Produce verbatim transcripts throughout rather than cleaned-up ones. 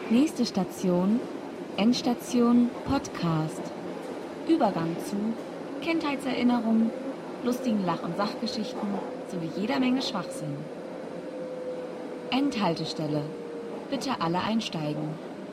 Nächste Station, Endstation Podcast. Übergang zu Kindheitserinnerungen, lustigen Lach- und Sachgeschichten sowie jeder Menge Schwachsinn. Endhaltestelle. Bitte alle einsteigen.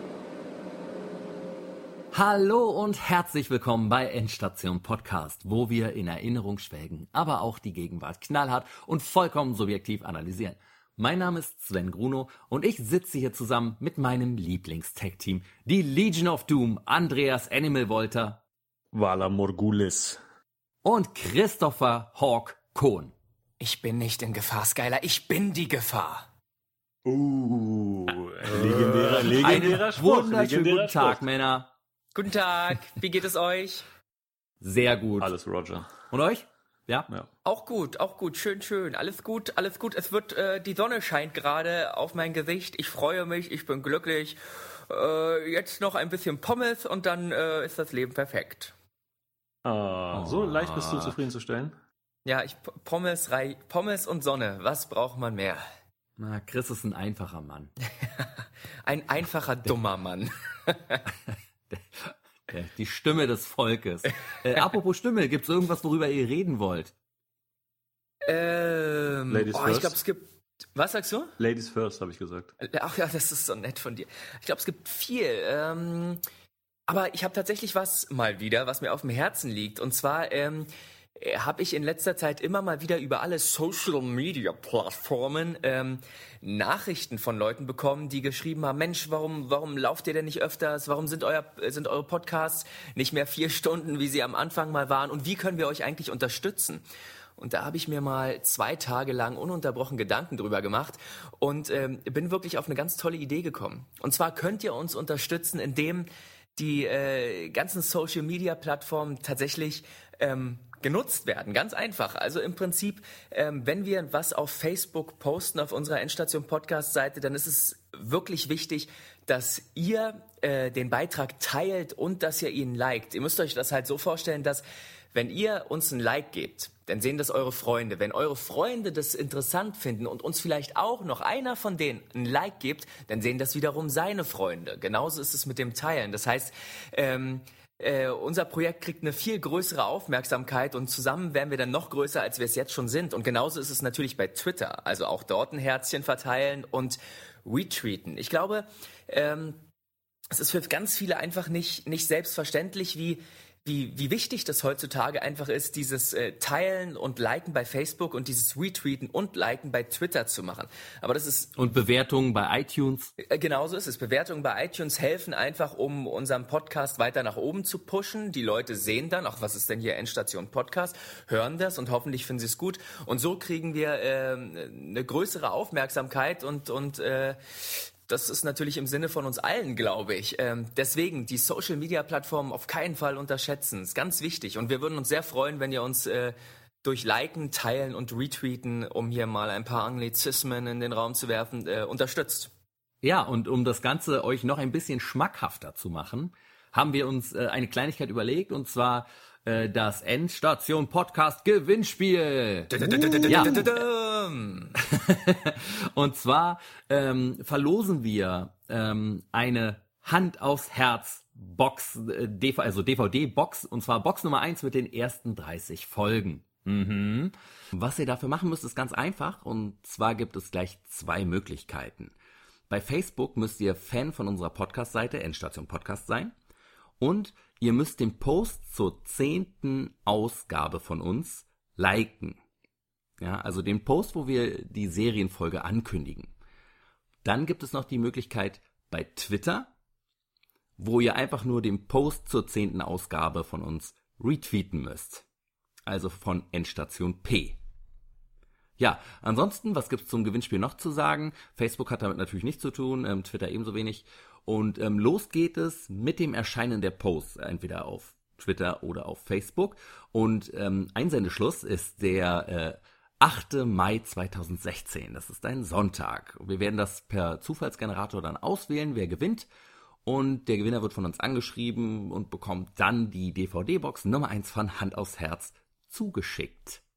Hallo und herzlich willkommen bei Endstation Podcast, wo wir in Erinnerung schwelgen, aber auch die Gegenwart knallhart und vollkommen subjektiv analysieren. Mein Name ist Sven Gruno und ich sitze hier zusammen mit meinem Lieblings-Tag-Team, die Legion of Doom, Andreas Animal Volter, Vala Morgulis und Christopher Hawk Kohn. Ich bin nicht in Gefahr, Skylar, ich bin die Gefahr. Uh, legendärer, legendärer Einen Spruch. wunderschönen legendärer guten Tag, Spruch. Männer. Guten Tag, wie geht es euch? Sehr gut. Alles Roger. Und euch? Ja? Ja. Auch gut, auch gut, schön, schön. Alles gut, alles gut. Es wird, äh, die Sonne scheint gerade auf mein Gesicht. Ich freue mich, ich bin glücklich. Äh, jetzt noch ein bisschen Pommes und dann äh, ist das Leben perfekt. Ah, so leicht bist du zufriedenzustellen? Ja, ich Pommes, Rei- Pommes und Sonne. Was braucht man mehr? Na, Chris ist ein einfacher Mann. Ein einfacher, dummer Mann. Die Stimme des Volkes. Äh, apropos Stimme, gibt's irgendwas, worüber ihr reden wollt? Ähm, Ladies oh, ich first. glaube, es gibt... Was sagst du? Ladies first, habe ich gesagt. Ach ja, das ist so nett von dir. Ich glaube, es gibt viel. Ähm, aber ich habe tatsächlich was mal wieder, was mir auf dem Herzen liegt. Und zwar ähm, habe ich in letzter Zeit immer mal wieder über alle Social-Media-Plattformen ähm, Nachrichten von Leuten bekommen, die geschrieben haben, Mensch, warum, warum lauft ihr denn nicht öfters? Warum sind, euer, sind eure Podcasts nicht mehr vier Stunden, wie sie am Anfang mal waren? Und wie können wir euch eigentlich unterstützen? Und da habe ich mir mal zwei Tage lang ununterbrochen Gedanken drüber gemacht und ähm, bin wirklich auf eine ganz tolle Idee gekommen. Und zwar könnt ihr uns unterstützen, indem die äh, ganzen Social-Media-Plattformen tatsächlich ähm, genutzt werden. Ganz einfach. Also im Prinzip, ähm, wenn wir was auf Facebook posten, auf unserer Endstation-Podcast-Seite, dann ist es wirklich wichtig, dass ihr äh, den Beitrag teilt und dass ihr ihn liked. Ihr müsst euch das halt so vorstellen, dass wenn ihr uns ein Like gebt, dann sehen das eure Freunde. Wenn eure Freunde das interessant finden und uns vielleicht auch noch einer von denen ein Like gibt, dann sehen das wiederum seine Freunde. Genauso ist es mit dem Teilen. Das heißt, ähm, äh, unser Projekt kriegt eine viel größere Aufmerksamkeit und zusammen werden wir dann noch größer, als wir es jetzt schon sind. Und genauso ist es natürlich bei Twitter. Also auch dort ein Herzchen verteilen und retweeten. Ich glaube, ähm, es ist für ganz viele einfach nicht, nicht selbstverständlich, wie Wie, wie wichtig das heutzutage einfach ist, dieses äh, Teilen und Liken bei Facebook und dieses Retweeten und Liken bei Twitter zu machen. Aber das ist... Und Bewertungen bei iTunes? Äh, genauso ist es. Bewertungen bei iTunes helfen einfach, um unseren Podcast weiter nach oben zu pushen. Die Leute sehen dann, ach, was ist denn hier Endstation Podcast, hören das und hoffentlich finden sie es gut. Und so kriegen wir äh, eine größere Aufmerksamkeit und, und äh, das ist natürlich im Sinne von uns allen, glaube ich. Ähm, deswegen die Social-Media-Plattformen auf keinen Fall unterschätzen. Ist ganz wichtig. Und wir würden uns sehr freuen, wenn ihr uns äh, durch Liken, Teilen und Retweeten, um hier mal ein paar Anglizismen in den Raum zu werfen, äh, unterstützt. Ja, und um das Ganze euch noch ein bisschen schmackhafter zu machen, haben wir uns äh, eine Kleinigkeit überlegt, und zwar äh, das Endstation Podcast Gewinnspiel. Ja. Und zwar ähm, verlosen wir ähm, eine Hand aufs Herz Box, äh, D V, also D V D-Box, und zwar Box Nummer eins mit den ersten dreißig Folgen. Mhm. Was ihr dafür machen müsst, ist ganz einfach, und zwar gibt es gleich zwei Möglichkeiten. Bei Facebook müsst ihr Fan von unserer Podcast-Seite Endstation Podcast sein, und ihr müsst den Post zur zehnten Ausgabe von uns liken. Ja, also den Post, wo wir die Serienfolge ankündigen. Dann gibt es noch die Möglichkeit bei Twitter, wo ihr einfach nur den Post zur zehnten Ausgabe von uns retweeten müsst. Also von Endstation P. Ja, ansonsten, was gibt's zum Gewinnspiel noch zu sagen? Facebook hat damit natürlich nichts zu tun, ähm, Twitter ebenso wenig. Und ähm, los geht es mit dem Erscheinen der Posts, entweder auf Twitter oder auf Facebook. Und ähm, Einsendeschluss ist der äh, achter Mai zweitausendsechzehn. Das ist ein Sonntag. Wir werden das per Zufallsgenerator dann auswählen, wer gewinnt. Und der Gewinner wird von uns angeschrieben und bekommt dann die D V D-Box Nummer eins von Hand aufs Herz zugeschickt.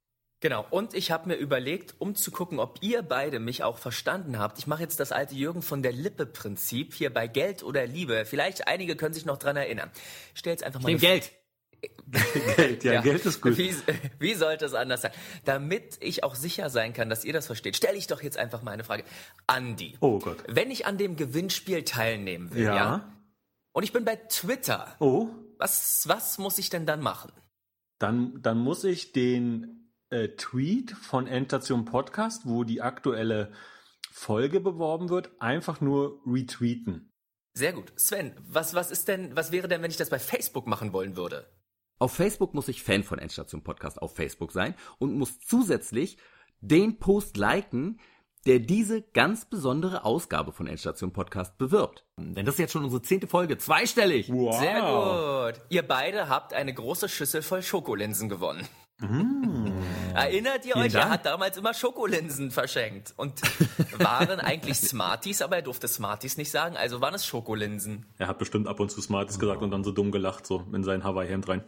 Genau, und ich habe mir überlegt, um zu gucken, ob ihr beide mich auch verstanden habt, ich mache jetzt das alte Jürgen von der Lippe-Prinzip hier bei Geld oder Liebe. Vielleicht einige können sich noch dran erinnern. Ich stell jetzt einfach mal... Dem Geld. Geld, ja, Ja. Geld ist gut. Wie, wie sollte es anders sein? Damit ich auch sicher sein kann, dass ihr das versteht, stelle ich doch jetzt einfach mal eine Frage. Andi, Oh Gott. wenn ich an dem Gewinnspiel teilnehmen will, ja. Ja. und ich bin bei Twitter, Oh, was, was muss ich denn dann machen? dann, dann muss ich den äh, Tweet von Endstation Podcast, wo die aktuelle Folge beworben wird, einfach nur retweeten. Sehr gut. Sven, was, was ist denn, was wäre denn, wenn ich das bei Facebook machen wollen würde? Auf Facebook muss ich Fan von Endstation Podcast auf Facebook sein und muss zusätzlich den Post liken, der diese ganz besondere Ausgabe von Endstation Podcast bewirbt. Denn das ist jetzt schon unsere zehnte Folge, zweistellig. Wow. Sehr gut. Ihr beide habt eine große Schüssel voll Schokolinsen gewonnen. Mm. Erinnert ihr Vielen euch, Dank. er hat damals immer Schokolinsen verschenkt. Und waren eigentlich Smarties, aber er durfte Smarties nicht sagen, also waren es Schokolinsen. Er hat bestimmt ab und zu Smarties gesagt und dann so dumm gelacht, so in sein Hawaii-Hemd rein.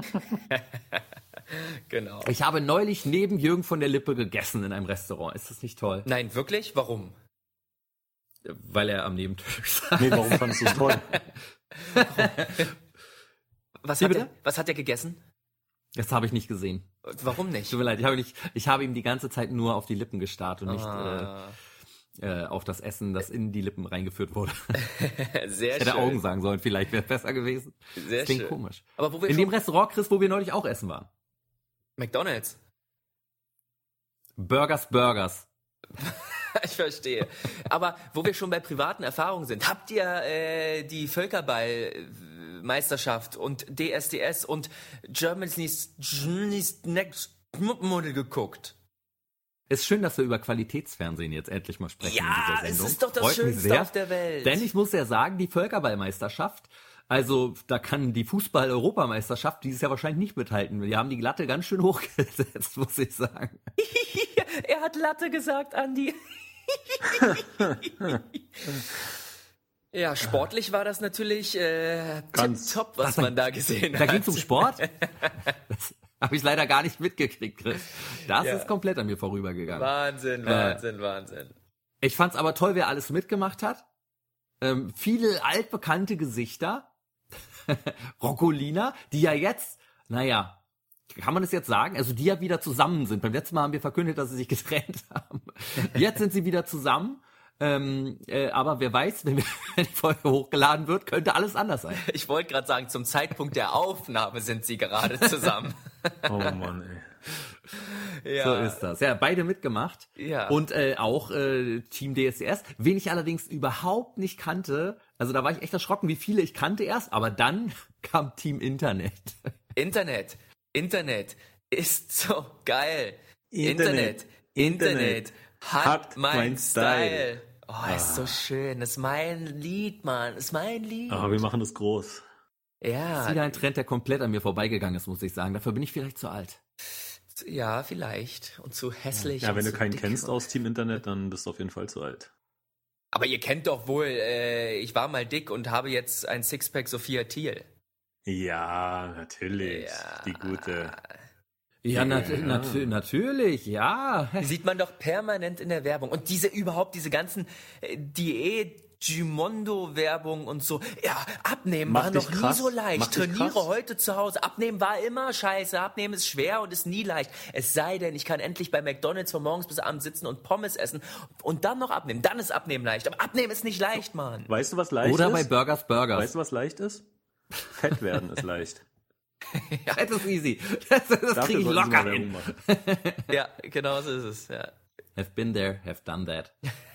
Genau. Ich habe neulich neben Jürgen von der Lippe gegessen in einem Restaurant. Ist das nicht toll? Nein, wirklich? Warum? Weil er am Nebentisch saß. Nee, warum fandest du es toll? Was Wie hat, bitte? er, was hat er gegessen? Das habe ich nicht gesehen. Warum nicht? Tut mir leid, ich habe, nicht, ich habe ihm die ganze Zeit nur auf die Lippen gestarrt und nicht Ah. äh, äh, auf das Essen, das in die Lippen reingeführt wurde. Sehr Ich hätte schön. Augen sagen sollen, vielleicht wäre es besser gewesen. Sehr Das klingt schön. komisch. Aber wo wir In schon dem Restaurant, Chris, wo wir neulich auch essen waren. McDonald's. Burgers, Burgers. Ich verstehe. Aber wo wir schon bei privaten Erfahrungen sind, habt ihr äh, die Völkerball-Meisterschaft und D S D S und Germany's, Germany's Next Model geguckt? Ist schön, dass wir über Qualitätsfernsehen jetzt endlich mal sprechen Ja, in dieser es Sendung. ist doch das Freut mich Schönste sehr. auf der Welt. Denn ich muss ja sagen, die Völkerballmeisterschaft, also da kann die Fußball-Europameisterschaft dieses Jahr wahrscheinlich nicht mithalten. Wir haben die Latte ganz schön hochgesetzt, muss ich sagen. Er hat Latte gesagt, Andi. Ja, sportlich war das natürlich äh, Ganz- tipptopp, was da- man da gesehen Da hat. ging es um Sport. Das habe ich leider gar nicht mitgekriegt, Chris. Das Ja. ist komplett an mir vorübergegangen. Wahnsinn, Wahnsinn, Wahnsinn. Ich fand's aber toll, wer alles mitgemacht hat. Ähm, viele altbekannte Gesichter. Roccolina, die ja jetzt, naja, kann man das jetzt sagen? Also die ja wieder zusammen sind. Beim letzten Mal haben wir verkündet, dass sie sich getrennt haben. Jetzt sind sie wieder zusammen. Ähm, äh, aber wer weiß, wenn, wir, wenn die Folge hochgeladen wird, könnte alles anders sein. Ich wollte gerade sagen, zum Zeitpunkt der Aufnahme sind sie gerade zusammen. Oh Mann, ey. Ja. So ist das. Ja, beide mitgemacht. Ja. Und äh, auch äh, Team D S D S. Wen ich allerdings überhaupt nicht kannte, also da war ich echt erschrocken, wie viele ich kannte erst, aber dann kam Team Internet. Internet, Internet ist so geil. Internet, Internet, Internet hat, hat mein mein Style. Style. Oh, ist so schön. Das ist mein Lied, Mann. Das ist mein Lied. Aber wir machen das groß. Das ist wieder Ja, ein Trend, der komplett an mir vorbeigegangen ist, muss ich sagen. Dafür bin ich vielleicht zu alt. ja, vielleicht. Und zu hässlich. Ja, und wenn du zu keinen dick. kennst aus Team Internet, dann bist du auf jeden Fall zu alt. Aber ihr kennt doch wohl, äh, ich war mal dick und habe jetzt ein Sixpack Sophia Thiel. Ja, natürlich. Ja. Die gute. Ja, nat Ja. nat natürlich, ja. Die sieht man doch permanent in der Werbung. Und diese überhaupt, diese ganzen äh, Diät, Gimondo-Werbung und so. Ja, abnehmen Mach war dich noch nie krass. so leicht. Mach dich Trainiere krass. heute zu Hause. Abnehmen war immer scheiße. Abnehmen ist schwer und ist nie leicht. Es sei denn, ich kann endlich bei McDonald's von morgens bis abends sitzen und Pommes essen und dann noch abnehmen. Dann ist Abnehmen leicht. Aber Abnehmen ist nicht leicht, Mann. Weißt du, was leicht Oder ist? bei Burgers Burgers. Weißt du, was leicht ist? Fett werden ist leicht. Das ist easy. Das, das Dafür kriege ich sollten sie locker mal hin. Werbung machen. Ja, genau so ist es. Ja. Have been there, have done that.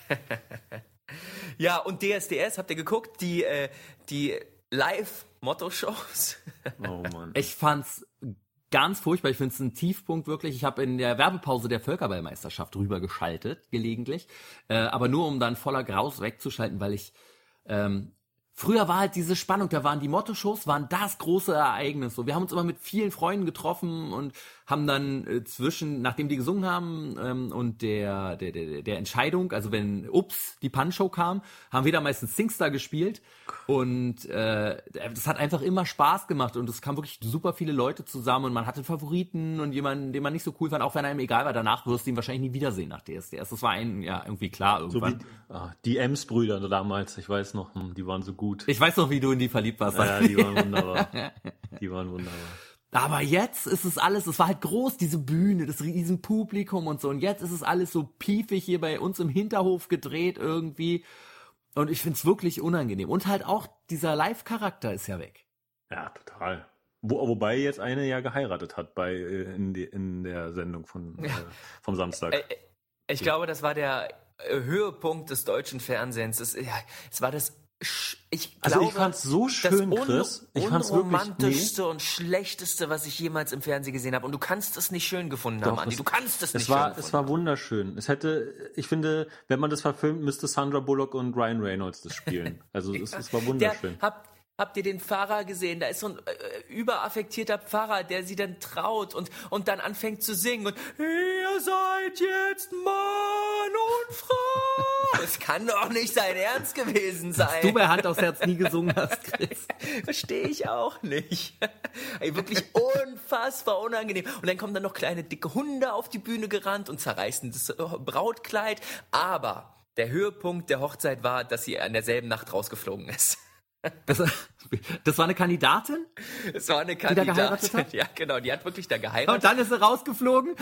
Ja, und D S D S, habt ihr geguckt? Die, äh, die Live-Motto-Shows? Oh Mann. Ich fand's ganz furchtbar. Ich finde es ein Tiefpunkt wirklich. Ich habe in der Werbepause der Völkerballmeisterschaft rübergeschaltet, gelegentlich. Äh, aber nur, um dann voller Graus wegzuschalten, weil ich ähm, früher war halt diese Spannung, da waren die Motto-Shows, waren das große Ereignis. So, wir haben uns immer mit vielen Freunden getroffen und haben dann äh, zwischen, nachdem die gesungen haben ähm, und der, der, der, der Entscheidung, also wenn Ups, die Punch-Show kam, haben wir da meistens Singstar gespielt und äh, das hat einfach immer Spaß gemacht und es kamen wirklich super viele Leute zusammen und man hatte Favoriten und jemanden, den man nicht so cool fand, auch wenn einem egal war, danach wirst du ihn wahrscheinlich nie wiedersehen nach D S D S. Das war einem ja irgendwie klar irgendwann. So wie ah, die Ems-Brüder damals, ich weiß noch, die waren so gut. Ich weiß noch, wie du in die verliebt warst. Ja, die waren wunderbar. Die waren wunderbar. Aber jetzt ist es alles, es war halt groß, diese Bühne, das riesen Publikum und so. Und jetzt ist es alles so piefig hier bei uns im Hinterhof gedreht irgendwie. Und ich find's wirklich unangenehm. Und halt auch dieser Live-Charakter ist ja weg. Ja, total. Wo, wobei jetzt eine ja geheiratet hat bei in, die, in der Sendung von, ja. äh, vom Samstag. Äh, ich glaube, das war der Höhepunkt des deutschen Fernsehens. Es, ja, es war das Ich also glaube, ich fand's so schön, das Chris. Ich un- fand's unromantischste wirklich, nee. und schlechteste, was ich jemals im Fernsehen gesehen habe. Und du kannst es nicht schön gefunden haben, Doch, Andi. es- Du kannst es Es nicht war, schön gefunden es war haben. wunderschön. Es hätte, ich finde, wenn man das verfilmt, müsste Sandra Bullock und Ryan Reynolds das spielen. Also es, es war Der, wunderschön. habt, habt ihr den Pfarrer gesehen? Da ist so ein äh, überaffektierter Pfarrer, der sie dann traut und, und dann anfängt zu singen und ihr seid jetzt Mann und Frau. Das kann doch nicht sein Ernst gewesen sein. Du bei Hand aufs Herz nie gesungen hast, Chris. Verstehe ich auch nicht. Ey, wirklich unfassbar unangenehm. Und dann kommen dann noch kleine dicke Hunde auf die Bühne gerannt und zerreißen das äh, Brautkleid. Aber der Höhepunkt der Hochzeit war, dass sie an derselben Nacht rausgeflogen ist. Das, das war eine Kandidatin? Es war eine da geheiratet Kandidatin. hat? Ja, genau, die hat wirklich da Und geheiratet. dann ist sie rausgeflogen?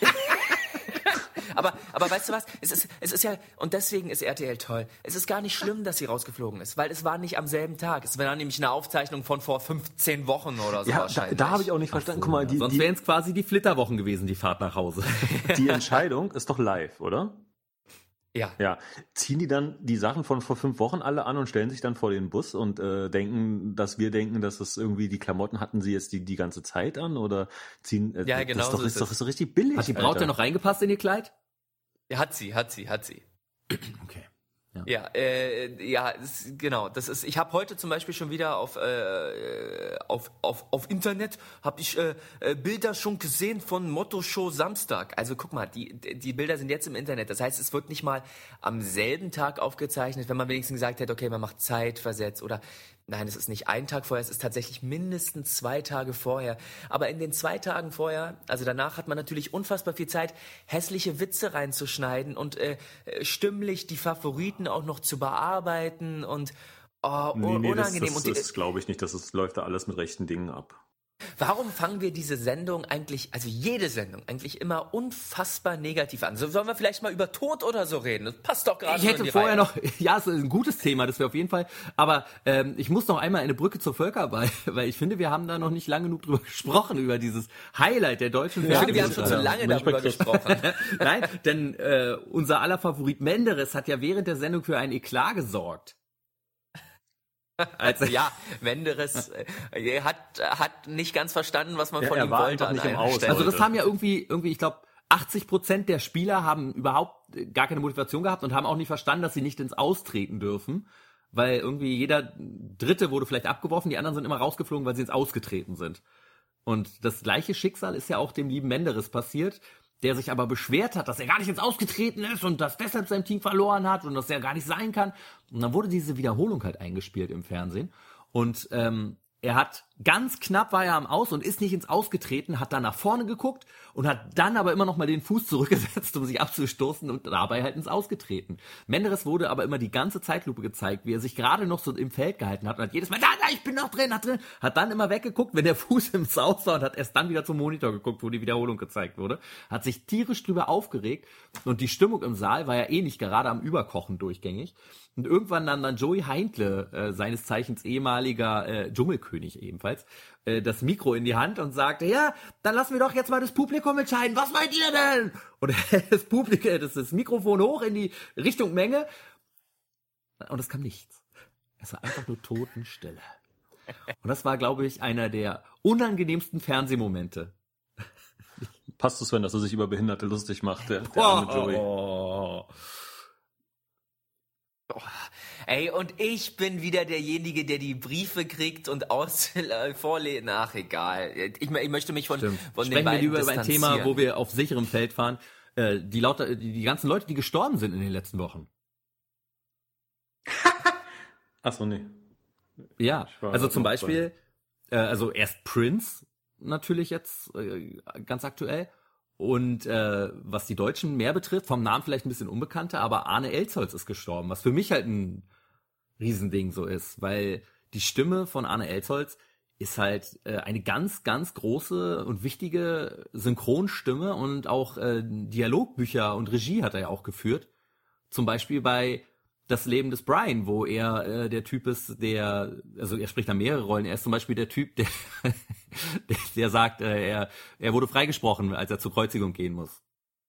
Aber, aber weißt du was? Es ist, es ist ja, und deswegen ist R T L toll. Es ist gar nicht schlimm, dass sie rausgeflogen ist, weil es war nicht am selben Tag. Es war nämlich eine Aufzeichnung von vor fünfzehn Wochen oder so Ja, da, wahrscheinlich. da habe ich auch nicht verstanden. Guck mal, die, Sonst die, wären es quasi die Flitterwochen gewesen, die Fahrt nach Hause. die Entscheidung ist doch live, oder? Ja. Ja. Ziehen die dann die Sachen von vor fünf Wochen alle an und stellen sich dann vor den Bus und äh, denken, dass wir denken, dass es irgendwie die Klamotten hatten sie jetzt die, die ganze Zeit an oder ziehen. Äh, Ja, genau Das ist doch, so ist ist doch, es. ist doch richtig billig. Hat die Braut Alter. denn noch reingepasst in ihr Kleid? Ja, hat sie, hat sie, hat sie. Okay. Ja, äh, ja, es, genau. Das ist. Ich habe heute zum Beispiel schon wieder auf äh, auf auf auf Internet habe ich äh, äh, Bilder schon gesehen von Motto Show Samstag. Also guck mal, die die Bilder sind jetzt im Internet. Das heißt, es wird nicht mal am selben Tag aufgezeichnet, wenn man wenigstens gesagt hätte, okay, man macht zeitversetzt oder nein, es ist nicht ein Tag vorher, es ist tatsächlich mindestens zwei Tage vorher. Aber in den zwei Tagen vorher, also danach hat man natürlich unfassbar viel Zeit, hässliche Witze reinzuschneiden und äh, äh, stimmlich die Favoriten auch noch zu bearbeiten und oh, Nee, un- nee, das, unangenehm. das, und die, das glaube ich nicht. Das ist, läuft da alles mit rechten Dingen ab. warum fangen wir diese Sendung eigentlich, also jede Sendung, eigentlich immer unfassbar negativ an? So, sollen wir vielleicht mal über Tod oder so reden? Das passt doch gerade Ich so in hätte die vorher Reihe. noch, ja, es ist ein gutes Thema, das wäre auf jeden Fall, aber ähm, ich muss noch einmal eine Brücke zur Völkerball, weil ich finde, wir haben da noch nicht lang genug drüber gesprochen, über dieses Highlight der deutschen Ich finde, wir haben schon zu Fernsehshow. lange bin ich bei darüber Chris. gesprochen. Nein, denn äh, unser aller Favorit Menderes hat ja während der Sendung für einen Eklat gesorgt. Als Ja, Menderes äh, hat, hat nicht ganz verstanden, was man Ja, von er ihm war wollte. einfach nicht an im einer Aus. Stelle. Also das Leute. haben ja irgendwie, irgendwie, ich glaube, achtzig Prozent der Spieler haben überhaupt gar keine Motivation gehabt und haben auch nicht verstanden, dass sie nicht ins Austreten dürfen, weil irgendwie jeder Dritte wurde vielleicht abgeworfen, die anderen sind immer rausgeflogen, weil sie ins Ausgetreten sind. Und das gleiche Schicksal ist ja auch dem lieben Menderes passiert, der sich aber beschwert hat, dass er gar nicht ins Ausgetreten ist und dass deshalb sein Team verloren hat und dass er gar nicht sein kann. Und dann wurde diese Wiederholung halt eingespielt im Fernsehen. Und ähm, er hat ganz knapp war er am Aus und ist nicht ins Ausgetreten, hat dann nach vorne geguckt und hat dann aber immer noch mal den Fuß zurückgesetzt, um sich abzustoßen und dabei halt ins Ausgetreten. Menderes wurde aber immer die ganze Zeitlupe gezeigt, wie er sich gerade noch so im Feld gehalten hat und hat jedes Mal, da, da, ich bin noch drin, da drin, hat dann immer weggeguckt, wenn der Fuß im Aus war und hat erst dann wieder zum Monitor geguckt, wo die Wiederholung gezeigt wurde, hat sich tierisch drüber aufgeregt und die Stimmung im Saal war ja eh nicht gerade am Überkochen durchgängig. Und irgendwann nahm dann Joey Heindle, äh, seines Zeichens ehemaliger äh, Dschungelkönig ebenfalls, äh, das Mikro in die Hand und sagte, ja, dann lassen wir doch jetzt mal das Publikum entscheiden, was meint ihr denn? Und das Publikum, das, das Mikrofon hoch in die Richtung Menge und es kam nichts. Es war einfach nur Totenstille. Und das war, glaube ich, einer der unangenehmsten Fernsehmomente. Passt es, wenn das er sich über Behinderte lustig macht, der, der arme Joey. Oh. Ey, und ich bin wieder derjenige, der die Briefe kriegt und aus äh, vorlesen. Ach, egal. Ich, ich möchte mich von, Stimmt. von den Sprechen wir beiden lieber über ein distanzieren. Thema, wo wir auf sicherem Feld fahren. Äh, die, lauter, die, die ganzen Leute, die gestorben sind in den letzten Wochen. Achso, nee. Ja, war also zum noch Beispiel, äh, also erst Prince natürlich jetzt äh, ganz aktuell. Und äh, was die Deutschen mehr betrifft, vom Namen vielleicht ein bisschen unbekannter, aber Arne Elsholz ist gestorben, was für mich halt ein Riesending so ist, weil die Stimme von Arne Elsholz ist halt äh, eine ganz, ganz große und wichtige Synchronstimme und auch äh, Dialogbücher und Regie hat er ja auch geführt. Zum Beispiel bei Das Leben des Brian, wo er äh, der Typ ist, der, also er spricht da mehrere Rollen. Er ist zum Beispiel der Typ, der, der, der sagt, äh, er, er wurde freigesprochen, als er zur Kreuzigung gehen muss.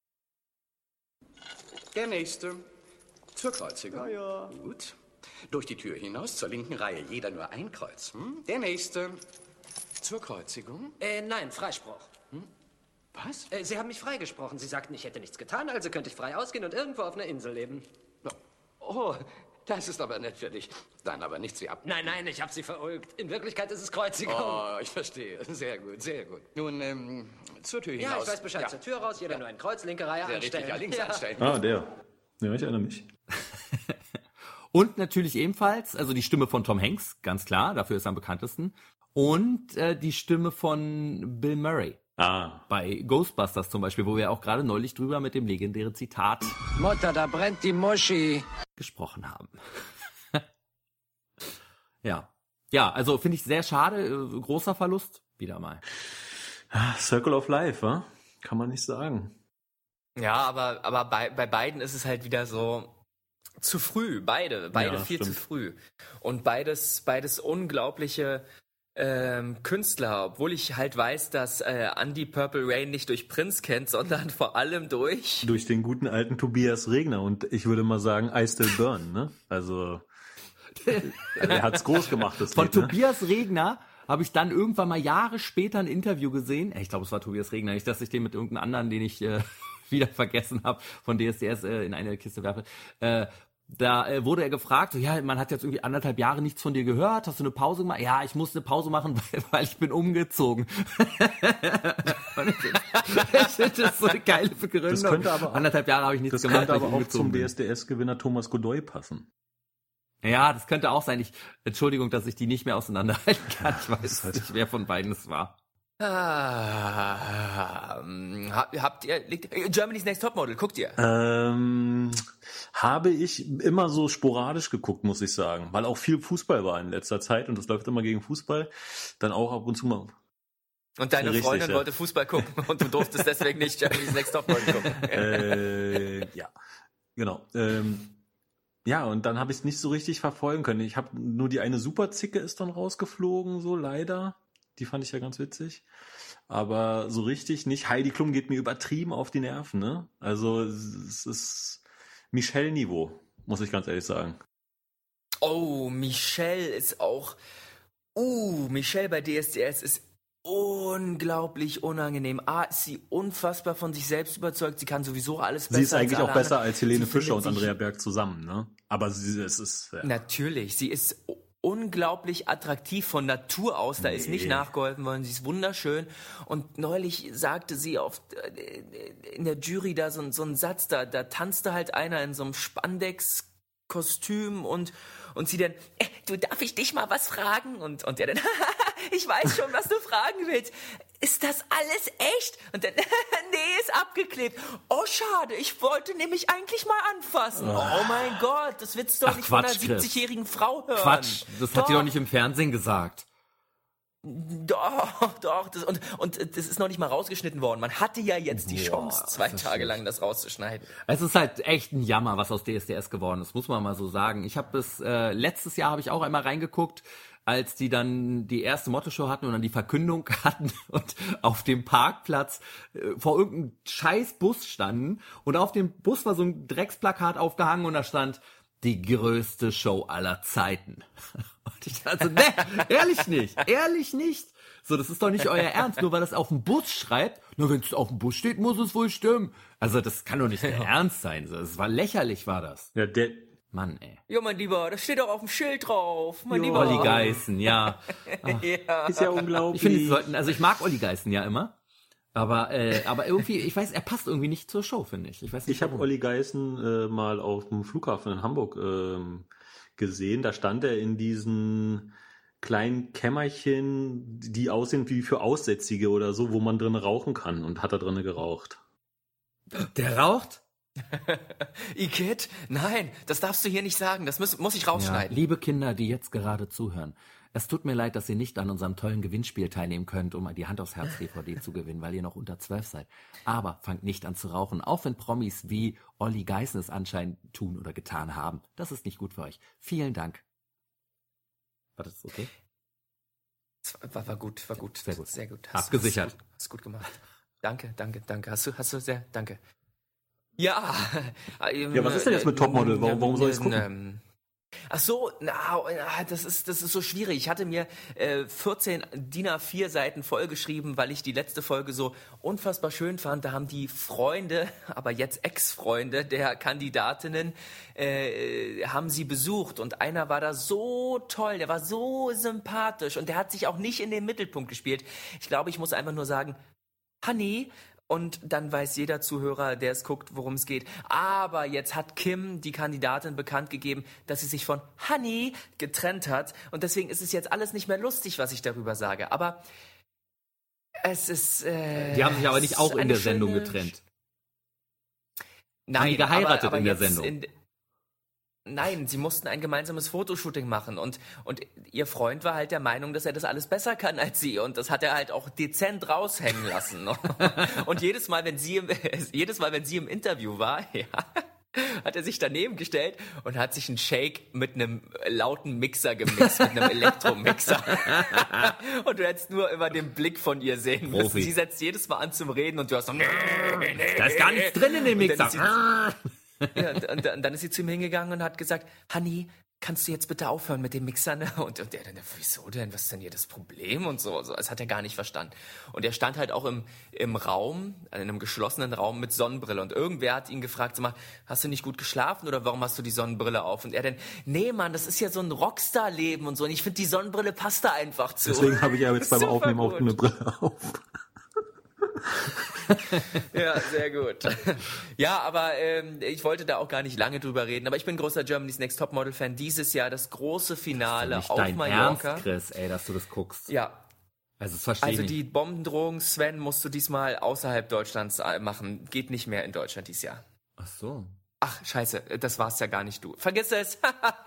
Der nächste. Zur Kreuzigung. Ja, ja. Gut. Durch die Tür hinaus, zur linken Reihe. Jeder nur ein Kreuz. Hm? Der nächste. Zur Kreuzigung. Äh, nein, Freispruch. Hm? Was? Äh, Sie haben mich freigesprochen. Sie sagten, ich hätte nichts getan, also könnte ich frei ausgehen und irgendwo auf einer Insel leben. Oh, das ist aber nett für dich. Dann aber nicht Sie ab. Nein, nein, ich habe Sie verulgt. In Wirklichkeit ist es Kreuzigung. Oh, ich verstehe. Sehr gut, sehr gut. Nun, ähm, zur Tür hinaus. Ja, ich weiß Bescheid. Ja. Zur Tür raus, jeder Ja. nur ein Kreuz, linke Reihe Sehr anstellen. richtig, ja, links Ja. anstellen. Ah, der. Ja, ich erinnere mich. Und natürlich ebenfalls, also die Stimme von Tom Hanks, ganz klar, dafür ist er am bekanntesten. Und äh, die Stimme von Bill Murray. Ah. Bei Ghostbusters zum Beispiel, wo wir auch gerade neulich drüber mit dem legendären Zitat Mutter, da brennt die Muschi. gesprochen haben. ja. Ja, also finde ich sehr schade, äh, großer Verlust, wieder mal. Circle of Life, wa? Kann man nicht sagen. Ja, aber, aber bei, bei beiden ist es halt wieder so zu früh. Beide, beide Ja, viel stimmt. zu früh. Und beides, beides unglaubliche ähm, Künstler, obwohl ich halt weiß, dass äh, Andy Purple Rain nicht durch Prince kennt, sondern vor allem durch... Durch den guten alten Tobias Regner und ich würde mal sagen, I Still Burn, ne? Also, er hat's groß gemacht, das Von Lied, ne? Tobias Regner habe ich dann irgendwann mal Jahre später ein Interview gesehen. Ich glaube, es war Tobias Regner, nicht, dass ich den mit irgendeinem anderen, den ich äh, wieder vergessen habe, von D S D S äh, in eine Kiste werfe. Äh, da äh, wurde er gefragt, so, ja, man hat jetzt irgendwie anderthalb Jahre nichts von dir gehört, hast du eine Pause gemacht? Ja, ich musste eine Pause machen, weil, weil ich bin umgezogen. ich finde das so eine geile Begründung. Das könnte aber auch, anderthalb Jahre habe ich nichts das gemacht, könnte weil ich aber auch umgezogen zum bin. D S D S-Gewinner Thomas Godoy passen. Ja, das könnte auch sein. Ich, Entschuldigung, dass ich die nicht mehr auseinanderhalten kann. Ich weiß halt nicht, wer von beiden es war. Ah, ähm, habt, habt ihr... Liegt, Germany's Next Topmodel, guckt ihr? Ähm, habe ich immer so sporadisch geguckt, muss ich sagen. Weil auch viel Fußball war in letzter Zeit und das läuft immer gegen Fußball. Dann auch ab und zu mal. Und deine Richtig, Freundin ja. wollte Fußball gucken und du durftest deswegen nicht Germany's Next Topmodel gucken. äh, ja, genau. Ähm, ja, und dann habe ich es nicht so richtig verfolgen können. Ich habe nur die eine Superzicke ist dann rausgeflogen, so leider. Die fand ich ja ganz witzig. Aber so richtig nicht. Heidi Klum geht mir übertrieben auf die Nerven, ne? Also es ist Michelle-Niveau, muss ich ganz ehrlich sagen. Oh, Michelle ist auch... Uh, Michelle bei D S D S ist unglaublich unangenehm. A, ist sie unfassbar von sich selbst überzeugt. Sie kann sowieso alles besser. Sie ist eigentlich als alle auch besser anderen. als Helene Sie Fischer und findet sich- Andrea Berg zusammen, ne? Aber sie, es ist... Ja. Natürlich, sie ist unglaublich attraktiv von Natur aus, da ist nicht Nee. nachgeholfen worden, sie ist wunderschön und neulich sagte sie auf, in der Jury da so, so einen Satz, da, da tanzte halt einer in so einem Spandex-Kostüm und, und sie dann, äh, du, darf ich dich mal was fragen? Und, und der dann, ich weiß schon, was du fragen willst. Ist das alles echt? Und dann, nee, ist abgeklebt. Oh, schade, ich wollte nämlich eigentlich mal anfassen. Oh mein Gott, das willst du doch Ach, nicht von Quatsch, einer Chris. siebzigjährigen Frau hören. Quatsch, das hat die doch nicht im Fernsehen gesagt. Doch, doch. Das, und, und das ist noch nicht mal rausgeschnitten worden. Man hatte ja jetzt die Boah, Chance, zwei das ist Tage schlecht. lang das rauszuschneiden. Es ist halt echt ein Jammer, was aus D S D S geworden ist, muss man mal so sagen. Ich habe bis äh, letztes Jahr habe ich auch einmal reingeguckt, als die dann die erste Motto-Show hatten und dann die Verkündung hatten und auf dem Parkplatz äh, vor irgendeinem scheiß Bus standen und auf dem Bus war so ein Drecksplakat aufgehangen und da stand die größte Show aller Zeiten. Und ich dachte, so, ne, ehrlich nicht, ehrlich nicht. So, das ist doch nicht euer Ernst, nur weil das auf dem Bus schreibt. Nur wenn es auf dem Bus steht, muss es wohl stimmen. Also das kann doch nicht der Ernst sein. Das war lächerlich, war das. Ja, der, Mann, ey. Ja, mein Lieber, das steht doch auf dem Schild drauf. Mein Jo. Lieber. Olli Geißen, ja. Ja. Ist ja unglaublich. Ich finde, sie sollten, also ich mag Olli Geißen ja immer. Aber, äh, aber irgendwie, ich weiß, er passt irgendwie nicht zur Show, finde ich. Ich weiß nicht, Ich habe warum. Olli Geißen äh, mal auf dem Flughafen in Hamburg ähm, gesehen. Da stand er in diesen kleinen Kämmerchen, die aussehen wie für Aussätzige oder so, wo man drin rauchen kann, und hat da drinnen geraucht. Der raucht? Igitt? Nein, das darfst du hier nicht sagen. Das muss, muss ich Ja, rausschneiden. liebe Kinder, die jetzt gerade zuhören. Es tut mir leid, dass ihr nicht an unserem tollen Gewinnspiel teilnehmen könnt, um die Hand aufs Herz D V D zu gewinnen, weil ihr noch unter zwölf seid. Aber fangt nicht an zu rauchen, auch wenn Promis wie Olli Geißen es anscheinend tun oder getan haben. Das ist nicht gut für euch. Vielen Dank. War das okay? Das War, war gut, war gut. Sehr gut. Sehr gut. Abgesichert. Hast, hast, hast gut gemacht. Danke, danke, danke. Hast du, hast du sehr, danke. Ja. Ähm, Ja, was ist denn jetzt mit Topmodel? Warum- warum soll ich's gucken? Ähm, Ach so, na, na, das ist das ist so schwierig. Ich hatte mir äh, vierzehn D I N A vier Seiten vollgeschrieben, weil ich die letzte Folge so unfassbar schön fand. Da haben die Freunde, aber jetzt Ex-Freunde der Kandidatinnen, äh, haben sie besucht. Und einer war da so toll, der war so sympathisch und der hat sich auch nicht in den Mittelpunkt gespielt. Ich glaube, ich muss einfach nur sagen, Honey. Und dann weiß jeder Zuhörer, der es guckt, worum es geht. Aber jetzt hat Kim, die Kandidatin, bekannt gegeben, dass sie sich von Honey getrennt hat. Und deswegen ist es jetzt alles nicht mehr lustig, was ich darüber sage. Aber es ist... Äh, Die haben sich aber nicht auch in eine der Sendung schöne- getrennt. Nein, Haben die geheiratet aber, aber in der jetzt Sendung? In, nein, sie mussten ein gemeinsames Fotoshooting machen und, und ihr Freund war halt der Meinung, dass er das alles besser kann als sie und das hat er halt auch dezent raushängen lassen. Und jedes Mal, wenn sie im, jedes Mal, wenn sie im Interview war, ja, hat er sich daneben gestellt und hat sich einen Shake mit einem lauten Mixer gemixt, mit einem Elektromixer. Und du hättest nur immer den Blick von ihr sehen müssen. Profi. Sie setzt jedes Mal an zum Reden und du hast so... Da ist gar nichts drin in dem Und dann Mixer. ist sie- Ja, und, und, und dann ist sie zu ihm hingegangen und hat gesagt, Honey, kannst du jetzt bitte aufhören mit dem Mixer? Ne? Und, und er dann, wieso denn? Was ist denn hier das Problem? Und so, so. Das hat er gar nicht verstanden. Und er stand halt auch im, im Raum, in einem geschlossenen Raum mit Sonnenbrille. Und irgendwer hat ihn gefragt, sag mal, hast du nicht gut geschlafen oder warum hast du die Sonnenbrille auf? Und er dann, nee, Mann, das ist ja so ein Rockstar-Leben und so. Und ich finde, die Sonnenbrille passt da einfach zu. Deswegen habe ich ja jetzt beim Super Aufnehmen auch gut. eine Brille auf. Ja, sehr gut. Ja, aber ähm, ich wollte da auch gar nicht lange drüber reden. Aber ich bin großer Germany's Next Topmodel-Fan. Dieses Jahr das große Finale Nicht auf dein Mallorca. Ernst, Chris, ey, dass du das guckst. Ja, Also das verstehe also ich die nicht. Bombendrohung, Sven, musst du diesmal außerhalb Deutschlands äh, machen. Geht nicht mehr in Deutschland dieses Jahr. Ach so. Ach, scheiße, das war's ja gar nicht du. Vergiss es.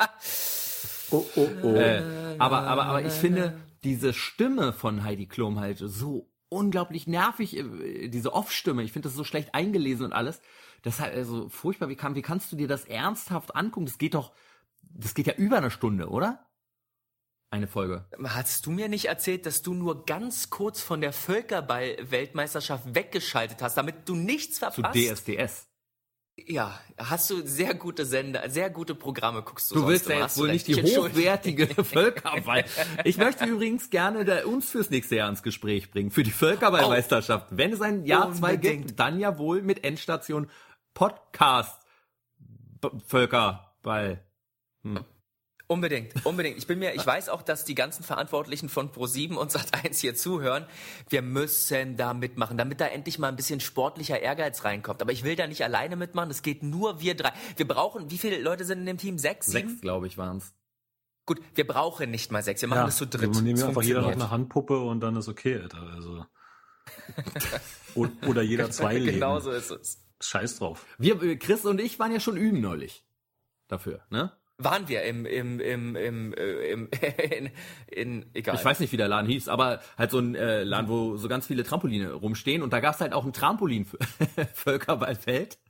Oh, oh, oh. Äh, aber, aber, aber ich finde diese Stimme von Heidi Klum halt so unglaublich nervig, äh, diese Off-Stimme. Ich finde das so schlecht eingelesen und alles. Das ist halt also furchtbar. Wie, kann, wie kannst du dir das ernsthaft angucken? Das geht doch, das geht ja über eine Stunde, oder? Eine Folge. Hast du mir nicht erzählt, dass du nur ganz kurz von der Völkerball-Weltmeisterschaft weggeschaltet hast, damit du nichts Zu verpasst? D S D S. Ja, hast du sehr gute Sender, sehr gute Programme guckst du Du sonst willst ja immer, jetzt hast du wohl recht. nicht die Ich entschuldige hochwertige Völkerball. Ich möchte übrigens gerne da uns fürs nächste Jahr ins Gespräch bringen, für die Völkerballmeisterschaft. Wenn es ein Jahr zwei Unbedingt. gibt, dann ja wohl mit Endstation Podcast B- Völkerball. Unbedingt, unbedingt. Ich bin mir, ich weiß auch, dass die ganzen Verantwortlichen von ProSieben und Sat eins hier zuhören. Wir müssen da mitmachen, damit da endlich mal ein bisschen sportlicher Ehrgeiz reinkommt. Aber ich will da nicht alleine mitmachen. Es geht nur wir drei. Wir brauchen, wie viele Leute sind in dem Team? Sechs, sieben? Sechs, glaube ich, waren's. Gut, wir brauchen nicht mal sechs. Wir machen Ja, das zu dritt. wir nehmen Es einfach jeder noch funktioniert. eine Handpuppe und dann ist okay, Alter. Also. O- Oder jeder zwei Leben. Genau so ist es. Scheiß drauf. Wir, äh, Chris und ich waren ja schon üben neulich. Dafür, ne? Waren wir im, im, im, im, äh, im in, in, egal. Ich weiß nicht, wie der Laden hieß, aber halt so ein äh, Laden, wo so ganz viele Trampoline rumstehen und da gab's halt auch ein Trampolin-Völkerballfeld.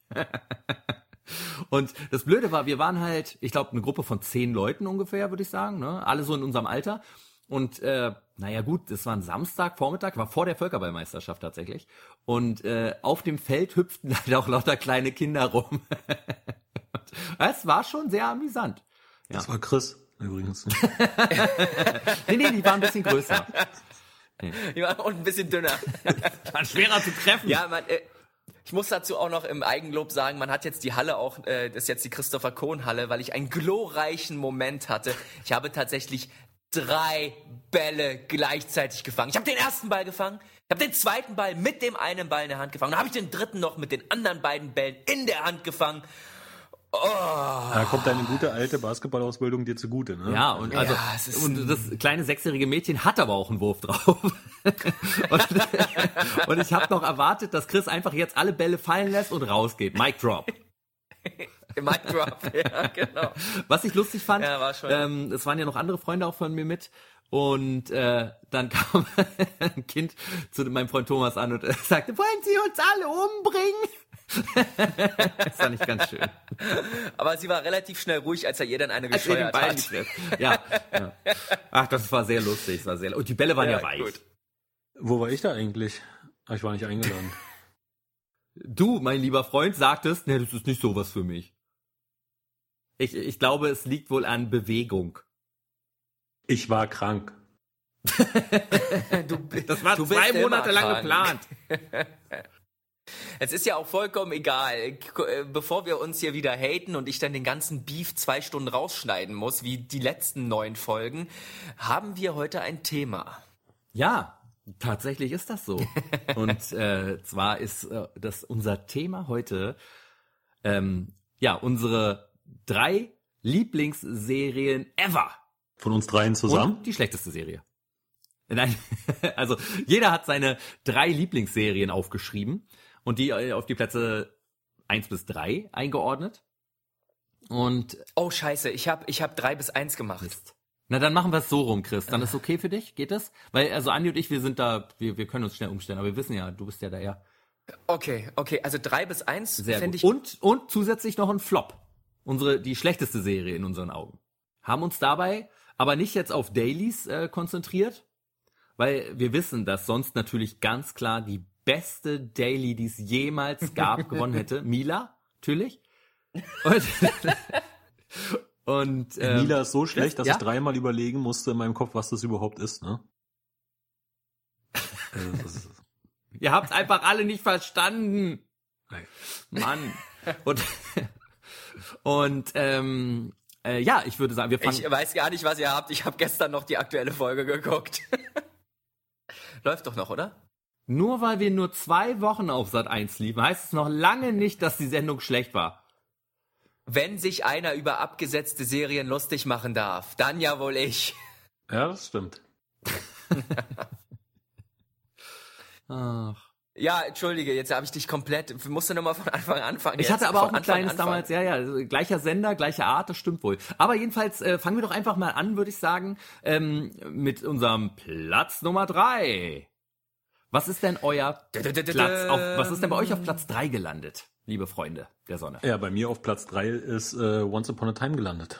Und das Blöde war, wir waren halt, ich glaube, eine Gruppe von zehn Leuten ungefähr, würde ich sagen, ne? Alle so in unserem Alter. Und äh, naja gut, das war ein Samstag, Vormittag, war vor der Völkerballmeisterschaft tatsächlich. Und äh, auf dem Feld hüpften halt auch lauter kleine Kinder rum. Es war schon sehr amüsant. Ja. Das war Chris übrigens. Nee, nee, die waren ein bisschen größer. Ja, und ein bisschen dünner. War schwerer zu treffen. Ja, man, äh, Ich muss dazu auch noch im Eigenlob sagen, man hat jetzt die Halle auch, äh, das ist jetzt die Christopher Kohn Halle, weil ich einen glorreichen Moment hatte. Ich habe tatsächlich drei Bälle gleichzeitig gefangen. Ich habe den ersten Ball gefangen, ich habe den zweiten Ball mit dem einen Ball in der Hand gefangen, dann habe ich den dritten noch mit den anderen beiden Bällen in der Hand gefangen. Oh. Da kommt deine gute alte Basketballausbildung dir zugute, ne? Ja, und also Ja, es ist und das kleine sechsjährige Mädchen hat aber auch einen Wurf drauf. und, und ich habe noch erwartet, dass Chris einfach jetzt alle Bälle fallen lässt und rausgeht. Mic drop. Mic drop, ja, genau. Was ich lustig fand, Ja, war schon. ähm, es waren ja noch andere Freunde auch von mir mit. Und äh, dann kam ein Kind zu meinem Freund Thomas an und äh, sagte, wollen Sie uns alle umbringen? Das fand ich ganz schön. Aber sie war relativ schnell ruhig, als er ihr dann eine Als er den gescheuert Ball hat. getrifft. Ja, ja. Ach, das war sehr lustig. Das war sehr, und die Bälle waren ja, Ja, weich. gut. Wo war ich da eigentlich? Ah, ich war nicht eingeladen. Du, mein lieber Freund, sagtest, ne, das ist nicht sowas für mich. Ich, ich glaube, es liegt wohl an Bewegung. Ich war krank. Du, Das war du zwei bist Monate immer lang krank. geplant. Es ist ja auch vollkommen egal. Bevor wir uns hier wieder haten und ich dann den ganzen Beef zwei Stunden rausschneiden muss, wie die letzten neun Folgen, haben wir heute ein Thema. Ja, tatsächlich ist das so. Und äh, zwar ist äh, das unser Thema heute, ähm, ja, unsere drei Lieblingsserien ever. Von uns dreien zusammen? Und die schlechteste Serie. Nein, also jeder hat seine drei Lieblingsserien aufgeschrieben und die äh, auf die Plätze eins bis drei eingeordnet. Und Oh scheiße, ich habe ich hab drei bis eins gemacht. Mist. Na, dann machen wir es so rum, Chris. Dann ist okay für dich? Geht das? Weil, also Andi und ich, wir sind da, wir, wir können uns schnell umstellen, aber wir wissen ja, du bist ja da eher. Okay, okay, also drei bis eins Sehr fände gut. ich... Und, und zusätzlich noch ein Flop. Unsere, die schlechteste Serie in unseren Augen. Haben uns dabei aber nicht jetzt auf Dailies äh, konzentriert, weil wir wissen, dass sonst natürlich ganz klar die beste Daily, die es jemals gab, gewonnen hätte. Mila, natürlich. Und, und ähm, Mila ist so schlecht, dass ja? ich dreimal überlegen musste in meinem Kopf, was das überhaupt ist, ne? Also, das ist, ihr habt einfach alle nicht verstanden. nein. Mann. Und, und ähm, äh, ja, ich würde sagen, wir fangen... Ich weiß gar nicht, was ihr habt. Ich habe gestern noch die aktuelle Folge geguckt. Läuft doch noch, oder? Nur weil wir nur zwei Wochen auf Sat eins liefen, heißt es noch lange nicht, dass die Sendung schlecht war. Wenn sich einer über abgesetzte Serien lustig machen darf, dann ja wohl ich. Ja, das stimmt. Ach. Ja, entschuldige, jetzt habe ich dich komplett... Musst du nochmal von Anfang an anfangen. Ich jetzt. hatte aber Von auch ein Anfang kleines anfangen. damals, ja, ja, also gleicher Sender, gleiche Art, das stimmt wohl. Aber jedenfalls äh, fangen wir doch einfach mal an, würde ich sagen, ähm, mit unserem Platz Nummer drei. Was ist denn euer Platz auf, was ist denn bei euch auf Platz drei gelandet, liebe Freunde der Sonne? Ja, bei mir auf Platz drei ist äh, Once Upon a Time gelandet.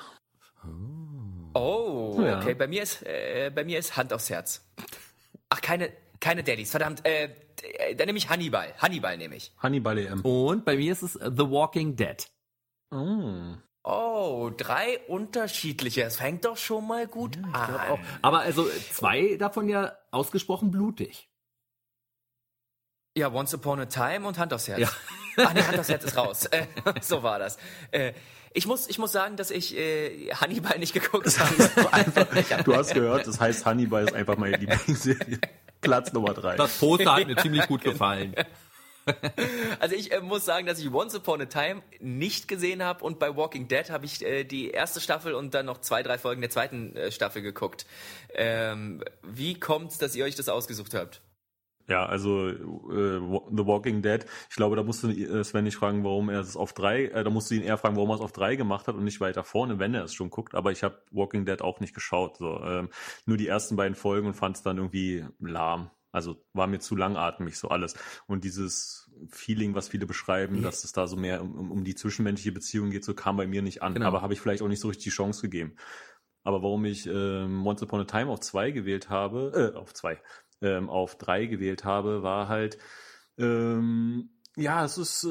Oh, Ja. okay, bei mir ist, äh, bei mir ist Hand aufs Herz. Ach, keine, keine Daddies, verdammt, äh, äh, dann nehme ich Hannibal, Hannibal nehme ich. Hannibal E M. Und bei mir ist es The Walking Dead. Oh. Oh, drei unterschiedliche, das fängt doch schon mal gut an. Oh, aber also zwei davon ja ausgesprochen blutig. Ja, Once Upon a Time und Hand aufs Herz. Ja. Ach nee, Hand aufs Herz ist raus. Äh, so war das. Äh, ich muss, ich muss sagen, dass ich äh, Hannibal nicht geguckt habe. Du hast gehört, das heißt Hannibal ist einfach meine Lieblingsserie. Platz Nummer drei. Das Poster hat mir ziemlich gut gefallen. Also ich äh, muss sagen, dass ich Once Upon a Time nicht gesehen habe und bei Walking Dead habe ich äh, die erste Staffel und dann noch zwei, drei Folgen der zweiten äh, Staffel geguckt. Ähm, wie kommt's, dass ihr euch das ausgesucht habt? Ja, also äh, The Walking Dead, ich glaube, da musst du äh, Sven nicht fragen, warum er es auf drei, äh, da musst du ihn eher fragen, warum er es auf drei gemacht hat und nicht weiter vorne, wenn er es schon guckt. Aber ich habe Walking Dead auch nicht geschaut. So, ähm, nur die ersten beiden Folgen und fand es dann irgendwie lahm. Also war mir zu langatmig so alles. Und dieses Feeling, was viele beschreiben, Ja. dass es da so mehr um, um die zwischenmenschliche Beziehung geht, so kam bei mir nicht an. Genau. Aber habe ich vielleicht auch nicht so richtig die Chance gegeben. Aber warum ich ähm, Once Upon a Time auf zwei gewählt habe, äh, auf zwei, ähm, auf drei gewählt habe, war halt, ähm, ja, es ist äh,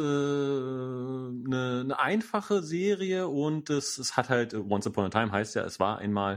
eine, eine einfache Serie und es, es hat halt, Once Upon a Time heißt ja, es war einmal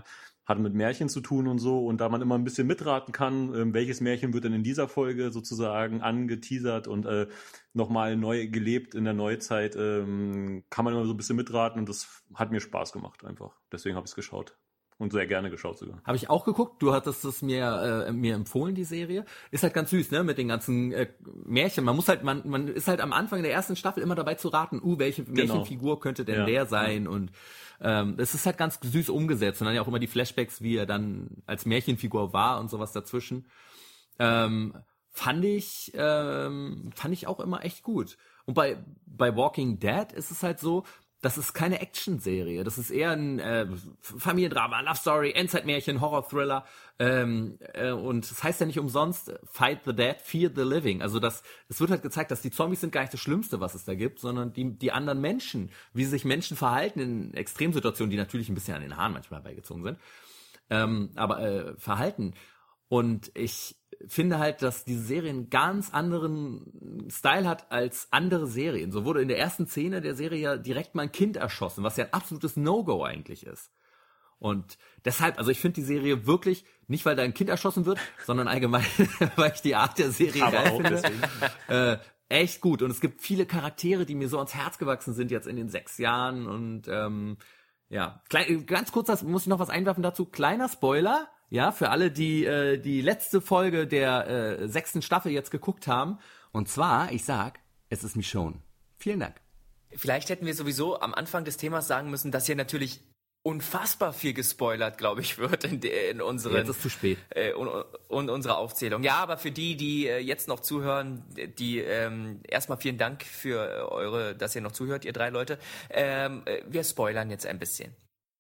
hat mit Märchen zu tun und so. Und da man immer ein bisschen mitraten kann, ähm, welches Märchen wird denn in dieser Folge sozusagen angeteasert und äh, nochmal neu gelebt in der Neuzeit, ähm, kann man immer so ein bisschen mitraten und das hat mir Spaß gemacht einfach. Deswegen habe ich es geschaut. Und sehr gerne geschaut sogar. Habe ich auch geguckt. Du hattest es mir äh, mir empfohlen, die Serie. Ist halt ganz süß, ne? Mit den ganzen äh, Märchen. Man muss halt, man man ist halt am Anfang der ersten Staffel immer dabei zu raten, uh, welche Märchenfigur könnte denn Ja. der sein? Und ähm, es ist halt ganz süß umgesetzt. Und dann ja auch immer die Flashbacks, wie er dann als Märchenfigur war und sowas dazwischen. Ähm, fand ich ähm, fand ich auch immer echt gut. Und bei bei Walking Dead ist es halt so, das ist keine Action-Serie, das ist eher ein äh, Familiendrama, Love Story, Endzeitmärchen, Horror-Thriller ähm, äh, und das heißt ja nicht umsonst Fight the Dead, Fear the Living. Also das, es wird halt gezeigt, dass die Zombies sind gar nicht das Schlimmste, was es da gibt, sondern die, die anderen Menschen, wie sich Menschen verhalten in Extremsituationen, die natürlich ein bisschen an den Haaren manchmal beigezogen sind, ähm, aber äh, verhalten. Und ich finde halt, dass diese Serie einen ganz anderen Style hat als andere Serien. So wurde in der ersten Szene der Serie ja direkt mal ein Kind erschossen, was ja ein absolutes No-Go eigentlich ist. Und deshalb, also ich finde die Serie wirklich, nicht weil da ein Kind erschossen wird, sondern allgemein, weil ich die Art der Serie Aber geil auch finde, deswegen. äh, echt gut. Und es gibt viele Charaktere, die mir so ans Herz gewachsen sind jetzt in den sechs Jahren. Und ähm, ja, Klein, ganz kurz, das muss ich noch was einwerfen dazu. Kleiner Spoiler. Ja, für alle, die äh, die letzte Folge der äh, sechsten Staffel jetzt geguckt haben. Und zwar, ich sag, es ist Michonne. Vielen Dank. Vielleicht hätten wir sowieso am Anfang des Themas sagen müssen, dass hier natürlich unfassbar viel gespoilert, glaube ich, wird in, de, in unseren Jetzt ist zu spät. Äh, und, und unserer Aufzählung. Ja, aber für die, die äh, jetzt noch zuhören, die ähm, erstmal vielen Dank für eure, dass ihr noch zuhört, ihr drei Leute. Ähm, äh, wir spoilern jetzt ein bisschen.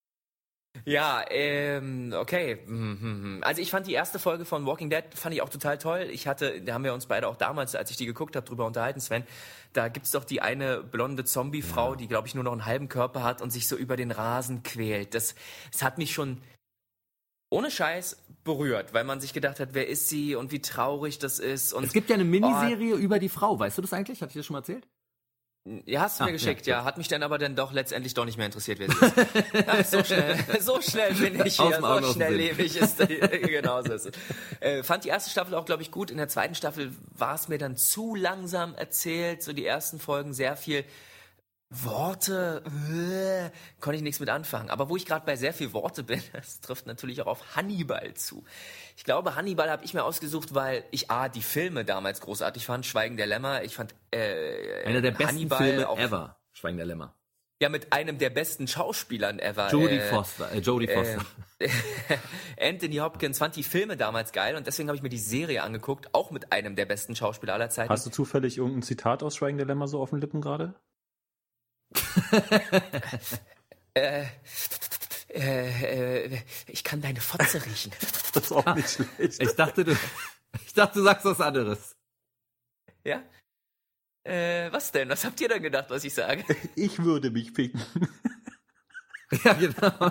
Ja, ähm, okay. Also ich fand die erste Folge von Walking Dead, fand ich auch total toll. Ich hatte, da haben wir uns beide auch damals, als ich die geguckt habe, drüber unterhalten, Sven. Da gibt's doch die eine blonde Zombie-Frau, ja, die, glaube ich, nur noch einen halben Körper hat und sich so über den Rasen quält. Das, das hat mich schon ohne Scheiß berührt, weil man sich gedacht hat, wer ist sie und wie traurig das ist. Und es gibt ja eine Miniserie oh, über die Frau. Weißt du das eigentlich? Hatte ich das schon mal erzählt? Ja, hast du ah, mir geschickt, ja, ja. ja. Hat mich dann aber dann doch letztendlich doch nicht mehr interessiert, wer sie ist. Ach, so schnell, so schnell bin ich hier, so schnell lebe ich. Ist, genau so ist es. Äh, fand die erste Staffel auch, glaube ich, gut. In der zweiten Staffel war es mir dann zu langsam erzählt. So die ersten Folgen sehr viel Worte, äh, konnte ich nichts mit anfangen. Aber wo ich gerade bei sehr viel Worte bin, das trifft natürlich auch auf Hannibal zu. Ich glaube, Hannibal habe ich mir ausgesucht, weil ich A, die Filme damals großartig fand, Schweigen der Lämmer. Ich fand äh, einer der besten Hannibal Filme auch, ever, Schweigen der Lämmer. Ja, mit einem der besten Schauspielern ever. Jodie äh, Foster, äh, Jodie Foster. Äh, Anthony Hopkins, fand die Filme damals geil und deswegen habe ich mir die Serie angeguckt, auch mit einem der besten Schauspieler aller Zeiten. Hast du zufällig irgendein Zitat aus Schweigen der Lämmer so auf den Lippen gerade? äh, äh, äh, ich kann deine Fotze riechen. Das ist auch nicht schlecht. Ich dachte, du, ich dachte, du sagst was anderes. Ja? Äh, was denn? Was habt ihr denn gedacht, was ich sage? Ich würde mich ficken. Ja, genau.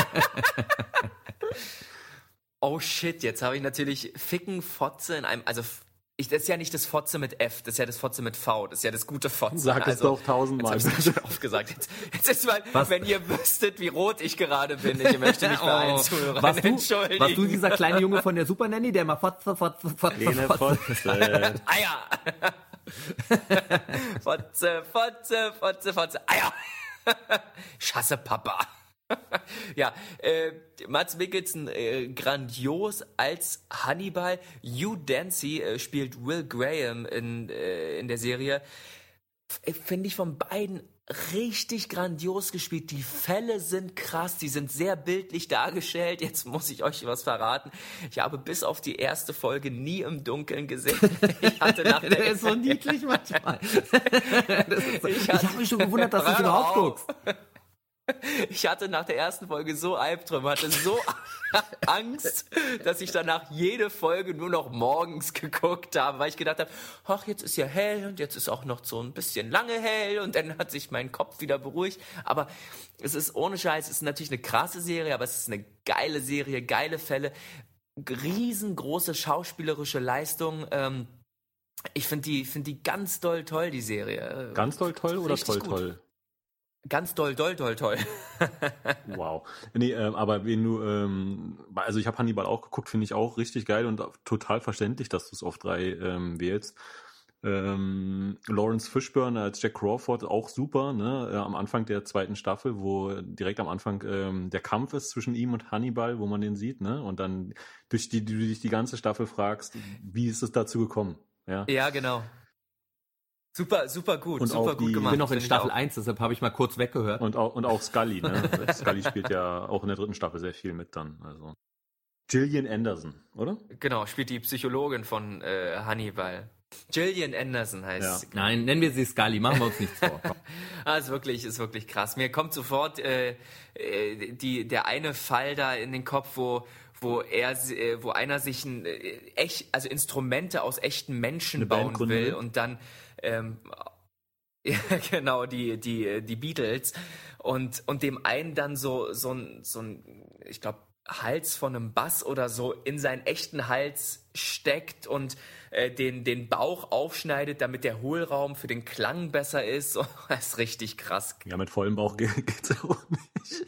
Oh shit, jetzt habe ich natürlich Ficken, Fotze in einem, also ich, das ist ja nicht das Fotze mit F, das ist ja das Fotze mit V, das ist ja das gute Fotze. Sag es also, doch tausendmal. Jetzt habe ich es schon oft gesagt. Jetzt, jetzt ist mal, was? Wenn ihr wüsstet, wie rot ich gerade bin, ich möchte mich bei oh. allen Zuhörern warst du, entschuldigen. Warst du dieser kleine Junge von der Super Nanny, der mal Fotze, Fotze, Fotze, Fotze. Eier. Fotze, Fotze, Fotze, Fotze, Eier. Ich hasse Papa. Ja, äh, Mads Mikkelsen äh, grandios als Hannibal. Hugh Dancy äh, spielt Will Graham in, äh, in der Serie. F- Finde ich von beiden richtig grandios gespielt. Die Fälle sind krass, die sind sehr bildlich dargestellt. Jetzt muss ich euch was verraten. Ich habe bis auf die erste Folge nie im Dunkeln gesehen. Ich hatte nach der, der ist so niedlich manchmal. So, ich, ich habe mich schon gewundert, dass du es überhaupt guckst. Ich hatte nach der ersten Folge so Albträume, hatte so Angst, dass ich danach jede Folge nur noch morgens geguckt habe, weil ich gedacht habe, ach, jetzt ist ja hell und jetzt ist auch noch so ein bisschen lange hell und dann hat sich mein Kopf wieder beruhigt. Aber es ist ohne Scheiß, es ist natürlich eine krasse Serie, aber es ist eine geile Serie, geile Fälle, riesengroße schauspielerische Leistung. Ähm, ich finde die, finde die ganz doll toll, die Serie. Ganz doll toll oder Richtig toll gut. toll? Ganz doll, doll, doll, toll. Wow. Nee, äh, aber wenn du, ähm, also ich habe Hannibal auch geguckt, finde ich auch richtig geil und total verständlich, dass du es auf drei ähm, wählst. Ähm, Lawrence Fishburne als Jack Crawford auch super, ne? Äh, am Anfang der zweiten Staffel, wo direkt am Anfang ähm, der Kampf ist zwischen ihm und Hannibal, wo man den sieht, ne? Und dann durch die, du dich die ganze Staffel fragst, wie ist es dazu gekommen? Ja, Ja, genau. Super, super gut, Und super auch gut die- Ich gemacht. bin noch in finde ich Staffel auch. eins, deshalb habe ich mal kurz weggehört. Und auch, und auch Scully, ne? Scully spielt ja auch in der dritten Staffel sehr viel mit dann. Also Gillian Anderson, oder? Genau, spielt die Psychologin von äh, Hannibal. Gillian Anderson heißt Ja. sie. Nein, nennen wir sie Scully, machen wir uns nichts vor. Komm. Ah, ist wirklich, ist wirklich krass. Mir kommt sofort äh, äh, die, der eine Fall da in den Kopf, wo wo er, äh, wo einer sich ein, äh, echt, also Instrumente aus echten Menschen Eine Band bauen gründen will will. und dann ähm, ja, genau, die, die, die Beatles und, und dem einen dann so, so ein, so ein, ich glaube, Hals von einem Bass oder so in seinen echten Hals steckt und äh, den, den Bauch aufschneidet, damit der Hohlraum für den Klang besser ist. Oh, das ist richtig krass. Ja, mit vollem Bauch geht, geht's ja auch nicht.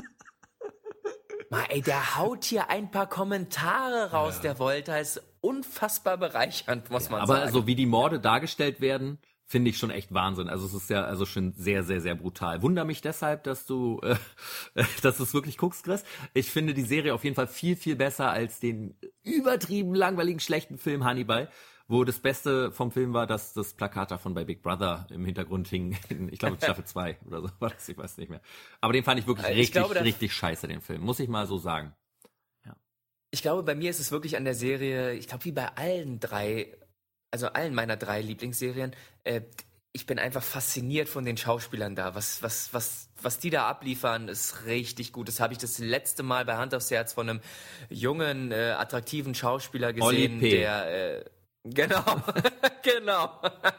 Mal, ey, der haut hier ein paar Kommentare raus, der Volta. Ist unfassbar bereichernd, muss man Aber sagen. so wie die Morde dargestellt werden, finde ich schon echt Wahnsinn. Also es ist ja also schon sehr, sehr, sehr brutal. Wunder mich deshalb, dass du, äh, dass du es wirklich guckst, Chris. Ich finde die Serie auf jeden Fall viel, viel besser als den übertrieben langweiligen, schlechten Film Hannibal, wo das Beste vom Film war, dass das Plakat davon bei Big Brother im Hintergrund hing. Ich glaube Staffel zwei oder so war das, ich weiß nicht mehr. Aber den fand ich wirklich Ich richtig, glaube, das- richtig scheiße, den Film. Muss ich mal so sagen. Ich glaube, bei mir ist es wirklich an der Serie, ich glaube, wie bei allen drei, also allen meiner drei Lieblingsserien, äh, ich bin einfach fasziniert von den Schauspielern da. Was, was, was, was die da abliefern, ist richtig gut. Das habe ich das letzte Mal bei Hand aufs Herz von einem jungen, äh, attraktiven Schauspieler Olli gesehen, P. der, äh, genau, genau.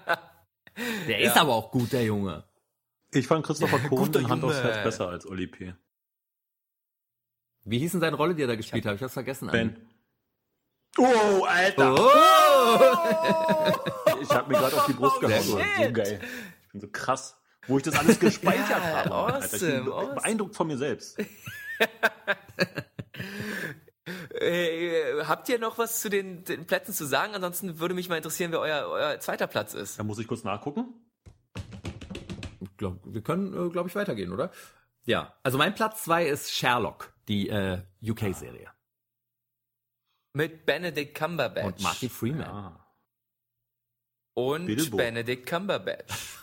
Der Ja. ist aber auch gut, der Junge. Ich fand Christopher Kohn Guter in Hand aufs Junge. Herz besser als Oli P. Wie hieß denn seine Rolle, die er da gespielt hat? Ich hab's vergessen. Ben. Oh, Alter! Oh! Ich hab mir gerade auf die Brust gehauen. So shit. geil. Ich bin so krass, wo ich das alles gespeichert Ja, habe. Alter. Ich bin awesome, awesome. beeindruckt von mir selbst. Äh, habt ihr noch was zu den, den Plätzen zu sagen? Ansonsten würde mich mal interessieren, wer euer, euer zweiter Platz ist. Da muss ich kurz nachgucken. Ich glaub, wir können, äh, glaube ich, weitergehen, oder? Ja, also mein Platz zwei ist Sherlock, die äh, U K-Serie. Mit Benedict Cumberbatch. Und Martin Freeman. Ja. Und Bilbo. Benedict Cumberbatch.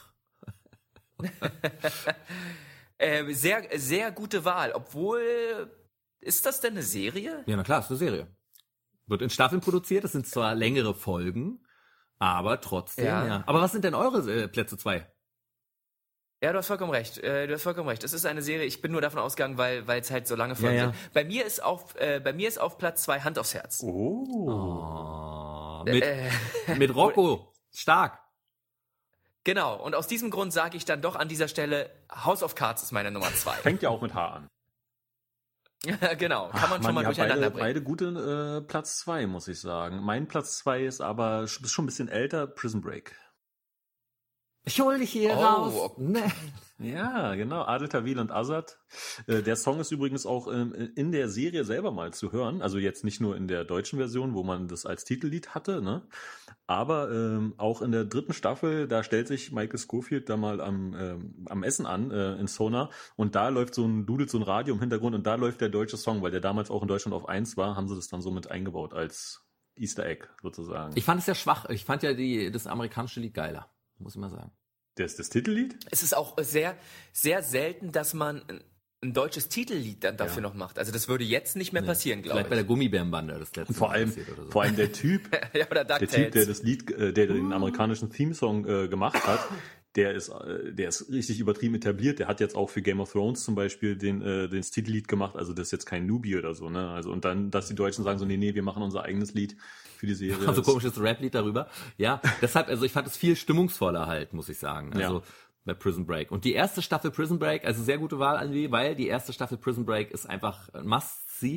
äh, sehr, sehr gute Wahl. Obwohl, ist das denn eine Serie? Ja, na klar, ist eine Serie. Wird in Staffeln produziert, das sind zwar längere Folgen, aber trotzdem, ja. Ja. Aber was sind denn eure äh, Plätze zwei? Ja, du hast vollkommen recht. Äh, du hast vollkommen recht. Es ist eine Serie. Ich bin nur davon ausgegangen, weil weil es halt so lange Folgen Ja, ja. sind. Bei mir ist auf äh, bei mir ist auf Platz zwei Hand aufs Herz. Oh. Oh, mit, Äh, mit Rocco, stark. genau. Und aus diesem Grund sage ich dann doch an dieser Stelle, House of Cards ist meine Nummer zwei. Fängt ja auch mit H an. Genau. Kann man Ach, schon Mann, mal ihr habt durcheinander beide, bringen. beide gute äh, Platz zwei, muss ich sagen. Mein Platz zwei ist aber sch- ist schon ein bisschen älter, Prison Break. Ich hol dich hier Oh, raus. okay. Ne. Ja, genau. Adel Tawil und Azad. Äh, der Song ist übrigens auch ähm, in der Serie selber mal zu hören. Also jetzt nicht nur in der deutschen Version, wo man das als Titellied hatte, ne? Aber ähm, auch in der dritten Staffel, da stellt sich Michael Scofield da mal am, ähm, am Essen an äh, in Sona und da läuft so ein, dudelt so ein Radio im Hintergrund und da läuft der deutsche Song, weil der damals auch in Deutschland auf eins war, haben sie das dann so mit eingebaut als Easter Egg sozusagen. Ich fand es ja schwach. Ich fand ja die, das amerikanische Lied geiler, muss ich mal sagen. Das ist das Titellied? Es ist auch sehr, sehr selten, dass man ein, ein deutsches Titellied dann dafür Ja. noch macht. Also das würde jetzt nicht mehr passieren, glaube Vielleicht bei der ich. Gummibärenbande das letzte Und vor Mal allem, passiert oder so. vor allem der Typ, Ja, oder der DuckTales. Typ, der das Lied, äh, der den amerikanischen Theme-Song äh, gemacht hat, der ist, äh, der ist richtig übertrieben etabliert. Der hat jetzt auch für Game of Thrones zum Beispiel den, äh, den Titellied gemacht. Also das ist jetzt kein Newbie oder so, ne? Also und dann, dass die Deutschen sagen so, nee, nee, wir machen unser eigenes Lied für die Serie. Also Das- komisches Rap-Lied darüber. Ja, deshalb, also ich fand es viel stimmungsvoller halt, muss ich sagen. Also Ja. bei Prison Break. Und die erste Staffel Prison Break, also sehr gute Wahl, Andy, weil die erste Staffel Prison Break ist einfach ein Must-See.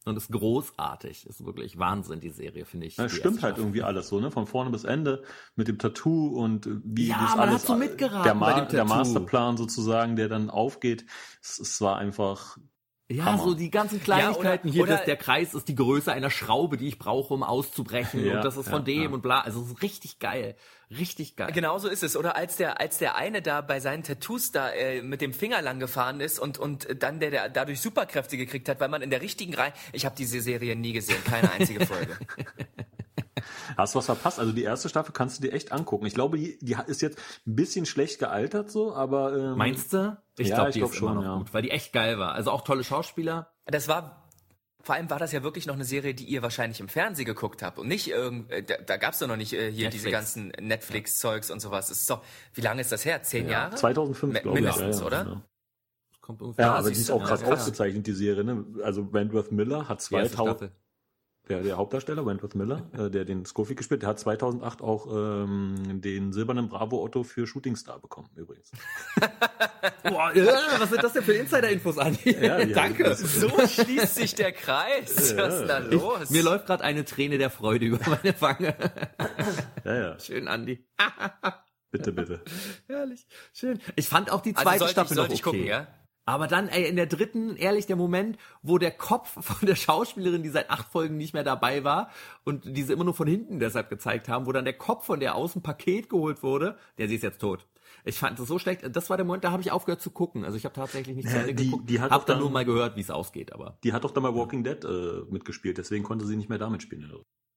und ist großartig. Ist wirklich Wahnsinn, die Serie, finde ich. Ja, die stimmt erste halt Staffel. irgendwie alles so, ne? Von vorne bis Ende mit dem Tattoo und wie Ja, das man alles, hat so mitgeraten der, bei Ma- dem der Tattoo. Masterplan sozusagen, der dann aufgeht. Es, es war einfach Ja, Hammer. so die ganzen Kleinigkeiten. Ja, oder- Hier, oder- das, der Kreis ist die Größe einer Schraube, die ich brauche, um auszubrechen. Ja, und das ist von ja, dem ja. und bla. Also es ist richtig geil. Richtig geil. Genau so ist es. Oder als der, als der eine da bei seinen Tattoos da äh, mit dem Finger lang gefahren ist und, und dann der, der dadurch Superkräfte gekriegt hat, weil man in der richtigen Reihe... Ich habe diese Serie nie gesehen, keine einzige Folge. Hast du was verpasst? Also die erste Staffel kannst du dir echt angucken. Ich glaube, die, die ist jetzt ein bisschen schlecht gealtert so, aber ähm, Meinst du? Ich Ja, glaube, ich die glaub ist schon, immer noch ja. gut, weil die echt geil war. Also auch tolle Schauspieler. Das war... Vor allem war das ja wirklich noch eine Serie, die ihr wahrscheinlich im Fernsehen geguckt habt und nicht irgend, äh, da, da gab es doch noch nicht äh, hier Netflix. diese ganzen Netflix-Zeugs und sowas. Das ist doch, wie lange ist das her? Zehn ja, Jahre? zweitausendfünf, Mi- glaube ich. mindestens, ja, ja, oder? Ja, Kommt irgendwie ja Ah, aber die siehst ist du, auch krass ja. ausgezeichnet, die Serie. Ne? Also Wentworth Miller hat Die erste zweitausend, Staffel. der, der Hauptdarsteller, Wentworth Miller, äh, der den Scofield gespielt, der hat zweitausendacht auch ähm, den silbernen Bravo Otto für Shooting Star bekommen, übrigens. Boah, äh, was sind das denn für Insider-Infos, Andi? Ja, die Danke. haben- So schließt sich der Kreis. Was ist denn da los? Mir läuft gerade eine Träne der Freude über meine Wange. Ja, ja, Schön, Andi. bitte, bitte. Herrlich. Schön. Ich fand auch die also zweite sollte Staffel ich, sollte noch ich okay. gucken, ja? Aber dann, ey, in der dritten, ehrlich, der Moment, wo der Kopf von der Schauspielerin, die seit acht Folgen nicht mehr dabei war und diese immer nur von hinten deshalb gezeigt haben, wo dann der Kopf von der aus dem Paket geholt wurde, der sie ist jetzt tot. Ich fand das so schlecht. Das war der Moment, da habe ich aufgehört zu gucken. Also ich habe tatsächlich nicht zu Ja, Ende die- geguckt. die hat Hab doch dann dann- nur mal gehört, wie es ausgeht, aber. Die hat doch dann bei Walking Dead äh, mitgespielt, deswegen konnte sie nicht mehr damit spielen.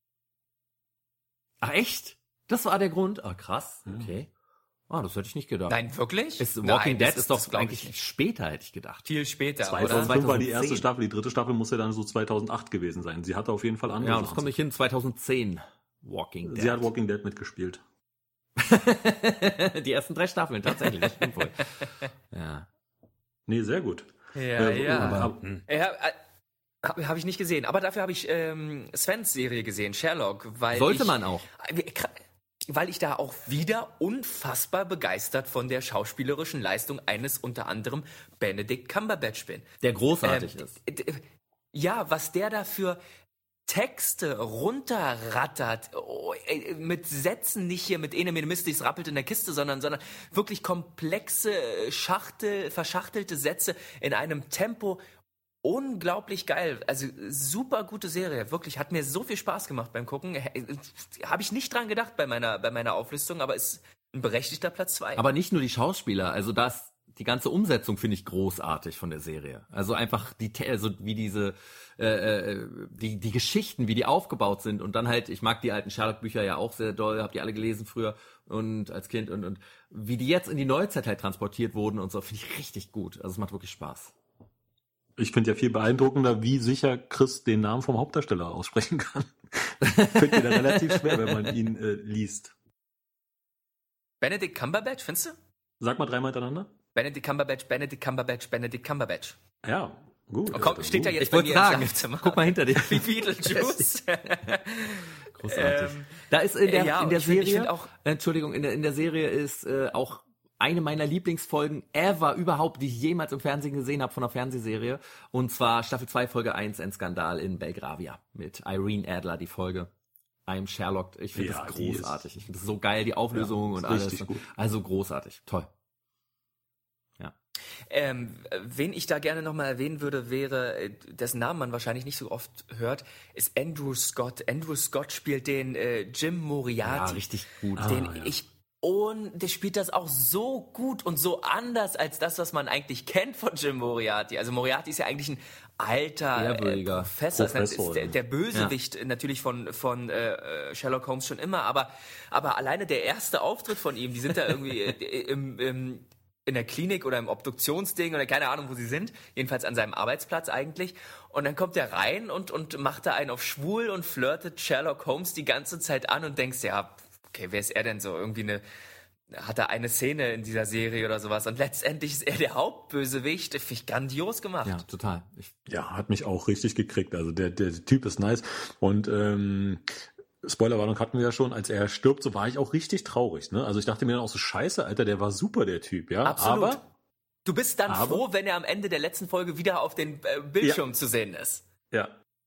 Ach echt? Das war der Grund? Ah, krass. Okay. Ah, das hätte ich nicht gedacht. Nein, wirklich? Ist, Walking Nein, Dead das ist doch das glaub eigentlich ich später, hätte ich gedacht. viel später, oder? zweitausendfünf war die erste zweitausendzehn. Staffel, die dritte Staffel muss ja dann so zweitausendacht gewesen sein. Sie hatte auf jeden Fall andere Ja, und das Sachen. kommt nicht hin, zweitausendzehn. Walking Dead. Sie hat Walking Dead mitgespielt. Die ersten drei Staffeln, tatsächlich. Das stimmt wohl. Ja. Nee, sehr gut. Ja, Äh, ja. aber- Ja, äh, habe hab ich nicht gesehen. Aber dafür habe ich ähm, Svens Serie gesehen, Sherlock. Weil Sollte ich, man auch. Weil ich da auch wieder unfassbar begeistert von der schauspielerischen Leistung eines unter anderem Benedict Cumberbatch bin. Der großartig Ähm, ist. d- Ja, was der da für Texte runterrattert, oh, ey, mit Sätzen, nicht hier mit Ene Mene Mistis rappelt in der Kiste, sondern, sondern wirklich komplexe Schachtel, verschachtelte Sätze in einem Tempo. Unglaublich geil. Also super gute Serie. Wirklich, hat mir so viel Spaß gemacht beim Gucken. Habe ich nicht dran gedacht bei meiner, bei meiner Auflistung, aber ist ein berechtigter Platz zwei. Aber nicht nur die Schauspieler, also das, die ganze Umsetzung finde ich großartig von der Serie. Also einfach die, Te- also wie diese, äh, äh, die, die Geschichten, wie die aufgebaut sind und dann halt, ich mag die alten Sherlock-Bücher ja auch sehr doll, hab die alle gelesen früher und als Kind und, und wie die jetzt in die Neuzeit halt transportiert wurden und so, finde ich richtig gut. Also es macht wirklich Spaß. Ich finde ja viel beeindruckender, wie sicher Chris den Namen vom Hauptdarsteller aussprechen kann. Fällt mir da relativ schwer, wenn man ihn äh, liest. Benedict Cumberbatch, findest du? Sag mal dreimal hintereinander. Benedict Cumberbatch, Benedict Cumberbatch, Benedict Cumberbatch. Ja, gut. Oh, komm, Also, steht ja gut. jetzt Ich bei wollte mir sagen, im Schlafzimmer. guck mal hinter dir. Wie Beetlejuice. Großartig. Ähm, da ist in der, ja, in der ich find- ich Serie, find auch- Entschuldigung, in der, in der Serie ist äh, auch eine meiner Lieblingsfolgen ever überhaupt, die ich jemals im Fernsehen gesehen habe von einer Fernsehserie. Und zwar Staffel zwei, Folge eins, ein Skandal in Belgravia mit Irene Adler, die Folge. I'm Sherlock. Ich finde Ja, das die großartig. Ich finde das so geil, die Auflösung Ja, und ist alles. richtig gut. Also großartig. Toll. Ähm, wen ich da gerne nochmal erwähnen würde, wäre, äh, dessen Namen man wahrscheinlich nicht so oft hört, ist Andrew Scott. Andrew Scott spielt den äh, Jim Ja, Moriarty. richtig gut. Den Ah, ja. ich und der spielt das auch so gut und so anders als das, was man eigentlich kennt von Jim Moriarty. Also Moriarty ist ja eigentlich ein alter äh, Ehrwürdiger Professor, Professor, ist der, ja. der Bösewicht äh, natürlich von von äh, Sherlock Holmes schon immer, aber aber alleine der erste Auftritt von ihm, die sind da irgendwie äh, im, im in der Klinik oder im Obduktionsding oder keine Ahnung, wo sie sind. Jedenfalls an seinem Arbeitsplatz eigentlich. Und dann kommt er rein und, und macht da einen auf schwul und flirtet Sherlock Holmes die ganze Zeit an und denkst, ja, okay, wer ist er denn so? Irgendwie eine, hat er eine Szene in dieser Serie oder sowas. Und letztendlich ist er der Hauptbösewicht. Finde ich grandios gemacht. Ja, total. Ich, Ja, hat mich auch richtig gekriegt. Also der, der Typ ist nice. Und ähm, Spoilerwarnung hatten wir ja schon, als er stirbt, so war ich auch richtig traurig. Ne? Also ich dachte mir dann auch so, scheiße, Alter, der war super, der Typ. Ja, Absolut. Aber Du bist dann Aber- froh, wenn er am Ende der letzten Folge wieder auf den äh, Bildschirm zu sehen ist. ja,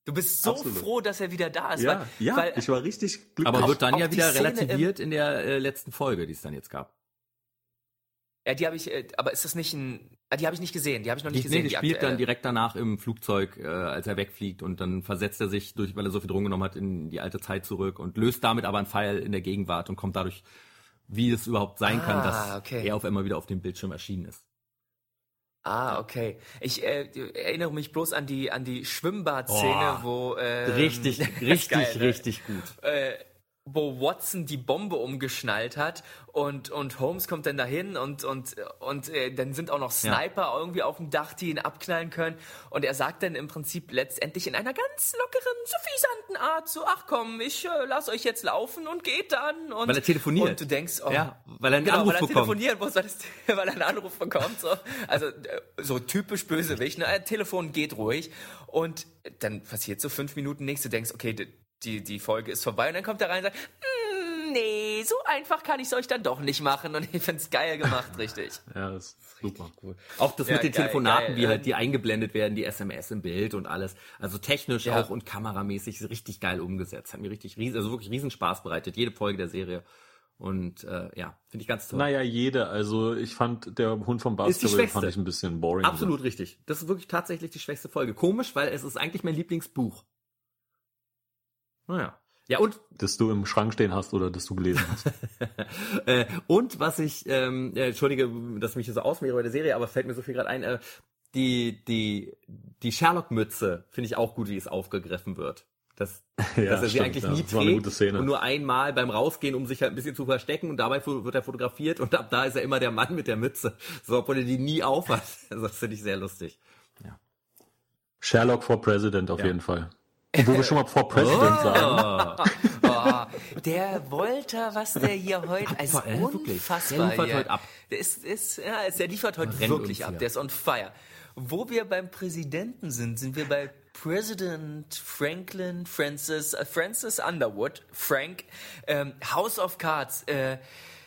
Du bist so Absolut. froh, dass er wieder da ist. Ja, weil, ja, weil, ich war richtig glücklich. Aber wird dann auch ja die wieder Szene relativiert in der äh, letzten Folge, die es dann jetzt gab. Ja, die habe ich, äh, aber ist das nicht ein, ah, die habe ich nicht gesehen, die habe ich noch nicht Die, gesehen. nee, die die spielt aktuelle. dann direkt danach im Flugzeug, äh, als er wegfliegt und dann versetzt er sich, durch, weil er so viel Drogen genommen hat, in die alte Zeit zurück und löst damit aber einen Pfeil in der Gegenwart und kommt dadurch, wie es überhaupt sein kann, Ah, dass okay. er auf einmal wieder auf dem Bildschirm erschienen ist. Ah, okay. Ich äh, erinnere mich bloß an die an die Schwimmbadszene, Oh, wo ähm, Richtig, das ist richtig, geil, ne? richtig gut. äh, wo Watson die Bombe umgeschnallt hat und und Holmes kommt dann dahin und und und äh, dann sind auch noch Sniper irgendwie auf dem Dach, die ihn abknallen können und er sagt dann im Prinzip letztendlich in einer ganz lockeren, suffisanten Art so, ach komm, ich äh, lass euch jetzt laufen und geht dann und Weil er telefoniert. und du denkst, oh, Ja, weil er einen genau, Anruf weil er bekommt. telefonieren muss, weil, das, weil er einen Anruf bekommt. So. Also äh, so typisch Bösewicht. Ne? Telefon geht ruhig. Und dann passiert so fünf Minuten nichts. Du denkst, okay, die, die, die Folge ist vorbei. Und dann kommt er rein und sagt, mm, nee, so einfach kann ich es euch dann doch nicht machen. Und ich find's geil gemacht, richtig. Ja, das ist super. Cool. Auch das Ja, mit den geil, Telefonaten, geil. wie halt die eingeblendet werden, die S M S im Bild und alles. Also technisch Ja. auch und kameramäßig richtig geil umgesetzt. Hat mir richtig riesen, also wirklich riesen Spaß bereitet. Jede Folge der Serie. Und äh, ja, finde ich ganz toll. Naja, jede. Also ich fand, der Hund vom Ist die Baskerville schwächste. fand ich ein bisschen boring. Absolut richtig. Das ist wirklich tatsächlich die schwächste Folge. Komisch, weil es ist eigentlich mein Lieblingsbuch. Naja. Ja, und Das du im Schrank stehen hast oder das du gelesen hast. äh, und was ich, ähm, ja, entschuldige, dass ich mich hier so ausmehre bei der Serie, aber fällt mir so viel gerade ein, äh, die, die, die Sherlock-Mütze finde ich auch gut, wie es aufgegriffen wird. Das, Ja, dass er sie stimmt, eigentlich ja. nie Das war eine trägt gute Szene. und nur einmal beim Rausgehen, um sich halt ein bisschen zu verstecken und dabei fu- wird er fotografiert und ab da ist er immer der Mann mit der Mütze. So, obwohl er die nie aufhat. Also das finde ich sehr lustig. Sherlock for President auf Ja. jeden Fall. Und wo wir schon mal for President sagen. Oh, der Wolter, was der hier heute, also Abfa- äh, wirklich. unfassbar. Der liefert hier. heute ab. Der, ist, ist, ja, ist, der liefert heute Rennt wirklich uns ab. hier. Der ist on fire. Wo wir beim Präsidenten sind, sind wir bei President Franklin Francis, äh, Francis Underwood, Frank, ähm, House of Cards, äh,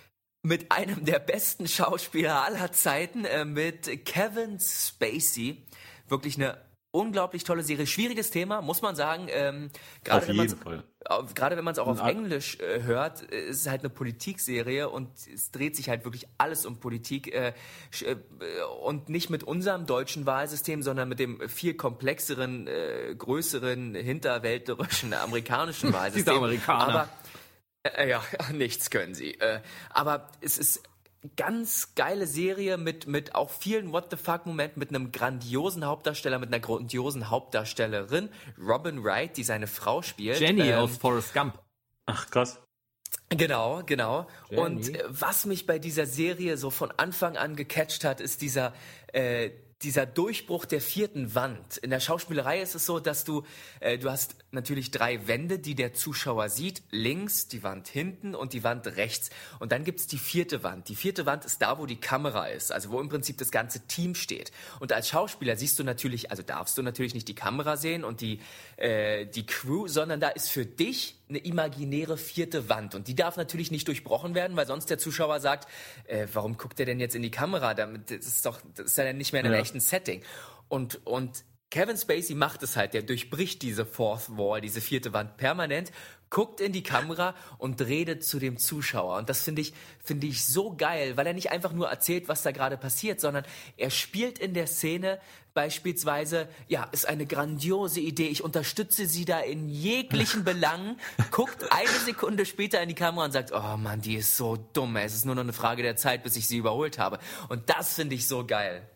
mit einem der besten Schauspieler aller Zeiten, äh, mit Kevin Spacey. Wirklich eine unglaublich tolle Serie. Schwieriges Thema, muss man sagen. Ähm, gerade Auf wenn jeden man's- Fall. auf- Gerade wenn man es auch auf Und- Englisch äh, hört, äh, ist es halt eine Politikserie und es dreht sich halt wirklich alles um Politik äh, sch- äh, und nicht mit unserem deutschen Wahlsystem, sondern mit dem viel komplexeren, äh, größeren, hinterwäldlerischen amerikanischen Wahlsystem. Amerikaner. Aber äh, ja, nichts können sie. Äh, aber es ist ganz geile Serie mit, mit auch vielen What the fuck Momenten, mit einem grandiosen Hauptdarsteller, mit einer grandiosen Hauptdarstellerin, Robin Wright, die seine Frau spielt. Jenny Ähm, aus Forrest Gump. Ach, krass. Genau, genau. Jenny. Und äh, was mich bei dieser Serie so von Anfang an gecatcht hat, ist dieser, äh, dieser Durchbruch der vierten Wand. In der Schauspielerei ist es so, dass du, äh, du hast natürlich drei Wände, die der Zuschauer sieht. Links, die Wand hinten und die Wand rechts. Und dann gibt's die vierte Wand. Die vierte Wand ist da, wo die Kamera ist, also wo im Prinzip das ganze Team steht. Und als Schauspieler siehst du natürlich, also darfst du natürlich nicht die Kamera sehen und die, äh, die Crew, sondern da ist für dich eine imaginäre vierte Wand. Und die darf natürlich nicht durchbrochen werden, weil sonst der Zuschauer sagt, äh, warum guckt der denn jetzt in die Kamera? Damit, das ist doch, das ist ja dann nicht mehr in einem Ja. echten Setting. Und, und Kevin Spacey macht es halt, der durchbricht diese Fourth Wall, diese vierte Wand permanent, guckt in die Kamera und redet zu dem Zuschauer. Und das finde ich, finde ich so geil, weil er nicht einfach nur erzählt, was da gerade passiert, sondern er spielt in der Szene beispielsweise, ja, ist eine grandiose Idee, ich unterstütze sie da in jeglichen Belangen, guckt eine Sekunde später in die Kamera und sagt, oh Mann, die ist so dumm, es ist nur noch eine Frage der Zeit, bis ich sie überholt habe. Und das finde ich so geil.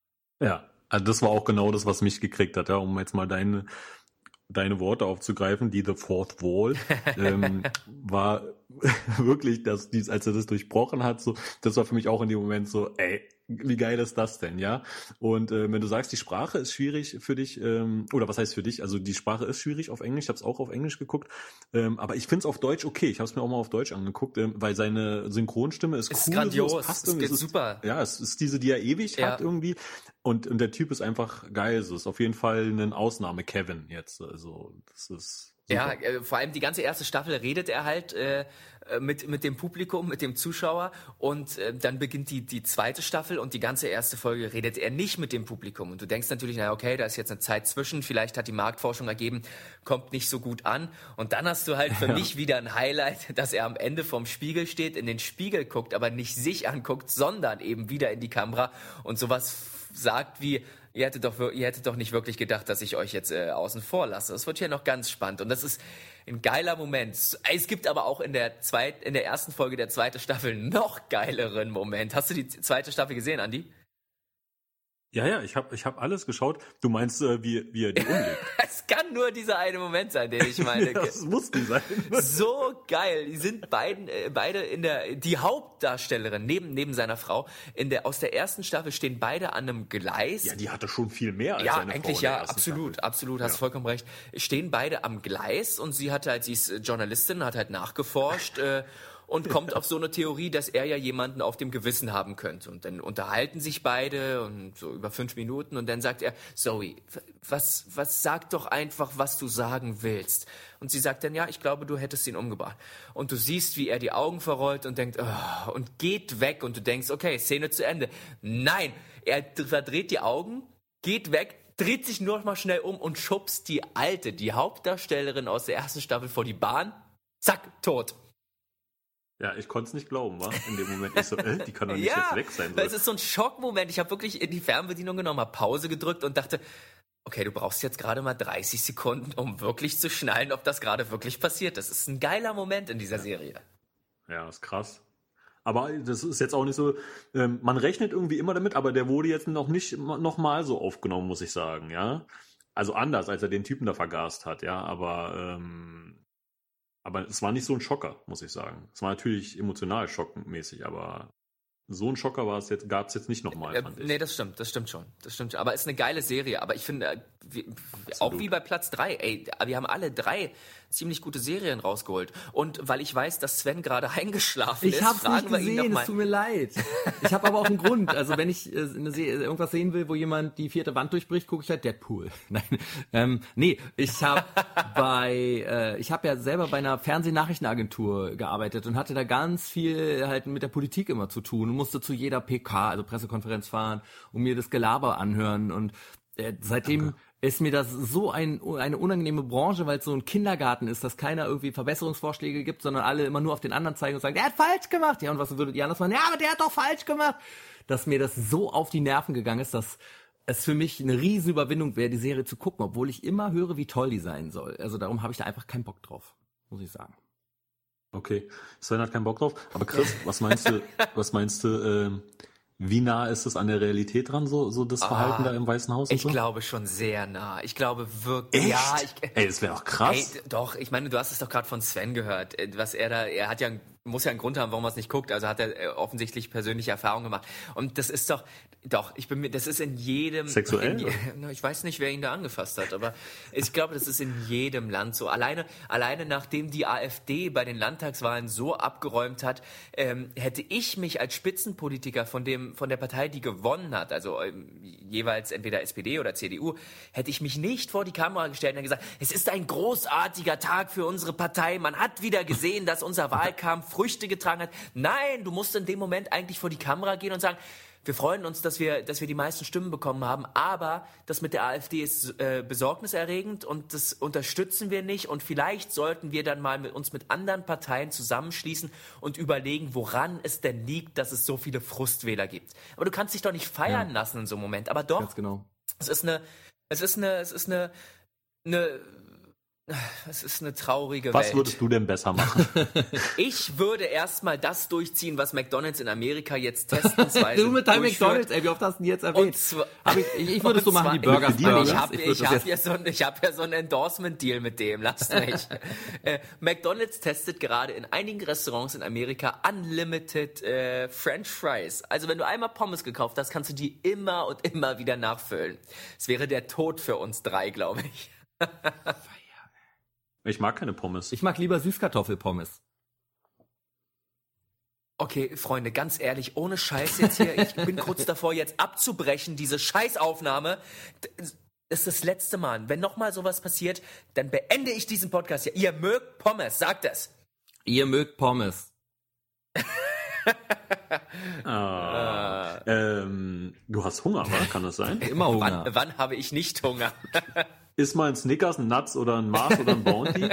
Ja, also das war auch genau das, was mich gekriegt hat, ja, um jetzt mal deine, deine Worte aufzugreifen, die The Fourth Wall, ähm, war wirklich, dass dies, als er das durchbrochen hat, so, das war für mich auch in dem Moment so, ey, wie geil ist das denn, ja? Und äh, wenn du sagst, die Sprache ist schwierig für dich, ähm, oder was heißt für dich? Also die Sprache ist schwierig auf Englisch, ich habe es auch auf Englisch geguckt, ähm, aber ich finde es auf Deutsch okay. Ich habe es mir auch mal auf Deutsch angeguckt, ähm, weil seine Synchronstimme ist, Ist cool, grandios, so, es passt es irgendwie, geht es ist, super. Ja, es ist diese, die er ewig Ja. hat irgendwie. Und, und der Typ ist einfach geil. Es ist auf jeden Fall ein Ausnahme-Kevin jetzt. Also das ist Ja, äh, vor allem die ganze erste Staffel redet er halt äh, mit mit dem Publikum, mit dem Zuschauer und äh, dann beginnt die die zweite Staffel und die ganze erste Folge redet er nicht mit dem Publikum und du denkst natürlich, na okay, da ist jetzt eine Zeit zwischen, vielleicht hat die Marktforschung ergeben, kommt nicht so gut an und dann hast du halt für ja. mich wieder ein Highlight, dass er am Ende vorm Spiegel steht, in den Spiegel guckt, aber nicht sich anguckt, sondern eben wieder in die Kamera und sowas sagt wie, ihr hättet doch, ihr hättet doch nicht wirklich gedacht, dass ich euch jetzt äh, außen vor lasse. Das wird hier noch ganz spannend und das ist ein geiler Moment. Es gibt aber auch in der zweit, in der ersten Folge der zweiten Staffel noch geileren Moment. Hast du die zweite Staffel gesehen, Andi? Ja, ja, ich habe ich hab alles geschaut. Du meinst, äh, wie, wie er die umlegt? Es kann nur dieser eine Moment sein, den ich meine. Ja, das muss nicht sein. So geil. Die sind beiden, äh, beide in der, die Hauptdarstellerin neben, neben seiner Frau, in der, aus der ersten Staffel stehen beide an einem Gleis. Ja, die hatte schon viel mehr als ja, seine Frau. Eigentlich Ja, eigentlich ja, absolut, Staffel. absolut, hast ja. vollkommen recht. Stehen beide am Gleis und sie hat halt, sie ist Journalistin, hat halt nachgeforscht, äh, und kommt auf so eine Theorie, dass er ja jemanden auf dem Gewissen haben könnte. Und dann unterhalten sich beide und so über fünf Minuten und dann sagt er, Zoe, was, was sag doch einfach, was du sagen willst. Und sie sagt dann, ja, ich glaube, du hättest ihn umgebracht. Und du siehst, wie er die Augen verrollt und denkt, oh, und geht weg und du denkst, okay, Szene zu Ende. Nein, er verdreht die Augen, geht weg, dreht sich nur noch mal schnell um und schubst die Alte, die Hauptdarstellerin aus der ersten Staffel vor die Bahn. Zack, tot. Ja, ich konnte es nicht glauben, wa? In dem Moment. Ich so, äh, die kann doch nicht ja, jetzt weg sein. So. Es ist so ein Schockmoment. Ich habe wirklich in die Fernbedienung genommen, habe Pause gedrückt und dachte, okay, du brauchst jetzt gerade mal dreißig Sekunden, um wirklich zu schnallen, ob das gerade wirklich passiert. Das ist ein geiler Moment in dieser Serie. Ja, ist krass. Aber das ist jetzt auch nicht so, ähm, man rechnet irgendwie immer damit, aber der wurde jetzt noch nicht noch mal so aufgenommen, muss ich sagen, ja. Also anders, als er den Typen da vergast hat, ja, aber ähm, aber es war nicht so ein Schocker, muss ich sagen. Es war natürlich emotional schockmäßig, aber so ein Schocker war es jetzt, gab es jetzt nicht nochmal, fand ich. Nee, das stimmt, das stimmt schon. Das stimmt schon. Aber es ist eine geile Serie. Aber ich finde, wie, auch wie bei Platz drei, ey, wir haben alle drei ziemlich gute Serien rausgeholt. Und weil ich weiß, dass Sven gerade eingeschlafen ich ist, hab's fragen nicht wir gesehen, ihn nochmal. Es tut mir leid. Ich habe aber auch einen Grund. Also wenn ich äh, eine Se- irgendwas sehen will, wo jemand die vierte Wand durchbricht, gucke ich halt Deadpool. Nein, ähm, nee, ich habe bei, äh, ich habe ja selber bei einer Fernsehnachrichtenagentur gearbeitet und hatte da ganz viel halt mit der Politik immer zu tun und musste zu jeder P K, also Pressekonferenz fahren und mir das Gelaber anhören und äh, seitdem Danke. ist mir das so ein, eine unangenehme Branche, weil es so ein Kindergarten ist, dass keiner irgendwie Verbesserungsvorschläge gibt, sondern alle immer nur auf den anderen zeigen und sagen, der hat falsch gemacht. Ja, und was würdet ihr anders machen? Ja, aber der hat doch falsch gemacht. Dass mir das so auf die Nerven gegangen ist, dass es für mich eine riesen Überwindung wäre, die Serie zu gucken, obwohl ich immer höre, wie toll die sein soll. Also darum habe ich da einfach keinen Bock drauf, muss ich sagen. Okay, Sven hat keinen Bock drauf. Aber Chris, was meinst du, was meinst du, ähm, wie nah ist es an der Realität dran, so, so das Verhalten ah, da im Weißen Haus? Und ich so? glaube schon sehr nah. Ich glaube wirklich. Echt? Ja, ich, Ey, das wäre doch krass. Ey, doch, ich meine, du hast es doch gerade von Sven gehört, was er da, er hat ja, muss ja einen Grund haben, warum er es nicht guckt. Also hat er offensichtlich persönliche Erfahrungen gemacht. Und das ist doch, doch, ich bin mir, das ist in jedem. Sexuell? In, ich weiß nicht, wer ihn da angefasst hat, aber ich glaube, das ist in jedem Land so. Alleine, alleine nachdem die AfD bei den Landtagswahlen so abgeräumt hat, ähm, hätte ich mich als Spitzenpolitiker von dem, von der Partei, die gewonnen hat, also ähm, jeweils entweder S P D oder C D U, hätte ich mich nicht vor die Kamera gestellt und gesagt, es ist ein großartiger Tag für unsere Partei. Man hat wieder gesehen, dass unser Wahlkampf Früchte getragen hat. Nein, du musst in dem Moment eigentlich vor die Kamera gehen und sagen, wir freuen uns, dass wir, dass wir die meisten Stimmen bekommen haben, aber das mit der AfD ist äh, besorgniserregend und das unterstützen wir nicht und vielleicht sollten wir dann mal mit uns mit anderen Parteien zusammenschließen und überlegen, woran es denn liegt, dass es so viele Frustwähler gibt. Aber du kannst dich doch nicht feiern ja. lassen in so einem Moment. Aber doch, ganz genau. es ist eine, es ist eine, es ist eine, eine Es ist eine traurige was Welt. Was würdest du denn besser machen? Ich würde erstmal das durchziehen, was McDonald's in Amerika jetzt testensweise Du mit deinem durchführt. McDonald's, ey, wie oft hast du denn jetzt erwähnt? Zwar, ich, ich, ich würde es so machen, die Burger. Burgers. Ich habe ich hab ja, so ein, ich hab ja so einen Endorsement-Deal mit dem, lasst mich. äh, McDonald's testet gerade in einigen Restaurants in Amerika Unlimited äh, French Fries. Also wenn du einmal Pommes gekauft hast, kannst du die immer und immer wieder nachfüllen. Es wäre der Tod für uns drei, glaube ich. Ich mag keine Pommes. Ich mag lieber Süßkartoffelpommes. Okay, Freunde, ganz ehrlich, ohne Scheiß jetzt hier, ich bin kurz davor, jetzt abzubrechen, diese Scheißaufnahme. ist das letzte Mal. Wenn nochmal sowas passiert, dann beende ich diesen Podcast hier. Ihr mögt Pommes, sagt es. Ihr mögt Pommes. ah, ähm, du hast Hunger, wa? Kann das sein? Immer Hunger. Wann, wann habe ich nicht Hunger? Ist mal ein Snickers, ein Nuts oder ein Mars oder ein Bounty?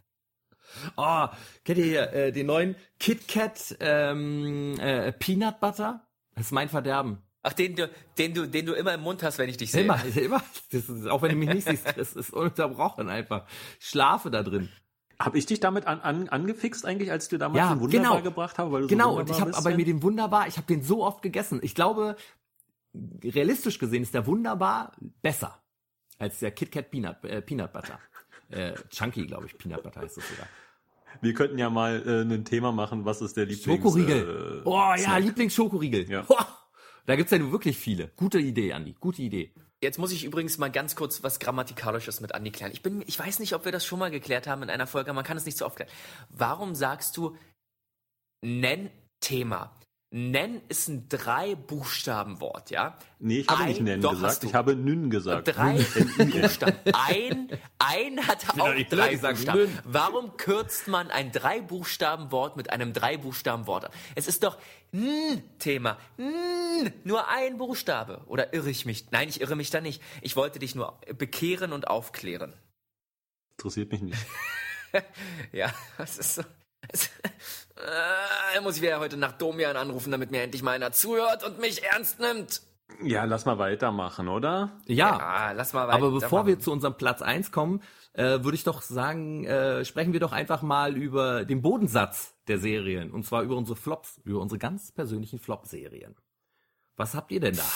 Oh, kennt ihr hier, äh, den neuen KitKat ähm, äh, Peanut Butter? Das ist mein Verderben. Ach, den du, den du, den du immer im Mund hast, wenn ich dich sehe. Immer, immer. Das ist, auch wenn du mich nicht siehst, das ist ununterbrochen einfach. Ich schlafe da drin. Habe ich dich damit an, an, angefixt eigentlich, als ich dir damals Ja, den Wunderbar genau. gebracht habe? Weil du Genau, so und ich habe aber mir den Wunderbar, ich habe den so oft gegessen. Ich glaube, realistisch gesehen ist der Wunderbar besser als der KitKat Peanut, äh, Peanut Butter. Äh, Chunky, glaube ich, Peanut Butter heißt das sogar. Wir könnten ja mal äh, ein Thema machen, was ist der Lieblings... Schokoriegel. Äh, oh ja, Snack. Lieblingsschokoriegel. Ja. Oh, da gibt's ja nur wirklich viele. Gute Idee, Andi, gute Idee. Jetzt muss ich übrigens mal ganz kurz was Grammatikalisches mit Andi klären. Ich bin, ich weiß nicht, ob wir das schon mal geklärt haben in einer Folge, man kann es nicht so oft klären. Warum sagst du nenn Thema? Nenn ist ein Drei-Buchstaben-Wort, ja? Nee, ich habe ein, nicht nennen doch, gesagt, ich habe nün gesagt. Drei Nün. Buchstaben. Ein, ein hat auch doch drei gesagt, Buchstaben. nün. Warum kürzt man ein Drei-Buchstaben-Wort mit einem Drei-Buchstaben-Wort ab? Es ist doch ein Thema. N, nur ein Buchstabe. Oder irre ich mich? Nein, ich irre mich da nicht. Ich wollte dich nur bekehren und aufklären. Interessiert mich nicht. Ja, das ist so. Es, äh, muss ich wieder heute nach Domian anrufen, damit mir endlich mal einer zuhört und mich ernst nimmt. Ja, lass mal weitermachen, oder? Ja, Ja, lass mal weiter. aber bevor wir zu unserem Platz eins kommen, äh, würde ich doch sagen, äh, sprechen wir doch einfach mal über den Bodensatz der Serien. Und zwar über unsere Flops, über unsere ganz persönlichen Flop-Serien. Was habt ihr denn da?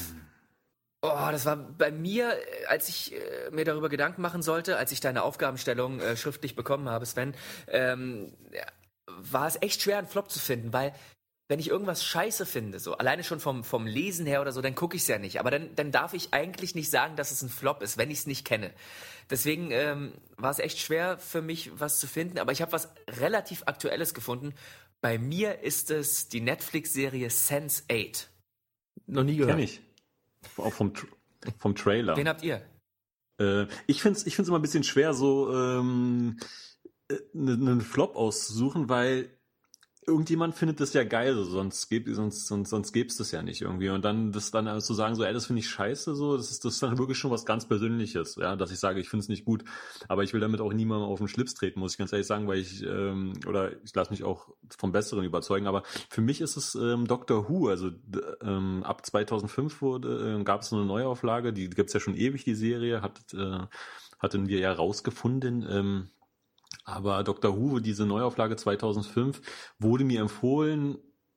Oh, das war bei mir, äh, als ich äh, mir darüber Gedanken machen sollte, als ich deine Aufgabenstellung äh, schriftlich bekommen habe, Sven, ähm, ja, war es echt schwer, einen Flop zu finden, weil wenn ich irgendwas scheiße finde, so alleine schon vom, vom Lesen her oder so, dann gucke ich es ja nicht. Aber dann, dann darf ich eigentlich nicht sagen, dass es ein Flop ist, wenn ich es nicht kenne. Deswegen ähm, war es echt schwer für mich, was zu finden. Aber ich habe was relativ Aktuelles gefunden. Bei mir ist es die Netflix-Serie Sense eight. Noch nie gehört. Kenn ich. Auch vom, Tr- vom Trailer. Wen habt ihr? Äh, ich finde es ich find's immer ein bisschen schwer, so ähm, äh, einen Flop auszusuchen, weil irgendjemand findet das ja geil, so, sonst gibt sonst sonst sonst gäbe es das ja nicht irgendwie, und dann das dann also zu sagen, so, ey, das finde ich scheiße, so, das ist das ist dann wirklich schon was ganz Persönliches, ja, dass ich sage, ich finde es nicht gut, aber ich will damit auch niemandem auf den Schlips treten, muss ich ganz ehrlich sagen, weil ich ähm, oder ich lasse mich auch vom Besseren überzeugen, aber für mich ist es ähm, Doctor Who, also d- ähm, ab zweitausendfünf wurde äh, gab es so eine Neuauflage, die gibt's ja schon ewig, die Serie, hat äh, hatten wir ja rausgefunden, ähm, aber Doctor Who, diese Neuauflage zweitausendfünf, wurde mir empfohlen,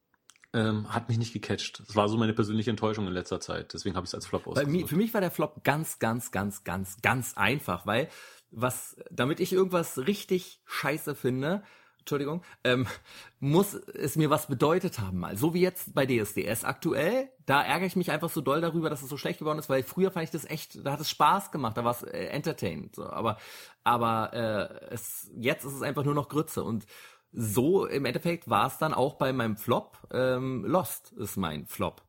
ähm, hat mich nicht gecatcht. Das war so meine persönliche Enttäuschung in letzter Zeit. Deswegen habe ich es als Flop Bei ausgesucht. mir, für mich war der Flop ganz, ganz, ganz, ganz, ganz einfach, weil was, damit ich irgendwas richtig scheiße finde, Entschuldigung, ähm, muss es mir was bedeutet haben mal. So wie jetzt bei D S D S aktuell, da ärgere ich mich einfach so doll darüber, dass es so schlecht geworden ist, weil früher fand ich das echt, da hat es Spaß gemacht, da war es äh, entertainend. So. Aber, aber äh, es, jetzt ist es einfach nur noch Grütze. Und so im Endeffekt war es dann auch bei meinem Flop. Ähm, Lost ist mein Flop.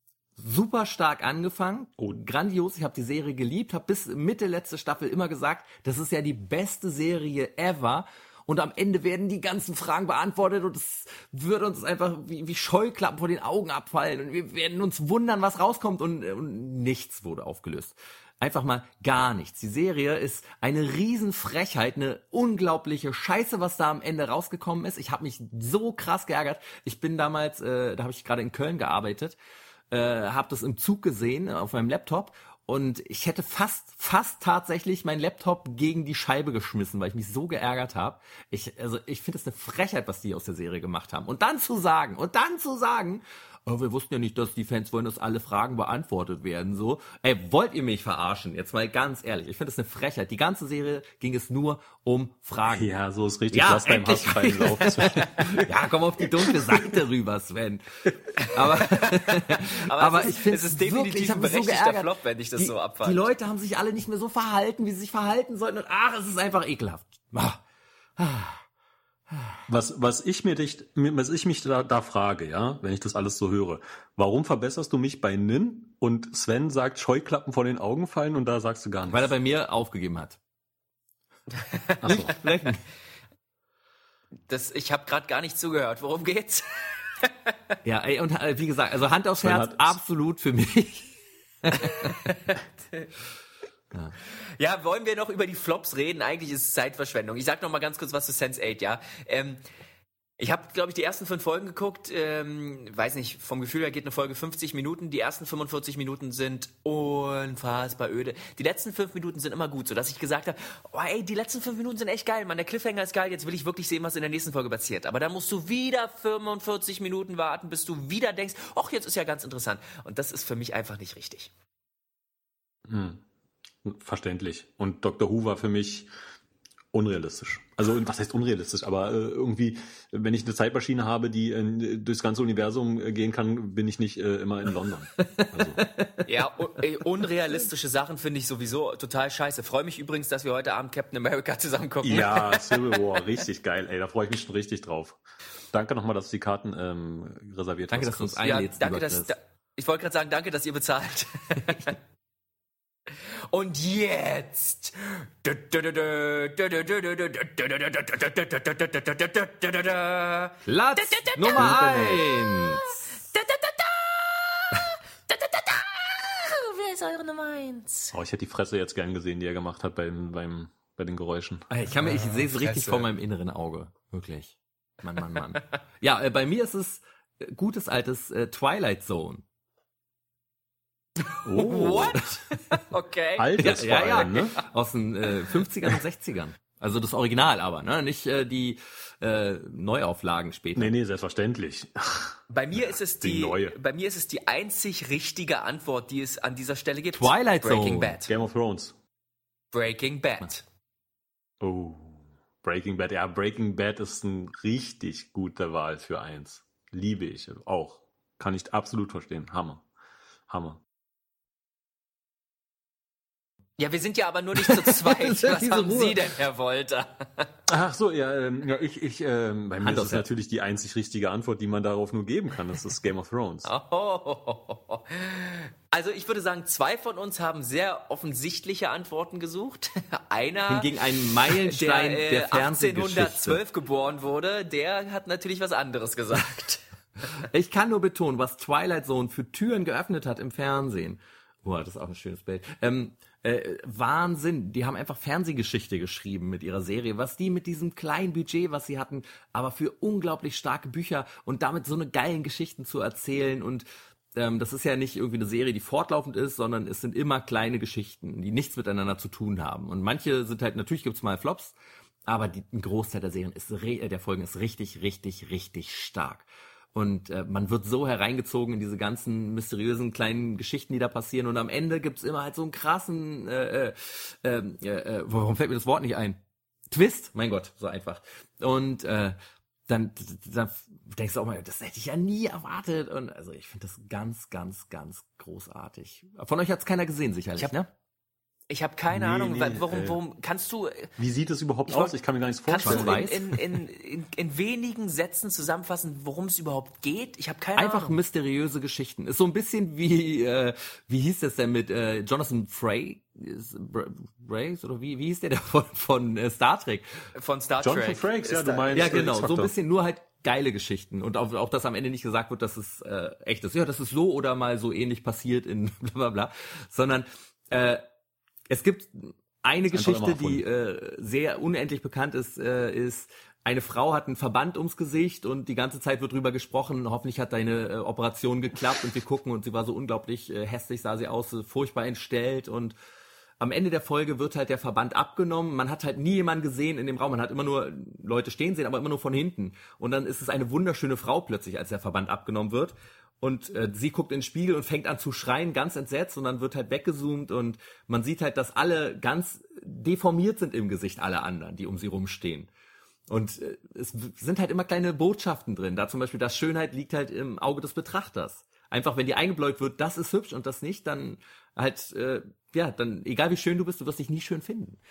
Super stark angefangen, Oh. grandios, ich habe die Serie geliebt, habe bis Mitte letzte Staffel immer gesagt, das ist ja die beste Serie ever, und am Ende werden die ganzen Fragen beantwortet und es wird uns einfach wie, wie Scheuklappen vor den Augen abfallen und wir werden uns wundern, was rauskommt, und, und nichts wurde aufgelöst. Einfach mal gar nichts. Die Serie ist eine Riesenfrechheit, eine unglaubliche Scheiße, was da am Ende rausgekommen ist. Ich habe mich so krass geärgert. Ich bin damals, äh, da habe ich gerade in Köln gearbeitet, äh, habe das im Zug gesehen auf meinem Laptop, und ich hätte fast, fast tatsächlich meinen Laptop gegen die Scheibe geschmissen, weil ich mich so geärgert habe. Ich, also ich finde es eine Frechheit, was die aus der Serie gemacht haben. Und dann zu sagen, und dann zu sagen, oh, wir wussten ja nicht, dass die Fans wollen, dass alle Fragen beantwortet werden, so. Ey, wollt ihr mich verarschen? Jetzt mal ganz ehrlich. Ich finde das eine Frechheit. Die ganze Serie ging es nur um Fragen. Ja, so ist richtig. Ja, Lass deinem Hass endlich. freien Lauf. Ja, komm auf die dunkle Seite rüber, Sven. Aber, Aber, aber es ist, ich finde es ist wirklich, definitiv ich hab ein mich so berechtigter geärgert. Flop, wenn ich das die, so abfand. Die Leute haben sich alle nicht mehr so verhalten, wie sie sich verhalten sollten. Und ach, es ist einfach ekelhaft. Ah, ah, Was, was ich mir dich, was ich mich da, da frage, ja, wenn ich das alles so höre, warum verbesserst du mich bei Nin und Sven sagt, Scheuklappen vor den Augen fallen und da sagst du gar nichts? Weil er bei mir aufgegeben hat. Ach so. Das, ich habe gerade gar nicht zugehört. Worum geht's? Ja, ey, und äh, wie gesagt, also Hand aufs Sven Herz, hat- absolut für mich. Ja, wollen wir noch über die Flops reden? Eigentlich ist es Zeitverschwendung. Ich sag noch mal ganz kurz was zu Sense eight, ja. Ähm, ich habe, glaube ich, die ersten fünf Folgen geguckt. Ähm, weiß nicht, vom Gefühl her geht eine Folge fünfzig Minuten. Die ersten fünfundvierzig Minuten sind unfassbar öde. Die letzten fünf Minuten sind immer gut, sodass ich gesagt habe, oh ey, die letzten fünf Minuten sind echt geil, Mann, der Cliffhanger ist geil, jetzt will ich wirklich sehen, was in der nächsten Folge passiert. Aber dann musst du wieder fünfundvierzig Minuten warten, bis du wieder denkst, ach, jetzt ist ja ganz interessant. Und das ist für mich einfach nicht richtig. Hm. Verständlich. Und Doktor Who war für mich unrealistisch. Also was heißt unrealistisch? Aber äh, irgendwie, wenn ich eine Zeitmaschine habe, die äh, durchs ganze Universum äh, gehen kann, bin ich nicht äh, immer in London. Also. Ja, un ey, unrealistische Sachen finde ich sowieso total scheiße. Freue mich übrigens, dass wir heute Abend Captain America zusammen gucken. Ja, Civil War, richtig geil. Ey, da freue ich mich schon richtig drauf. Danke nochmal, dass du die Karten ähm, reserviert Danke, hast. dass du uns Chris. Ja, einlädst. danke, lieber dass, Chris. da, ich wollte gerade sagen, danke, dass ihr bezahlt. Und jetzt. Platz Nummer eins. Wer ist eure Nummer eins? Oh, ich hätte die Fresse jetzt gern gesehen, die er gemacht hat beim, beim, bei den Geräuschen. Ich, kann mir, ich sehe es richtig Fresse. vor meinem inneren Auge. Wirklich. Mann, Mann, Mann. Ja, äh, bei mir ist es äh, gutes altes äh, Twilight Zone. Oh, What? Okay. altes Ja, vor ja, allem, ja. ne? Aus den äh, fünfzigern und sechzigern. Also das Original aber, ne? Nicht äh, die äh, Neuauflagen später. Nee, nee, selbstverständlich. Bei mir ist es Die die, neue. bei mir ist es die einzig richtige Antwort, die es an dieser Stelle gibt. Twilight Breaking Zone. Bad. Game of Thrones. Breaking Bad. Oh, Breaking Bad. Ja, Breaking Bad ist ein richtig guter Wahl für eins. Liebe ich auch. Kann ich absolut verstehen. Hammer. Hammer. Ja, wir sind ja aber nur nicht zu zweit. Was Diese haben Ruhe. Sie denn, Herr Wolter? Ach so, ja, ähm, ja ich, ich, ähm, bei mir Hand ist aufs es Herz. natürlich die einzig richtige Antwort, die man darauf nur geben kann. Das ist Game of Thrones. Oh. Also ich würde sagen, zwei von uns haben sehr offensichtliche Antworten gesucht. Einer, Hingegen ein Meilenstein der, der, äh, Fernsehgeschichte. achtzehnhundertzwölf geboren wurde, der hat natürlich was anderes gesagt. Ich kann nur betonen, was Twilight Zone für Türen geöffnet hat im Fernsehen. Boah, das ist auch ein schönes Bild. Ähm, äh, Wahnsinn. Die haben einfach Fernsehgeschichte geschrieben mit ihrer Serie. Was die mit diesem kleinen Budget, was sie hatten, aber für unglaublich starke Bücher und damit so eine geilen Geschichten zu erzählen. Und ähm, das ist ja nicht irgendwie eine Serie, die fortlaufend ist, sondern es sind immer kleine Geschichten, die nichts miteinander zu tun haben. Und manche sind halt, natürlich gibt's mal Flops, aber die, ein Großteil der Serien ist, re- äh, der Folgen ist richtig, richtig, richtig stark. Und äh, man wird so hereingezogen in diese ganzen mysteriösen kleinen Geschichten, die da passieren. Und am Ende gibt's immer halt so einen krassen, äh, äh, äh, warum fällt mir das Wort nicht ein? Twist, mein Gott, so einfach. Und äh, dann, dann denkst du auch mal, das hätte ich ja nie erwartet. Und also ich finde das ganz, ganz, ganz großartig. Von euch hat's keiner gesehen, sicherlich, Ich hab- ne? Ich habe keine Nee, Ahnung, nee, wa- warum, äh, warum kannst du Wie sieht es überhaupt Ich aus? wollt- Ich kann mir gar nichts kannst du vorstellen. Schwarz-Weiß? in, in, in, in, in wenigen Sätzen zusammenfassen, worum es überhaupt geht? Ich habe keine Einfach Ahnung. mysteriöse Geschichten. Ist so ein bisschen wie, äh, wie hieß das denn mit äh, Jonathan Frakes? Frakes oder wie, wie hieß der, der von, von äh, Star Trek? Von Star Jonathan Trek. Frakes, ja, Ist du da- meinst. Ja, äh, genau. So ein X-Factor. bisschen nur halt geile Geschichten. Und auch, auch, dass am Ende nicht gesagt wird, dass es äh, echt ist. Ja, das ist so oder mal so ähnlich passiert in bla bla bla. Sondern äh, es gibt eine Ist einfach Geschichte, immer die äh, sehr unendlich bekannt ist, äh, ist, eine Frau hat einen Verband ums Gesicht und die ganze Zeit wird drüber gesprochen, hoffentlich hat deine äh, Operation geklappt und wir gucken und sie war so unglaublich äh, hässlich, sah sie aus, so furchtbar entstellt und am Ende der Folge wird halt der Verband abgenommen. Man hat halt nie jemanden gesehen in dem Raum. Man hat immer nur Leute stehen sehen, aber immer nur von hinten. Und dann ist es eine wunderschöne Frau plötzlich, als der Verband abgenommen wird. Und äh, sie guckt in den Spiegel und fängt an zu schreien, ganz entsetzt. Und dann wird halt weggezoomt und man sieht halt, dass alle ganz deformiert sind im Gesicht, alle anderen, die um sie rumstehen. Und äh, es sind halt immer kleine Botschaften drin. Da zum Beispiel, dass Schönheit liegt halt im Auge des Betrachters. Einfach, wenn dir eingebläut wird, das ist hübsch und das nicht, dann halt, äh, ja, dann, egal wie schön du bist, du wirst dich nie schön finden.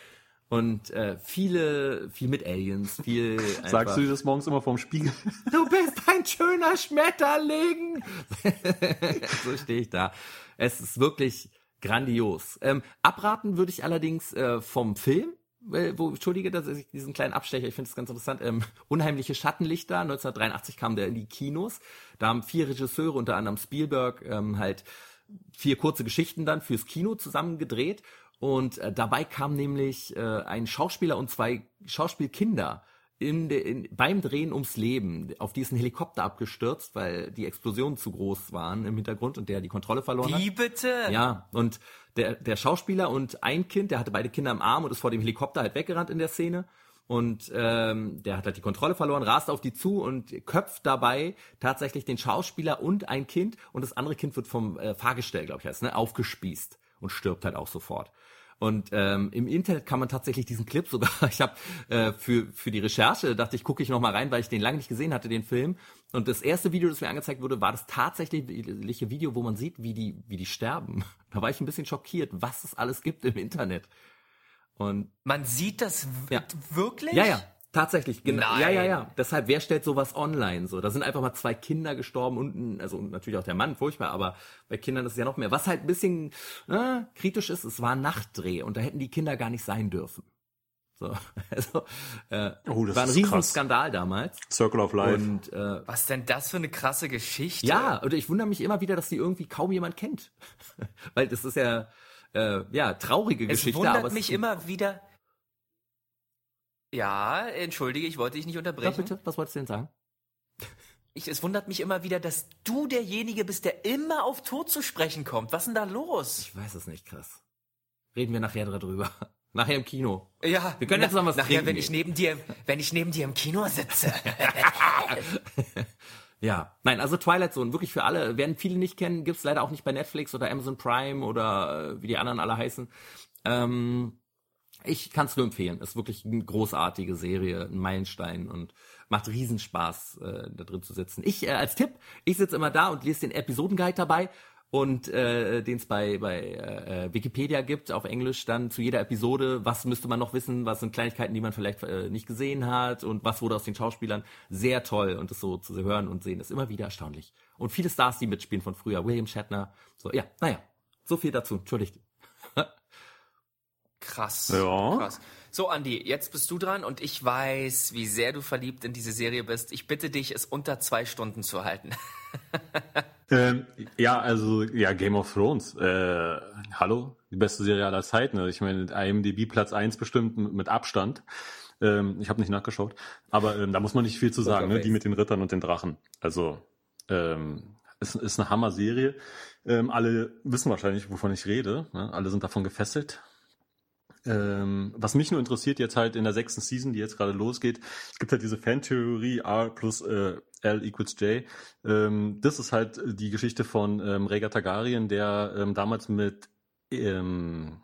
Und äh, viele, viel mit Aliens, viel einfach, Sagst du dir das morgens immer vorm Spiegel? Du bist ein schöner Schmetterling. So stehe ich da. Es ist wirklich grandios. Ähm, abraten würde ich allerdings äh, vom Film, äh, wo, entschuldige, dass ich diesen kleinen Abstecher, ich finde es ganz interessant, ähm, Unheimliche Schattenlichter, neunzehnhundertdreiundachtzig kam der in die Kinos. Da haben vier Regisseure, unter anderem Spielberg, ähm, halt vier kurze Geschichten dann fürs Kino zusammen gedreht. Und äh, dabei kam nämlich äh, ein Schauspieler und zwei Schauspielkinder in de, in, beim Drehen ums Leben. Auf die ist ein Helikopter abgestürzt, weil die Explosionen zu groß waren im Hintergrund und der die Kontrolle verloren hat. Wie bitte? Ja, und der, der Schauspieler und ein Kind, der hatte beide Kinder im Arm und ist vor dem Helikopter halt weggerannt in der Szene. Und ähm, der hat halt die Kontrolle verloren, rast auf die zu und köpft dabei tatsächlich den Schauspieler und ein Kind. Und das andere Kind wird vom äh, Fahrgestell, glaube ich, heißt, ne, aufgespießt und stirbt halt auch sofort. Und ähm, im Internet kann man tatsächlich diesen Clip sogar, ich habe äh, für für die Recherche, dachte ich, gucke ich noch mal rein, weil ich den lange nicht gesehen hatte, den Film. Und das erste Video, das mir angezeigt wurde, war das tatsächliche Video, wo man sieht, wie die wie die sterben. Da war ich ein bisschen schockiert, was es alles gibt im Internet. Und Man sieht das w- Ja. wirklich? ja, ja, tatsächlich, genau. Nein. Ja, ja, ja. Deshalb, wer stellt sowas online? So, da sind einfach mal zwei Kinder gestorben und ein, also und natürlich auch der Mann, furchtbar, aber bei Kindern ist es ja noch mehr. Was halt ein bisschen äh, kritisch ist, es war ein Nachtdreh und da hätten die Kinder gar nicht sein dürfen. So, also äh, Oh, das war ein ist riesen krass. Skandal damals. Circle of Life. Und äh, Was denn das für eine krasse Geschichte? ja, und ich wundere mich immer wieder, dass die irgendwie kaum jemand kennt. Weil das ist ja äh, ja traurige Es Geschichte, wundert aber es mich ist, immer wieder. Ja, entschuldige, ich wollte dich nicht Ja, unterbrechen. bitte, was wolltest du denn sagen? Ich, es wundert mich immer wieder, dass du derjenige bist, der immer auf Tod zu sprechen kommt. Was ist denn da los? Ich weiß es nicht, krass. Reden wir nachher drüber. Nachher im Kino. Ja, Wir können jetzt noch was nachher, trinken wenn ich gehen. neben dir, wenn ich neben dir im Kino sitze. Ja, nein, also Twilight Zone, wirklich für alle, werden viele nicht kennen, gibt's leider auch nicht bei Netflix oder Amazon Prime oder äh, wie die anderen alle heißen. Ähm, ich kann es nur empfehlen, ist wirklich eine großartige Serie, ein Meilenstein und macht Riesenspaß, äh, da drin zu sitzen. Ich äh, als Tipp, ich sitze immer da und lese den Episodenguide dabei und äh, den es bei bei äh, Wikipedia gibt auf Englisch dann zu jeder Episode, was müsste man noch wissen, was sind Kleinigkeiten, die man vielleicht äh, nicht gesehen hat und was wurde aus den Schauspielern. Sehr toll und das so zu hören und sehen ist immer wieder erstaunlich. Und viele Stars, die mitspielen von früher, William Shatner, so, ja, naja, so viel dazu, entschuldigt. Krass. Ja. Krass. So, Andi, jetzt bist du dran und ich weiß, wie sehr du verliebt in diese Serie bist. Ich bitte dich, es unter zwei Stunden zu halten. Ähm, ja, also, ja, Game of Thrones. Äh, hallo? Die beste Serie aller Zeiten. Ne? Ich meine, I M D B Platz eins bestimmt mit mit Abstand. Ähm, ich habe nicht nachgeschaut. Aber ähm, da muss man nicht viel zu sagen, ne? Die mit den Rittern und den Drachen. Also, ähm, ist, ist eine Hammer-Serie. Ähm, alle wissen wahrscheinlich, wovon ich rede. Ne? Alle sind davon gefesselt. Ähm, was mich nur interessiert jetzt halt in der sechsten Season, die jetzt gerade losgeht, es gibt halt diese Fantheorie R plus äh, L equals J. Ähm, das ist halt die Geschichte von ähm, Rhaegar Targaryen, der ähm, damals mit ähm,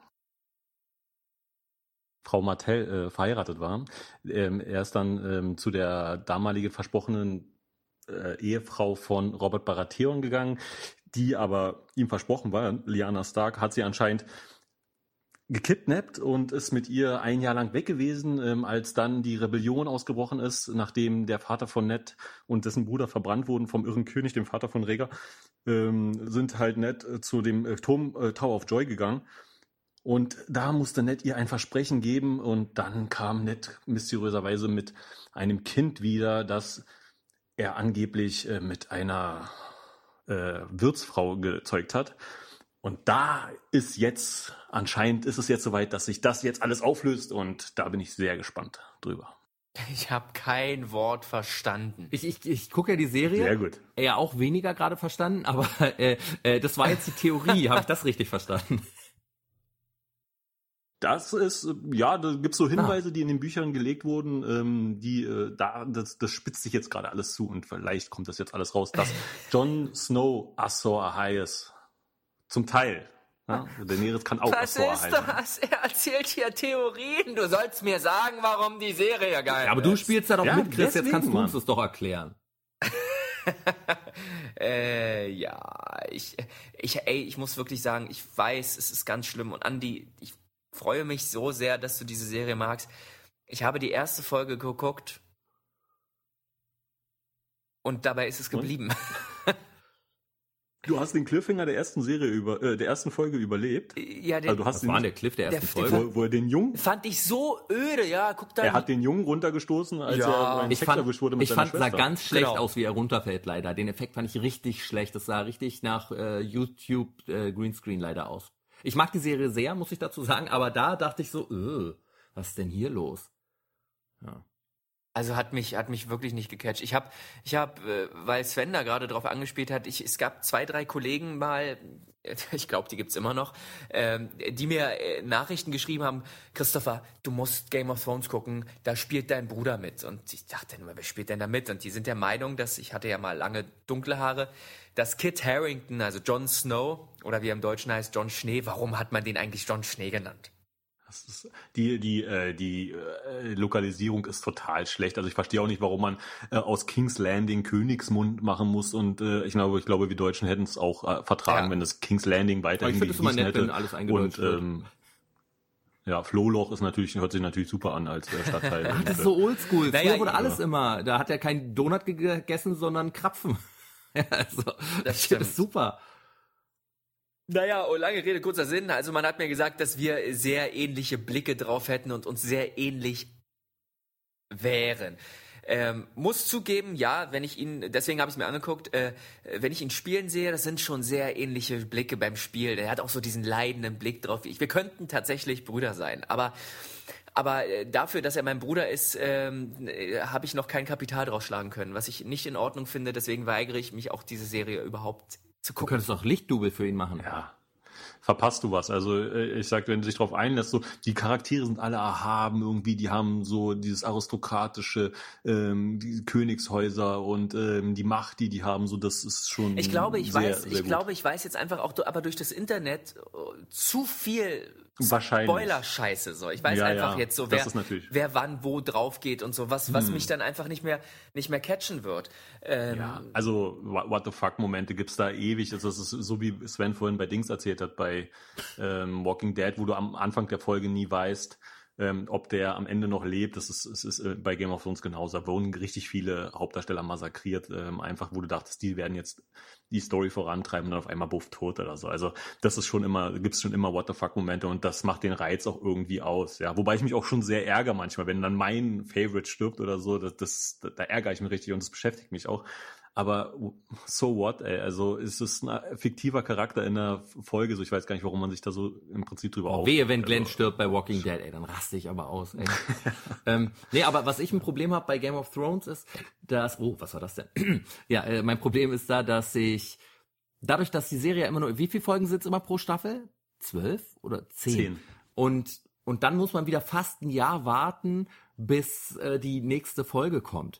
Frau Martell äh, verheiratet war. Ähm, er ist dann ähm, zu der damaligen versprochenen äh, Ehefrau von Robert Baratheon gegangen, die aber ihm versprochen war. Lyanna Stark hat sie anscheinend gekidnappt und ist mit ihr ein Jahr lang weg gewesen, ähm, als dann die Rebellion ausgebrochen ist, nachdem der Vater von Ned und dessen Bruder verbrannt wurden vom irren König, dem Vater von Rhaegar, ähm, sind halt Ned äh, zu dem äh, Turm äh, Tower of Joy gegangen. Und da musste Ned ihr ein Versprechen geben und dann kam Ned mysteriöserweise mit einem Kind wieder, das er angeblich äh, mit einer äh, Wirtsfrau gezeugt hat. Und da ist jetzt, anscheinend ist es jetzt soweit, dass sich das jetzt alles auflöst und da bin ich sehr gespannt drüber. Ich habe kein Wort verstanden. Ich, ich, ich gucke ja die Serie. Sehr gut. Ja, auch weniger gerade verstanden, aber äh, äh, das war jetzt die Theorie. Habe ich das richtig verstanden? Das ist, äh, ja, da gibt's so Hinweise, die in den Büchern gelegt wurden, ähm, die, äh, da, das, das spitzt sich jetzt gerade alles zu und vielleicht kommt das jetzt alles raus, dass Jon Snow Azor Ahai ist. Zum Teil. Ja? Daenerys kann auch Was Azor ist Ahai sein. das? Er erzählt hier Theorien. Du sollst mir sagen, warum die Serie geil Ja, aber du ist. spielst da doch Ja, mit, Chris. Jetzt deswegen, kannst du uns Mann. das doch erklären. äh, ja, ich, ich, ey, ich muss wirklich sagen, ich weiß, es ist ganz schlimm. Und Andi, ich freue mich so sehr, dass du diese Serie magst. Ich habe die erste Folge geguckt und dabei ist es geblieben. Du hast den Cliffhanger der ersten Serie über, äh, der ersten Folge überlebt. Ja, den, also du hast Das war der Cliff der ersten der- Folge. wo, wo er den Jungen, fand ich so öde, ja, guck da. er hat den Jungen runtergestoßen, als Ja. er über einen Ich Sex fand, erwischt wurde mit ich seiner fand, sah Schwester. ganz schlecht Genau. aus, wie er runterfällt, leider. Den Effekt fand ich richtig schlecht. Das sah richtig nach äh, YouTube äh, Greenscreen leider aus. Ich mag die Serie sehr, muss ich dazu sagen, aber da dachte ich so, äh, was ist denn hier los? Ja. Also hat mich hat mich wirklich nicht gecatcht. Ich habe ich habe äh, weil Sven da gerade drauf angespielt hat, ich, es gab zwei, drei Kollegen mal, ich glaube, die gibt's immer noch, ähm, die mir äh, Nachrichten geschrieben haben, Christopher, du musst Game of Thrones gucken, da spielt dein Bruder mit. Und ich dachte immer, wer spielt denn da mit? Und die sind der Meinung, dass, ich hatte ja mal lange dunkle Haare, dass Kit Harington, also Jon Snow, oder wie er im Deutschen heißt, Jon Schnee, warum hat man den eigentlich Jon Schnee genannt? Das ist, die die äh, die äh, Lokalisierung ist total schlecht. Also ich verstehe auch nicht, warum man äh, aus King's Landing Königsmund machen muss. Und äh, ich glaube, ich glaube, wir Deutschen hätten es auch äh, vertragen, Ja. wenn das King's Landing Aber weiterhin ich finde es immer gehießen nett, hätte. wenn alles eingedeutscht Und wird. ähm, ja, Flohloch ist natürlich hört sich natürlich super an als äh, Stadtteil. Ach, Und, das ist äh, so oldschool. Früher Naja, wurde ja. alles immer, da hat er kein Donut gegessen, sondern Krapfen. Ja, also, Das ich finde stimmt. das super. Naja, oh, lange Rede, kurzer Sinn. Also man hat mir gesagt, dass wir sehr ähnliche Blicke drauf hätten und uns sehr ähnlich wären. Ähm, muss zugeben, ja, wenn ich ihn, deswegen habe ich es mir angeguckt, äh, wenn ich ihn spielen sehe, das sind schon sehr ähnliche Blicke beim Spiel. Der hat auch so diesen leidenden Blick drauf. Ich, wir könnten tatsächlich Brüder sein, aber aber äh, dafür, dass er mein Bruder ist, ähm, äh, habe ich noch kein Kapital draus schlagen können, was ich nicht in Ordnung finde. Deswegen weigere ich mich auch, diese Serie überhaupt zu Du gucken. könntest auch Lichtdubel für ihn machen. ja, verpasst du was. Also äh, ich sag, wenn du dich drauf einlässt, so die Charaktere sind alle erhaben irgendwie, die haben so dieses aristokratische, ähm, die Königshäuser und ähm, die Macht, die die haben, so das ist schon Ich glaube, ich sehr, weiß, sehr ich gut. glaube, ich weiß jetzt einfach auch, aber durch das Internet äh, zu viel Wahrscheinlich. Spoiler-Scheiße so. Ich weiß Ja, einfach ja, jetzt so, das wer, ist natürlich- wer wann wo drauf geht und so, was, was mich dann einfach nicht mehr, nicht mehr catchen wird. Ähm, Ja, also what what the fuck Momente gibt's da ewig. Das ist so wie Sven vorhin bei Dings erzählt hat, bei ähm, Walking Dead, wo du am Anfang der Folge nie weißt, ähm, ob der am Ende noch lebt. Das ist, es ist äh, bei Game of Thrones genauso. Da wurden richtig viele Hauptdarsteller massakriert, ähm, einfach wo du dachtest, die werden jetzt die Story vorantreiben und dann auf einmal buff tot oder so. Also das ist schon immer, gibt's schon immer what the fuck Momente und das macht den Reiz auch irgendwie aus. Ja, wobei ich mich auch schon sehr ärgere manchmal, wenn dann mein Favorite stirbt oder so. Das, das da ärgere ich mich richtig und das beschäftigt mich auch. Aber so what, ey? Also es ist ein fiktiver Charakter in der Folge, so ich weiß gar nicht, warum man sich da so im Prinzip drüber Oh, aufregt. wehe, wenn Glenn Also, stirbt bei Walking Dead, ey, dann raste ich aber aus, ey. ähm, nee, aber was ich ein Problem habe bei Game of Thrones ist, dass, oh, was war das denn? ja, äh, mein Problem ist da, dass ich, dadurch, dass die Serie immer nur, wie viele Folgen sind es immer pro Staffel? Zwölf oder zehn? Zehn. Und, und dann muss man wieder fast ein Jahr warten, bis äh, die nächste Folge kommt.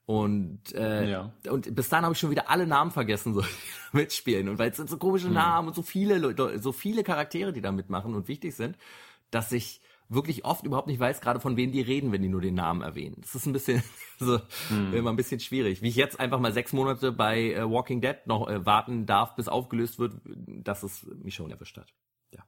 Und, äh, Ja. und bis dahin habe ich schon wieder alle Namen vergessen, so, die da mitspielen. Und weil es sind so komische Hm. Namen und so viele Leute, so viele Charaktere, die da mitmachen und wichtig sind, dass ich wirklich oft überhaupt nicht weiß, gerade von wem die reden, wenn die nur den Namen erwähnen. Das ist ein bisschen, so, Hm. immer ein bisschen schwierig. Wie ich jetzt einfach mal sechs Monate bei äh, Walking Dead noch äh, warten darf, bis aufgelöst wird, dass es mich schon erwischt hat. Ja.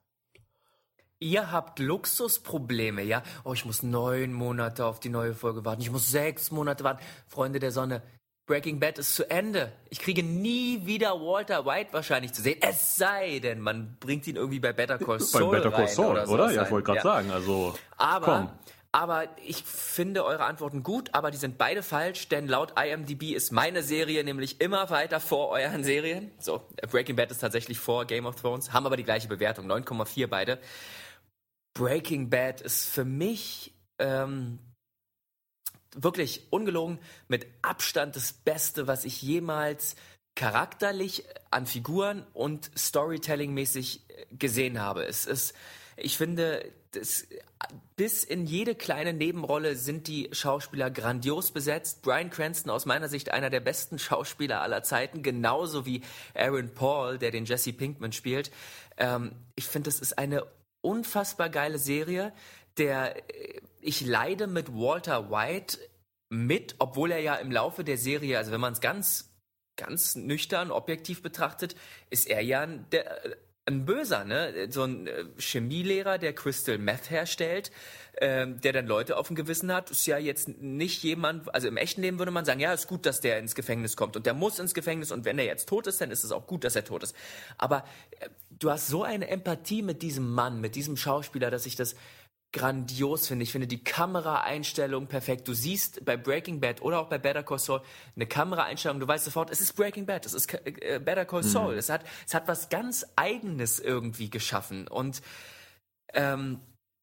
Ihr habt Luxusprobleme, ja? Oh, ich muss neun Monate auf die neue Folge warten. Ich muss sechs Monate warten. Freunde der Sonne, Breaking Bad ist zu Ende. Ich kriege nie wieder Walter White wahrscheinlich zu sehen. Es sei denn, man bringt ihn irgendwie bei Better Call bei Saul Better Call rein Saul, oder? oder? so Ja, ich wollte gerade Ja. sagen, also Aber, komm. aber ich finde eure Antworten gut, aber die sind beide falsch, denn laut I M D B ist meine Serie nämlich immer weiter vor euren Serien. So, Breaking Bad ist tatsächlich vor Game of Thrones, haben aber die gleiche Bewertung, neun Komma vier beide. Breaking Bad ist für mich ähm, wirklich ungelogen mit Abstand das Beste, was ich jemals charakterlich an Figuren und Storytelling-mäßig gesehen habe. Es ist, ich finde, das, bis in jede kleine Nebenrolle sind die Schauspieler grandios besetzt. Bryan Cranston aus meiner Sicht einer der besten Schauspieler aller Zeiten, genauso wie Aaron Paul, der den Jesse Pinkman spielt. Ähm, ich finde, das ist eine unfassbar geile Serie, der ich leide mit Walter White mit, obwohl er ja im Laufe der Serie, also wenn man es ganz, ganz nüchtern, objektiv betrachtet, ist er ja der, ein Böser, ne? So ein äh, Chemielehrer, der Crystal Meth herstellt, ähm, der dann Leute auf dem Gewissen hat, ist ja jetzt nicht jemand, also im echten Leben würde man sagen, ja, ist gut, dass der ins Gefängnis kommt und der muss ins Gefängnis und wenn er jetzt tot ist, dann ist es auch gut, dass er tot ist. Aber äh, du hast so eine Empathie mit diesem Mann, mit diesem Schauspieler, dass ich das grandios finde. Ich finde die Kameraeinstellung perfekt. Du siehst bei Breaking Bad oder auch bei Better Call Saul eine Kameraeinstellung, du weißt sofort, es ist Breaking Bad, es ist äh, Better Call Saul. Mhm. Es hat, es hat was ganz Eigenes irgendwie geschaffen und ähm,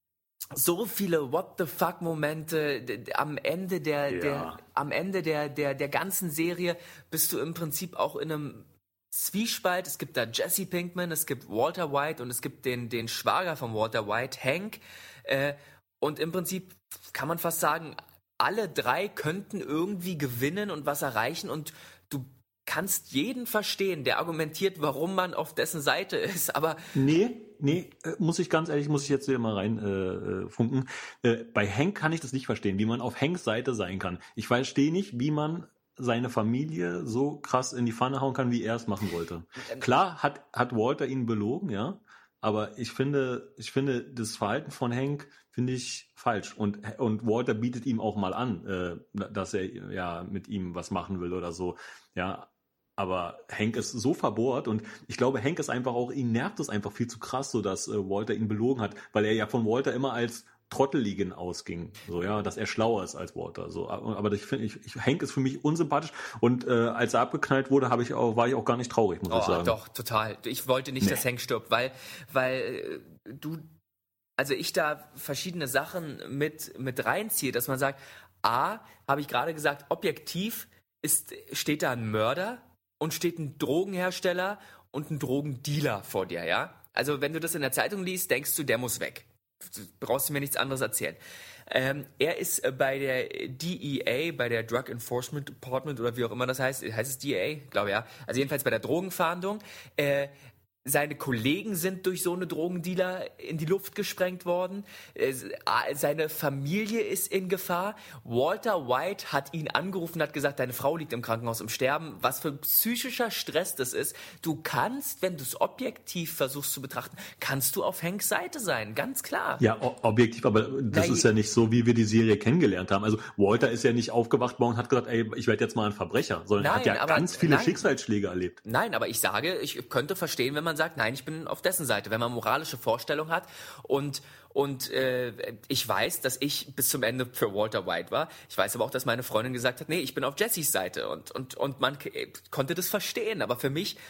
so viele What the fuck Momente d- d- am Ende der, Ja. der am Ende der, der, der ganzen Serie bist du im Prinzip auch in einem Zwiespalt. Es gibt da Jesse Pinkman, es gibt Walter White und es gibt den, den Schwager von Walter White, Hank. Äh, und im Prinzip kann man fast sagen, alle drei könnten irgendwie gewinnen und was erreichen und du kannst jeden verstehen, der argumentiert, warum man auf dessen Seite ist, aber Nee, nee, äh, muss ich ganz ehrlich, muss ich jetzt hier mal rein äh, äh, funken. Äh, bei Hank kann ich das nicht verstehen, wie man auf Hanks Seite sein kann. Ich verstehe nicht, wie man seine Familie so krass in die Pfanne hauen kann, wie er es machen wollte. Klar hat, hat Walter ihn belogen, ja, aber ich finde, ich finde, das Verhalten von Hank finde ich falsch. Und, und Walter bietet ihm auch mal an, äh, dass er ja mit ihm was machen will oder so, ja. Aber Hank ist so verbohrt und ich glaube, Hank ist einfach auch, ihn nervt es einfach viel zu krass, so dass äh, Walter ihn belogen hat, weil er ja von Walter immer als Trotteligen ausging, so ja, dass er schlauer ist als Walter, so. Aber ich finde, ich, ich, Hank ist für mich unsympathisch und äh, als er abgeknallt wurde, habe ich auch, war ich auch gar nicht traurig, muss oh, ich sagen. Doch, total. Ich wollte nicht, Nee. dass Hank stirbt, weil, weil äh, du, also ich da verschiedene Sachen mit mit reinziehe, dass man sagt, A, habe ich gerade gesagt, objektiv ist steht da ein Mörder und steht ein Drogenhersteller und ein Drogendealer vor dir, ja? Also wenn du das in der Zeitung liest, denkst du, der muss weg. Du brauchst du mir nichts anderes erzählen. Ähm, er ist äh, bei der D E A, bei der Drug Enforcement Department oder wie auch immer das heißt, heißt es D E A? Ich glaube ja. Also jedenfalls bei der Drogenfahndung. Äh, Seine Kollegen sind durch so eine Drogendealer in die Luft gesprengt worden. Äh, Seine Familie ist in Gefahr. Walter White hat ihn angerufen und hat gesagt, deine Frau liegt im Krankenhaus im Sterben. Was für ein psychischer Stress das ist. Du kannst, wenn du es objektiv versuchst zu betrachten, kannst du auf Hanks Seite sein, ganz klar. Ja, o- objektiv, aber das Na, ist ja nicht so, wie wir die Serie kennengelernt haben. Also Walter ist ja nicht aufgewacht morgen und hat gesagt, ey, ich werde jetzt mal ein Verbrecher, sondern er Nein, hat ja aber- ganz viele nein. Schicksalsschläge erlebt. Nein, aber ich sage, ich könnte verstehen, wenn man sagt, nein, ich bin auf dessen Seite, wenn man moralische Vorstellung hat und und äh, ich weiß, dass ich bis zum Ende für Walter White war. Ich weiß aber auch, dass meine Freundin gesagt hat, nee, ich bin auf Jessys Seite und und und man k- konnte das verstehen, aber für mich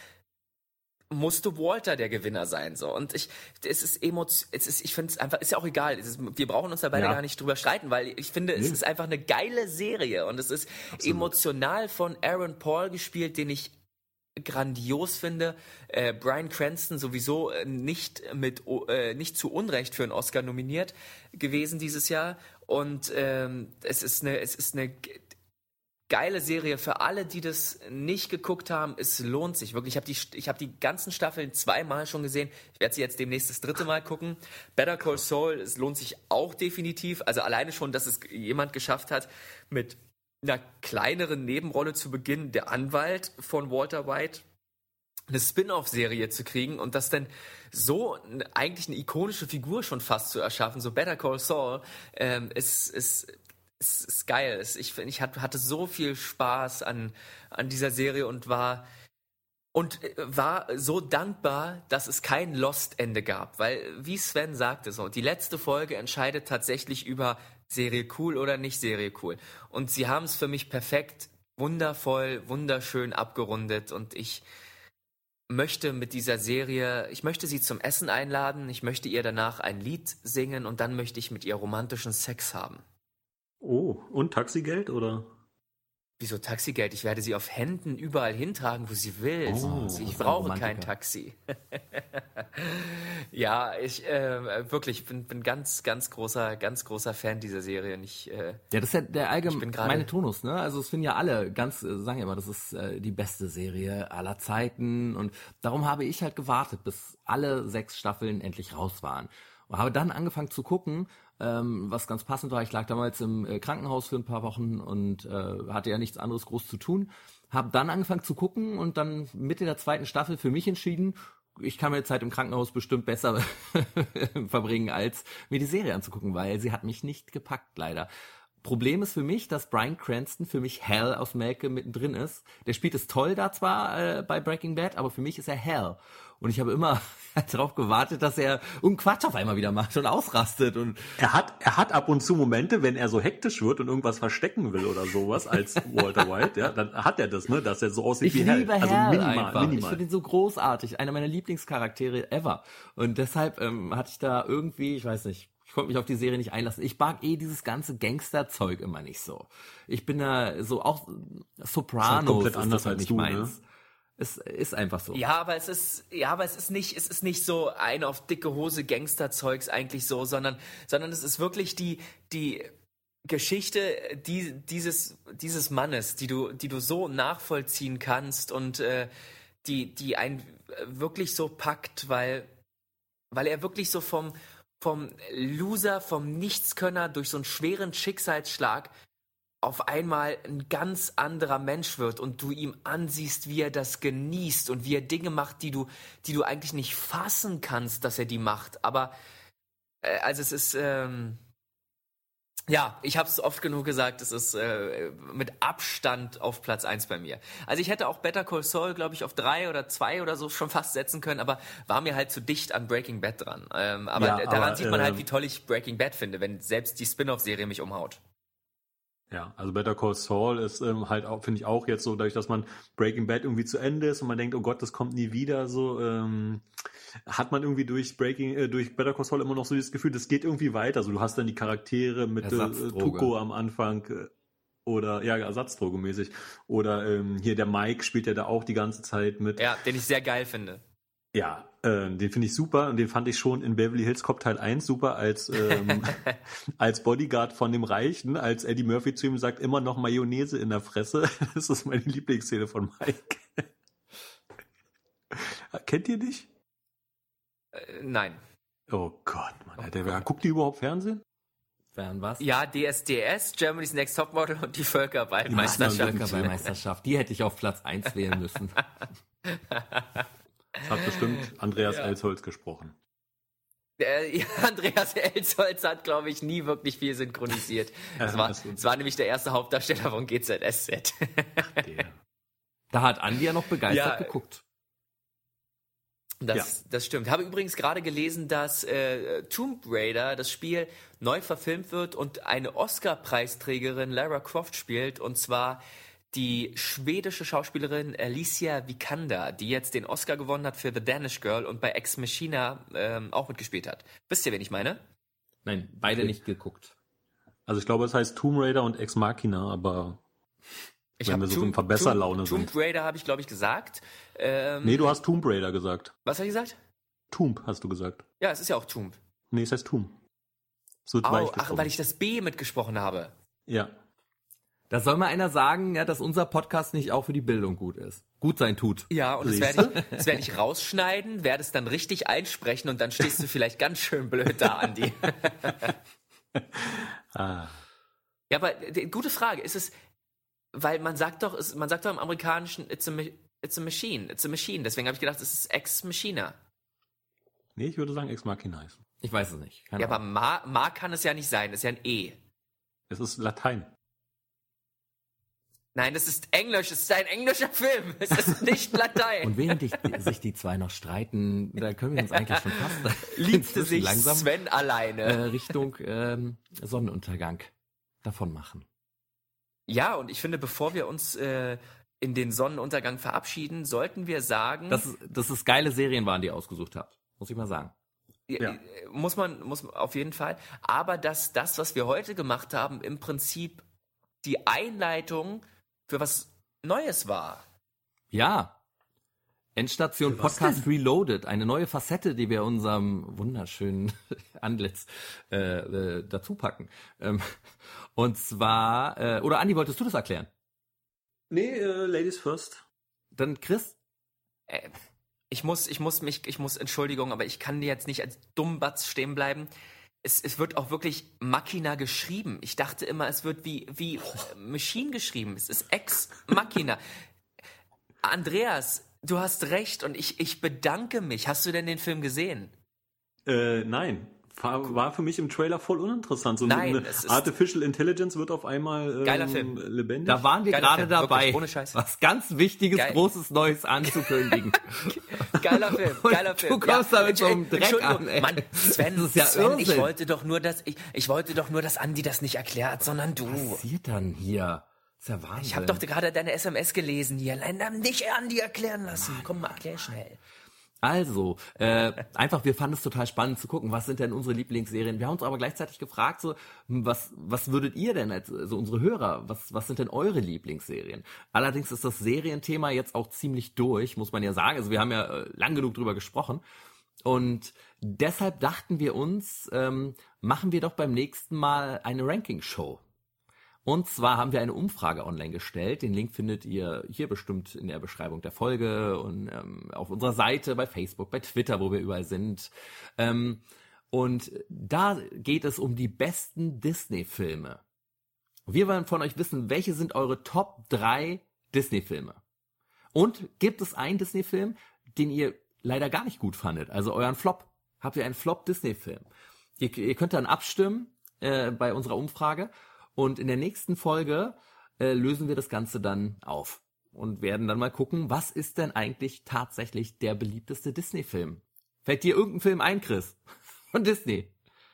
musste Walter der Gewinner sein, so. Und ich, es ist emotion, es ist, ich finde es einfach, ist ja auch egal. Es ist, wir brauchen uns da beide Ja. gar nicht drüber streiten, weil ich finde, es Nee. ist einfach eine geile Serie und es ist Absolut. emotional von Aaron Paul gespielt, den ich grandios finde. Äh, Bryan Cranston sowieso äh, nicht mit äh, nicht zu Unrecht für einen Oscar nominiert gewesen dieses Jahr. Und ähm, es ist eine, es ist eine g- geile Serie für alle, die das nicht geguckt haben. Es lohnt sich wirklich. Ich habe die, ich habe die ganzen Staffeln zweimal schon gesehen. Ich werde sie jetzt demnächst das dritte Mal gucken. Better Call Saul, es lohnt sich auch definitiv. Also alleine schon, dass es jemand geschafft hat, mit einer kleineren Nebenrolle zu Beginn, der Anwalt von Walter White, eine Spin-off-Serie zu kriegen und das dann so n- eigentlich eine ikonische Figur schon fast zu erschaffen, so Better Call Saul, ähm, ist, ist, ist, ist geil. Es- Ich, find, ich hat- hatte so viel Spaß an, an dieser Serie und war und äh, war so dankbar, dass es kein Lost-Ende gab, weil, wie Sven sagte, so die letzte Folge entscheidet tatsächlich über Serie cool oder nicht Serie cool. Und sie haben es für mich perfekt, wundervoll, wunderschön abgerundet und ich möchte mit dieser Serie, ich möchte sie zum Essen einladen, ich möchte ihr danach ein Lied singen und dann möchte ich mit ihr romantischen Sex haben. Oh, und Taxigeld oder? Wieso Taxigeld? Ich werde sie auf Händen überall hintragen, wo sie will. Oh, ich das ist ein brauche Romantiker. kein Taxi. Ja, ich äh, wirklich bin, bin ganz, ganz großer, ganz großer Fan dieser Serie. Und ich, äh, Ja, das ist ja der Ich bin gerade- allgemeine Tonus, ne? Also es finden ja alle ganz, äh, sagen ja immer, das ist äh, die beste Serie aller Zeiten und darum habe ich halt gewartet, bis alle sechs Staffeln endlich raus waren. Und habe dann angefangen zu gucken, ähm, was ganz passend war. Ich lag damals im äh, Krankenhaus für ein paar Wochen und äh, hatte ja nichts anderes groß zu tun. Habe dann angefangen zu gucken und dann Mitte der zweiten Staffel für mich entschieden, ich kann mir Zeit im Krankenhaus bestimmt besser verbringen, als mir die Serie anzugucken, weil sie hat mich nicht gepackt, leider. Problem ist für mich, dass Bryan Cranston für mich Hal aus Malcolm mittendrin ist. Der spielt es toll da zwar äh, bei Breaking Bad, aber für mich ist er Hal. Und ich habe immer darauf gewartet, dass er einen Quatsch auf einmal wieder macht und ausrastet. Und er hat er hat ab und zu Momente, wenn er so hektisch wird und irgendwas verstecken will oder sowas als Walter White, ja, dann hat er das, ne, dass er so aussieht ich wie liebe Hal. Also Hal minimal, einfach. minimal. Ich finde ihn so großartig. Einer meiner Lieblingscharaktere ever. Und deshalb ähm, hatte ich da irgendwie, ich weiß nicht, ich konnte mich auf die Serie nicht einlassen. Ich mag eh dieses ganze Gangster-Zeug immer nicht so. Ich bin da so, auch Sopranos ist halt komplett ist anders das halt als nicht du, meins. ne? Es ist einfach so. Ja, aber es ist, ja, aber es ist nicht, es ist nicht so ein auf dicke Hose Gangsterzeugs eigentlich so, sondern, sondern es ist wirklich die, die Geschichte die, dieses, dieses Mannes, die du, die du so nachvollziehen kannst und äh, die, die einen wirklich so packt, weil, weil er wirklich so vom, vom Loser, vom Nichtskönner durch so einen schweren Schicksalsschlag auf einmal ein ganz anderer Mensch wird und du ihm ansiehst, wie er das genießt und wie er Dinge macht, die du, die du eigentlich nicht fassen kannst, dass er die macht. Aber äh, also es ist ähm, ja, ich habe es oft genug gesagt, es ist äh, mit Abstand auf Platz eins bei mir. Also ich hätte auch Better Call Saul, glaube ich, auf drei oder zwei oder so schon fast setzen können, aber war mir halt zu dicht an Breaking Bad dran. Ähm, aber Ja, daran aber, sieht man äh, halt, wie toll ich Breaking Bad finde, wenn selbst die Spin-off-Serie mich umhaut. Ja, also Better Call Saul ist ähm, halt auch, finde ich auch jetzt so, dadurch, dass man Breaking Bad irgendwie zu Ende ist und man denkt, oh Gott, das kommt nie wieder, so ähm, hat man irgendwie durch Breaking, äh, durch Better Call Saul immer noch so dieses Gefühl, das geht irgendwie weiter. So, du hast dann die Charaktere mit äh, Tuco am Anfang äh, oder ja, Ersatzdroge-mäßig. Oder ähm, hier der Mike spielt ja da auch die ganze Zeit mit. Ja, den ich sehr geil finde. Ja, äh, den finde ich super und den fand ich schon in Beverly Hills Cop Teil eins super als ähm, als Bodyguard von dem Reichen, als Eddie Murphy zu ihm sagt, immer noch Mayonnaise in der Fresse. Das ist meine Lieblingsszene von Mike. Kennt ihr nicht? Äh, nein. Oh Gott, Mann. Der, der, guckt die überhaupt Fernsehen? Fern was? Ja, D S D S, Germany's Next Topmodel und die Völkerballmeisterschaft. Die Völkerballmeisterschaft, die hätte ich auf Platz eins wählen müssen. Das hat bestimmt Andreas ja. Elsholz gesprochen. Der, ja, Andreas Elsholz hat, glaube ich, nie wirklich viel synchronisiert. Das war, das war nämlich der erste Hauptdarsteller von G Z S Z. Da hat Andi ja noch begeistert ja, geguckt. Das, ja. das stimmt. Habe übrigens gerade gelesen, dass äh, Tomb Raider, das Spiel, neu verfilmt wird und eine Oscar-Preisträgerin Lara Croft spielt, und zwar die schwedische Schauspielerin Alicia Vikander, die jetzt den Oscar gewonnen hat für The Danish Girl und bei Ex Machina ähm, auch mitgespielt hat. Wisst ihr, wen ich meine? Nein, beide okay. nicht geguckt. Also ich glaube, es heißt Tomb Raider und Ex Machina, aber ich wenn wir so in Verbesserlaune Tomb, sind. Tomb Raider habe ich, glaube ich, gesagt. Ähm, nee, du hast Tomb Raider gesagt. Was habe ich gesagt? Tomb hast du gesagt. Ja, es ist ja auch Tomb. Nee, es heißt Tomb. So oh, ach, weil ich das B mitgesprochen habe. Ja. Da soll mal einer sagen, ja, dass unser Podcast nicht auch für die Bildung gut ist. Gut sein tut. Ja, und das werde ich, das werde ich rausschneiden, werde es dann richtig einsprechen und dann stehst du vielleicht ganz schön blöd da, Andi. ah. Ja, aber die, gute Frage. Ist es, weil man sagt doch, man sagt doch im Amerikanischen, it's a, it's a machine, it's a machine. Deswegen habe ich gedacht, es ist Ex Machina. Nee, ich würde sagen Ex Machina heißen. Ich weiß es nicht. Keine ja, Ahnung. aber Ma, Ma kann es ja nicht sein, das ist ja ein E. Es ist Latein. Nein, das ist Englisch, es ist ein englischer Film, es ist nicht Latein. Und während ich, sich die zwei noch streiten, da können wir uns eigentlich schon fast liebte sich langsam Sven alleine äh, Richtung ähm, Sonnenuntergang davon machen. Ja, und ich finde, bevor wir uns äh, in den Sonnenuntergang verabschieden, sollten wir sagen... Dass es, dass es geile Serien waren, die ihr ausgesucht habt, muss ich mal sagen. Ja. Muss man, muss man auf jeden Fall. Aber dass das, was wir heute gemacht haben, im Prinzip die Einleitung für was Neues war. Ja. Endstation Podcast Reloaded, eine neue Facette, die wir unserem wunderschönen Antlitz äh, äh, dazu packen. Ähm, und zwar, äh, oder Andi, wolltest du das erklären? Nee, äh, Ladies first. Dann Chris? Äh, ich muss, ich muss mich, ich muss, Entschuldigung, aber ich kann jetzt nicht als Dummbatz stehen bleiben. Es, es wird auch wirklich Machina geschrieben. Ich dachte immer, es wird wie, wie Machine geschrieben. Es ist Ex Machina. Andreas, Du hast recht und ich, ich bedanke mich. Hast du denn den Film gesehen? Äh, nein. War, war für mich im Trailer voll uninteressant. So Nein, eine es ist Artificial Intelligence wird auf einmal ähm, Geiler Film. lebendig. Da waren wir Geiler gerade Film, dabei, wirklich, ohne Scheiß. was ganz Wichtiges, Geil. Großes, Neues anzukündigen. Geiler Film, geiler Film. Du kommst da mit so einem Dreck Entschuldigung, an, ey. Mann, Sven, Das ist ja Sven ich Irrsinn. wollte doch nur, dass ich, ich wollte doch nur, dass Andi das nicht erklärt, sondern du. Was passiert dann hier? Das ist ja Wahnsinn. Ich habe doch gerade deine S M S gelesen hier. Leider nicht Andi erklären lassen. Komm mal, erklär schnell. Also, äh, einfach, wir fanden es total spannend zu gucken, was sind denn unsere Lieblingsserien. Wir haben uns aber gleichzeitig gefragt, so, was, was würdet ihr denn als, also unsere Hörer, was, was sind denn eure Lieblingsserien? Allerdings ist das Serienthema jetzt auch ziemlich durch, muss man ja sagen. Also wir haben ja äh, lang genug drüber gesprochen. Und deshalb dachten wir uns, ähm, machen wir doch beim nächsten Mal eine Ranking-Show. Und zwar haben wir eine Umfrage online gestellt. Den Link findet ihr hier bestimmt in der Beschreibung der Folge und ähm, auf unserer Seite, bei Facebook, bei Twitter, wo wir überall sind. Ähm, und da geht es um die besten Disney-Filme. Wir wollen von euch wissen, welche sind eure Top drei Disney-Filme? Und gibt es einen Disney-Film, den ihr leider gar nicht gut fandet? Also euren Flop. Habt ihr einen Flop-Disney-Film? Ihr, ihr könnt dann abstimmen äh, bei unserer Umfrage. Und in der nächsten Folge äh, lösen wir das Ganze dann auf und werden dann mal gucken, was ist denn eigentlich tatsächlich der beliebteste Disney-Film? Fällt dir irgendein Film ein, Chris? Von Disney?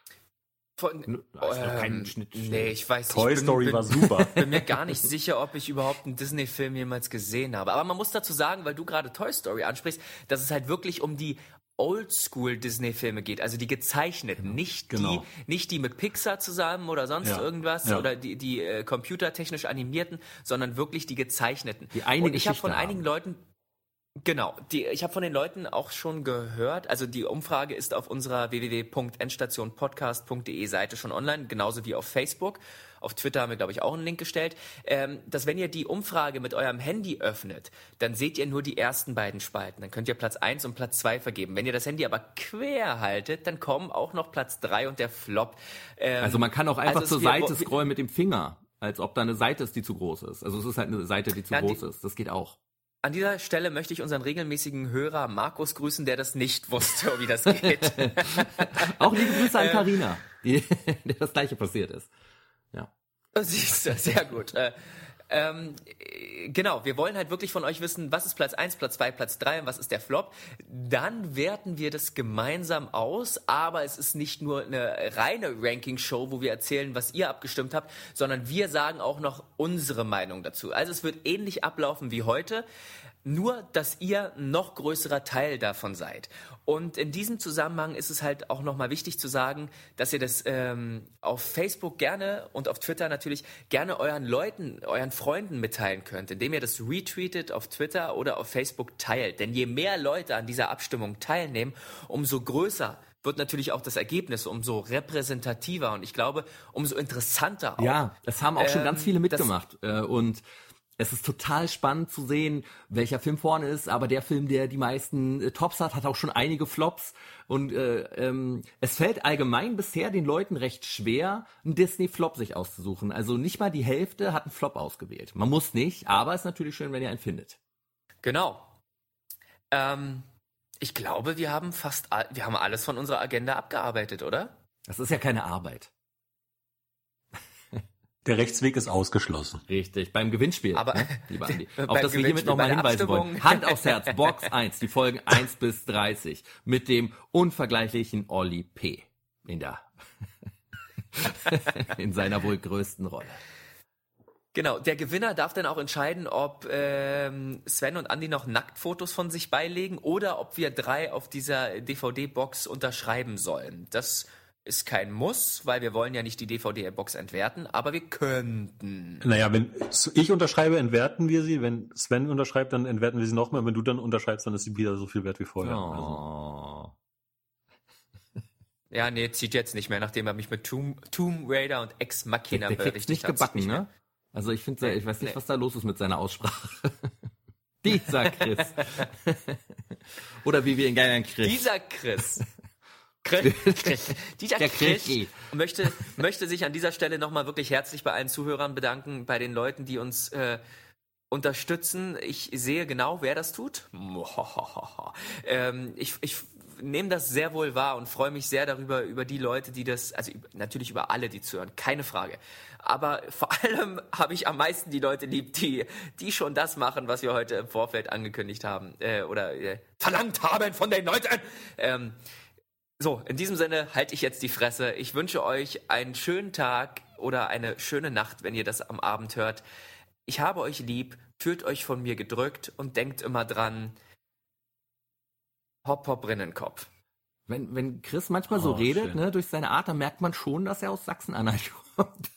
Von, Da ist noch kein ähm, Schnitt. nee, ich weiß Toy ich bin, Story bin, war super. bin mir gar nicht sicher, ob ich überhaupt einen Disney-Film jemals gesehen habe. Aber man muss dazu sagen, weil du gerade Toy Story ansprichst, dass es halt wirklich um die Oldschool-Disney-Filme geht, also die gezeichneten, nicht Genau. die, nicht die mit Pixar zusammen oder sonst Ja. irgendwas Ja. oder die, die äh, computertechnisch animierten, sondern wirklich die gezeichneten. Die eine Und ich habe Geschichte von haben. einigen Leuten Genau, die, ich habe von den Leuten auch schon gehört, also die Umfrage ist auf unserer w w w punkt endstationpodcast punkt de Seite schon online, genauso wie auf Facebook. Auf Twitter haben wir, glaube ich, auch einen Link gestellt, ähm, dass wenn ihr die Umfrage mit eurem Handy öffnet, dann seht ihr nur die ersten beiden Spalten. Dann könnt ihr Platz eins und Platz zwei vergeben. Wenn ihr das Handy aber quer haltet, dann kommen auch noch Platz drei und der Flop. Ähm, Also man kann auch einfach also zur wir- Seite wir- scrollen mit dem Finger, als ob da eine Seite ist, die zu groß ist. Also es ist halt eine Seite, die zu Ja, die- groß ist. Das geht auch. An dieser Stelle möchte ich unseren regelmäßigen Hörer Markus grüßen, der das nicht wusste, wie das geht. Auch liebe Grüße an Carina, die der das gleiche passiert ist. Ja. Siehst du, sehr gut. Äh, ähm, äh, genau, wir wollen halt wirklich von euch wissen, was ist Platz eins, Platz zwei, Platz drei und was ist der Flop. Dann werten wir das gemeinsam aus, aber es ist nicht nur eine reine Ranking-Show, wo wir erzählen, was ihr abgestimmt habt, sondern wir sagen auch noch unsere Meinung dazu. Also es wird ähnlich ablaufen wie heute, nur dass ihr noch größerer Teil davon seid. Und in diesem Zusammenhang ist es halt auch nochmal wichtig zu sagen, dass ihr das ähm, auf Facebook gerne und auf Twitter natürlich gerne euren Leuten, euren Freunden mitteilen könnt, indem ihr das retweetet auf Twitter oder auf Facebook teilt. Denn je mehr Leute an dieser Abstimmung teilnehmen, umso größer wird natürlich auch das Ergebnis, umso repräsentativer und ich glaube, umso interessanter auch. Ja, es haben auch schon Ähm, ganz viele das- mitgemacht. Äh, und es ist total spannend zu sehen, welcher Film vorne ist, aber der Film, der die meisten äh, Tops hat, hat auch schon einige Flops. Und äh, ähm, es fällt allgemein bisher den Leuten recht schwer, einen Disney-Flop sich auszusuchen. Also nicht mal die Hälfte hat einen Flop ausgewählt. Man muss nicht, aber es ist natürlich schön, wenn ihr einen findet. Genau. Ähm, ich glaube, wir haben fast, all- wir haben alles von unserer Agenda abgearbeitet, oder? Das ist ja keine Arbeit. Der Rechtsweg ist ausgeschlossen. Richtig, beim Gewinnspiel, Aber- ne, lieber Andi. Beim Auf das wir hiermit Gewinnspiel, nochmal bei der hinweisen wollen. Abstimmung. Hand aufs Herz, Box eins, die Folgen eins bis dreißig mit dem unvergleichlichen Olli P. in der in seiner wohl größten Rolle. Genau, der Gewinner darf dann auch entscheiden, ob ähm, Sven und Andi noch Nacktfotos von sich beilegen oder ob wir drei auf dieser D V D-Box unterschreiben sollen. Das ist kein Muss, weil wir wollen ja nicht die D V D-Box entwerten, aber wir könnten. Naja, wenn ich unterschreibe, entwerten wir sie. Wenn Sven unterschreibt, dann entwerten wir sie nochmal. Wenn du dann unterschreibst, dann ist sie wieder so viel wert wie vorher. Also, Oh. Ja, nee, zieht jetzt nicht mehr, nachdem er mich mit Tomb, Tomb Raider und Ex Machina Der, der kriegt's nicht hat, zieht gebacken, mehr. ne? Also ich finde, ich weiß nicht, Nee. was da los ist mit seiner Aussprache. Dieser Chris. Oder wie wir ihn gerne nennen, Chris. Dieser Chris. Chris, Chris. Dieser Der Chris Chris. möchte, möchte sich an dieser Stelle nochmal wirklich herzlich bei allen Zuhörern bedanken, bei den Leuten, die uns äh, unterstützen. Ich sehe genau, wer das tut. ähm, ich ich nehme das sehr wohl wahr und freue mich sehr darüber, über die Leute, die das, also natürlich über alle, die zuhören, keine Frage. Aber vor allem habe ich am meisten die Leute lieb, die, die schon das machen, was wir heute im Vorfeld angekündigt haben äh, oder äh, verlangt haben von den Leuten. Ähm, so, in diesem Sinne halte ich jetzt die Fresse. Ich wünsche euch einen schönen Tag oder eine schöne Nacht, wenn ihr das am Abend hört. Ich habe euch lieb, fühlt euch von mir gedrückt und denkt immer dran, Hopp, hopp, Rinnenkopf. Wenn, wenn Chris manchmal so Oh, redet, schön. ne, durch seine Art, dann merkt man schon, dass er aus Sachsen-Anhalt kommt.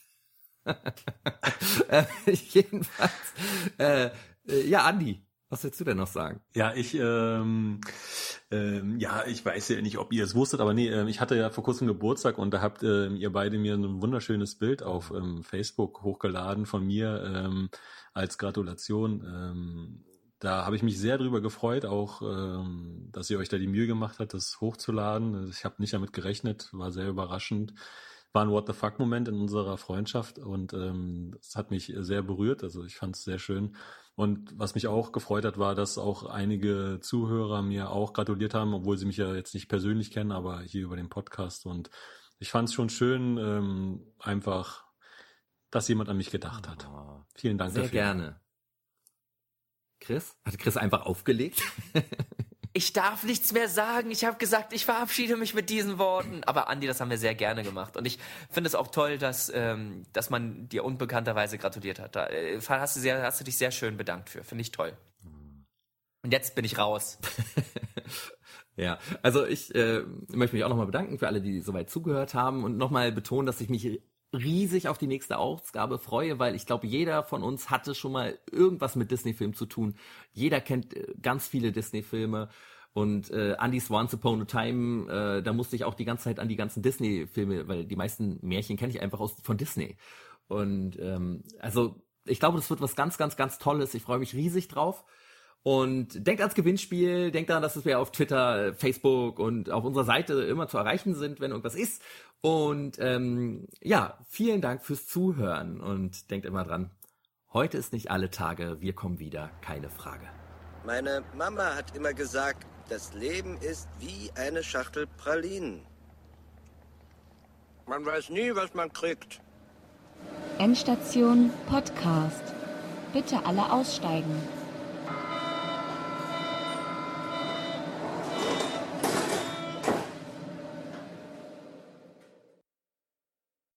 äh, jedenfalls, äh, äh, ja, Andi, was willst du denn noch sagen? Ja, ich, ähm, ähm, ja, ich weiß ja nicht, ob ihr es wusstet, aber nee, ähm, ich hatte ja vor kurzem Geburtstag und da habt ähm, ihr beide mir ein wunderschönes Bild auf ähm, Facebook hochgeladen von mir ähm, als Gratulation. Ähm, da habe ich mich sehr drüber gefreut, auch, ähm, dass ihr euch da die Mühe gemacht habt, das hochzuladen. Also ich habe nicht damit gerechnet, war sehr überraschend. War ein What the fuck Moment in unserer Freundschaft und ähm, das hat mich sehr berührt. Also ich fand es sehr schön. Und was mich auch gefreut hat, war, dass auch einige Zuhörer mir auch gratuliert haben, obwohl sie mich ja jetzt nicht persönlich kennen, aber hier über den Podcast. Und ich fand es schon schön, ähm, einfach, dass jemand an mich gedacht hat. Oh, Vielen Dank sehr dafür. gerne. Chris? Hat Chris einfach aufgelegt? Ich darf nichts mehr sagen. Ich habe gesagt, ich verabschiede mich mit diesen Worten. Aber Andi, das haben wir sehr gerne gemacht. Und ich finde es auch toll, dass, ähm, dass man dir unbekannterweise gratuliert hat. Da äh, hast, du sehr, hast du dich sehr schön bedankt für. Finde ich toll. Und jetzt bin ich raus. Ja, also ich äh, möchte mich auch nochmal bedanken für alle, die soweit zugehört haben und nochmal betonen, dass ich mich riesig auf die nächste Ausgabe freue, weil ich glaube, jeder von uns hatte schon mal irgendwas mit Disney-Filmen zu tun. Jeder kennt äh, ganz viele Disney-Filme und äh, Andy's Once Upon a Time, äh, da musste ich auch die ganze Zeit an die ganzen Disney-Filme, weil die meisten Märchen kenne ich einfach aus von Disney. Und ähm, also ich glaube, das wird was ganz, ganz, ganz Tolles. Ich freue mich riesig drauf. Und denkt ans Gewinnspiel, denkt daran, dass wir auf Twitter, Facebook und auf unserer Seite immer zu erreichen sind, wenn irgendwas ist. Und ähm, ja, vielen Dank fürs Zuhören und denkt immer dran, heute ist nicht alle Tage, wir kommen wieder, keine Frage. Meine Mama hat immer gesagt, das Leben ist wie eine Schachtel Pralinen. Man weiß nie, was man kriegt. Endstation Podcast. Bitte alle aussteigen.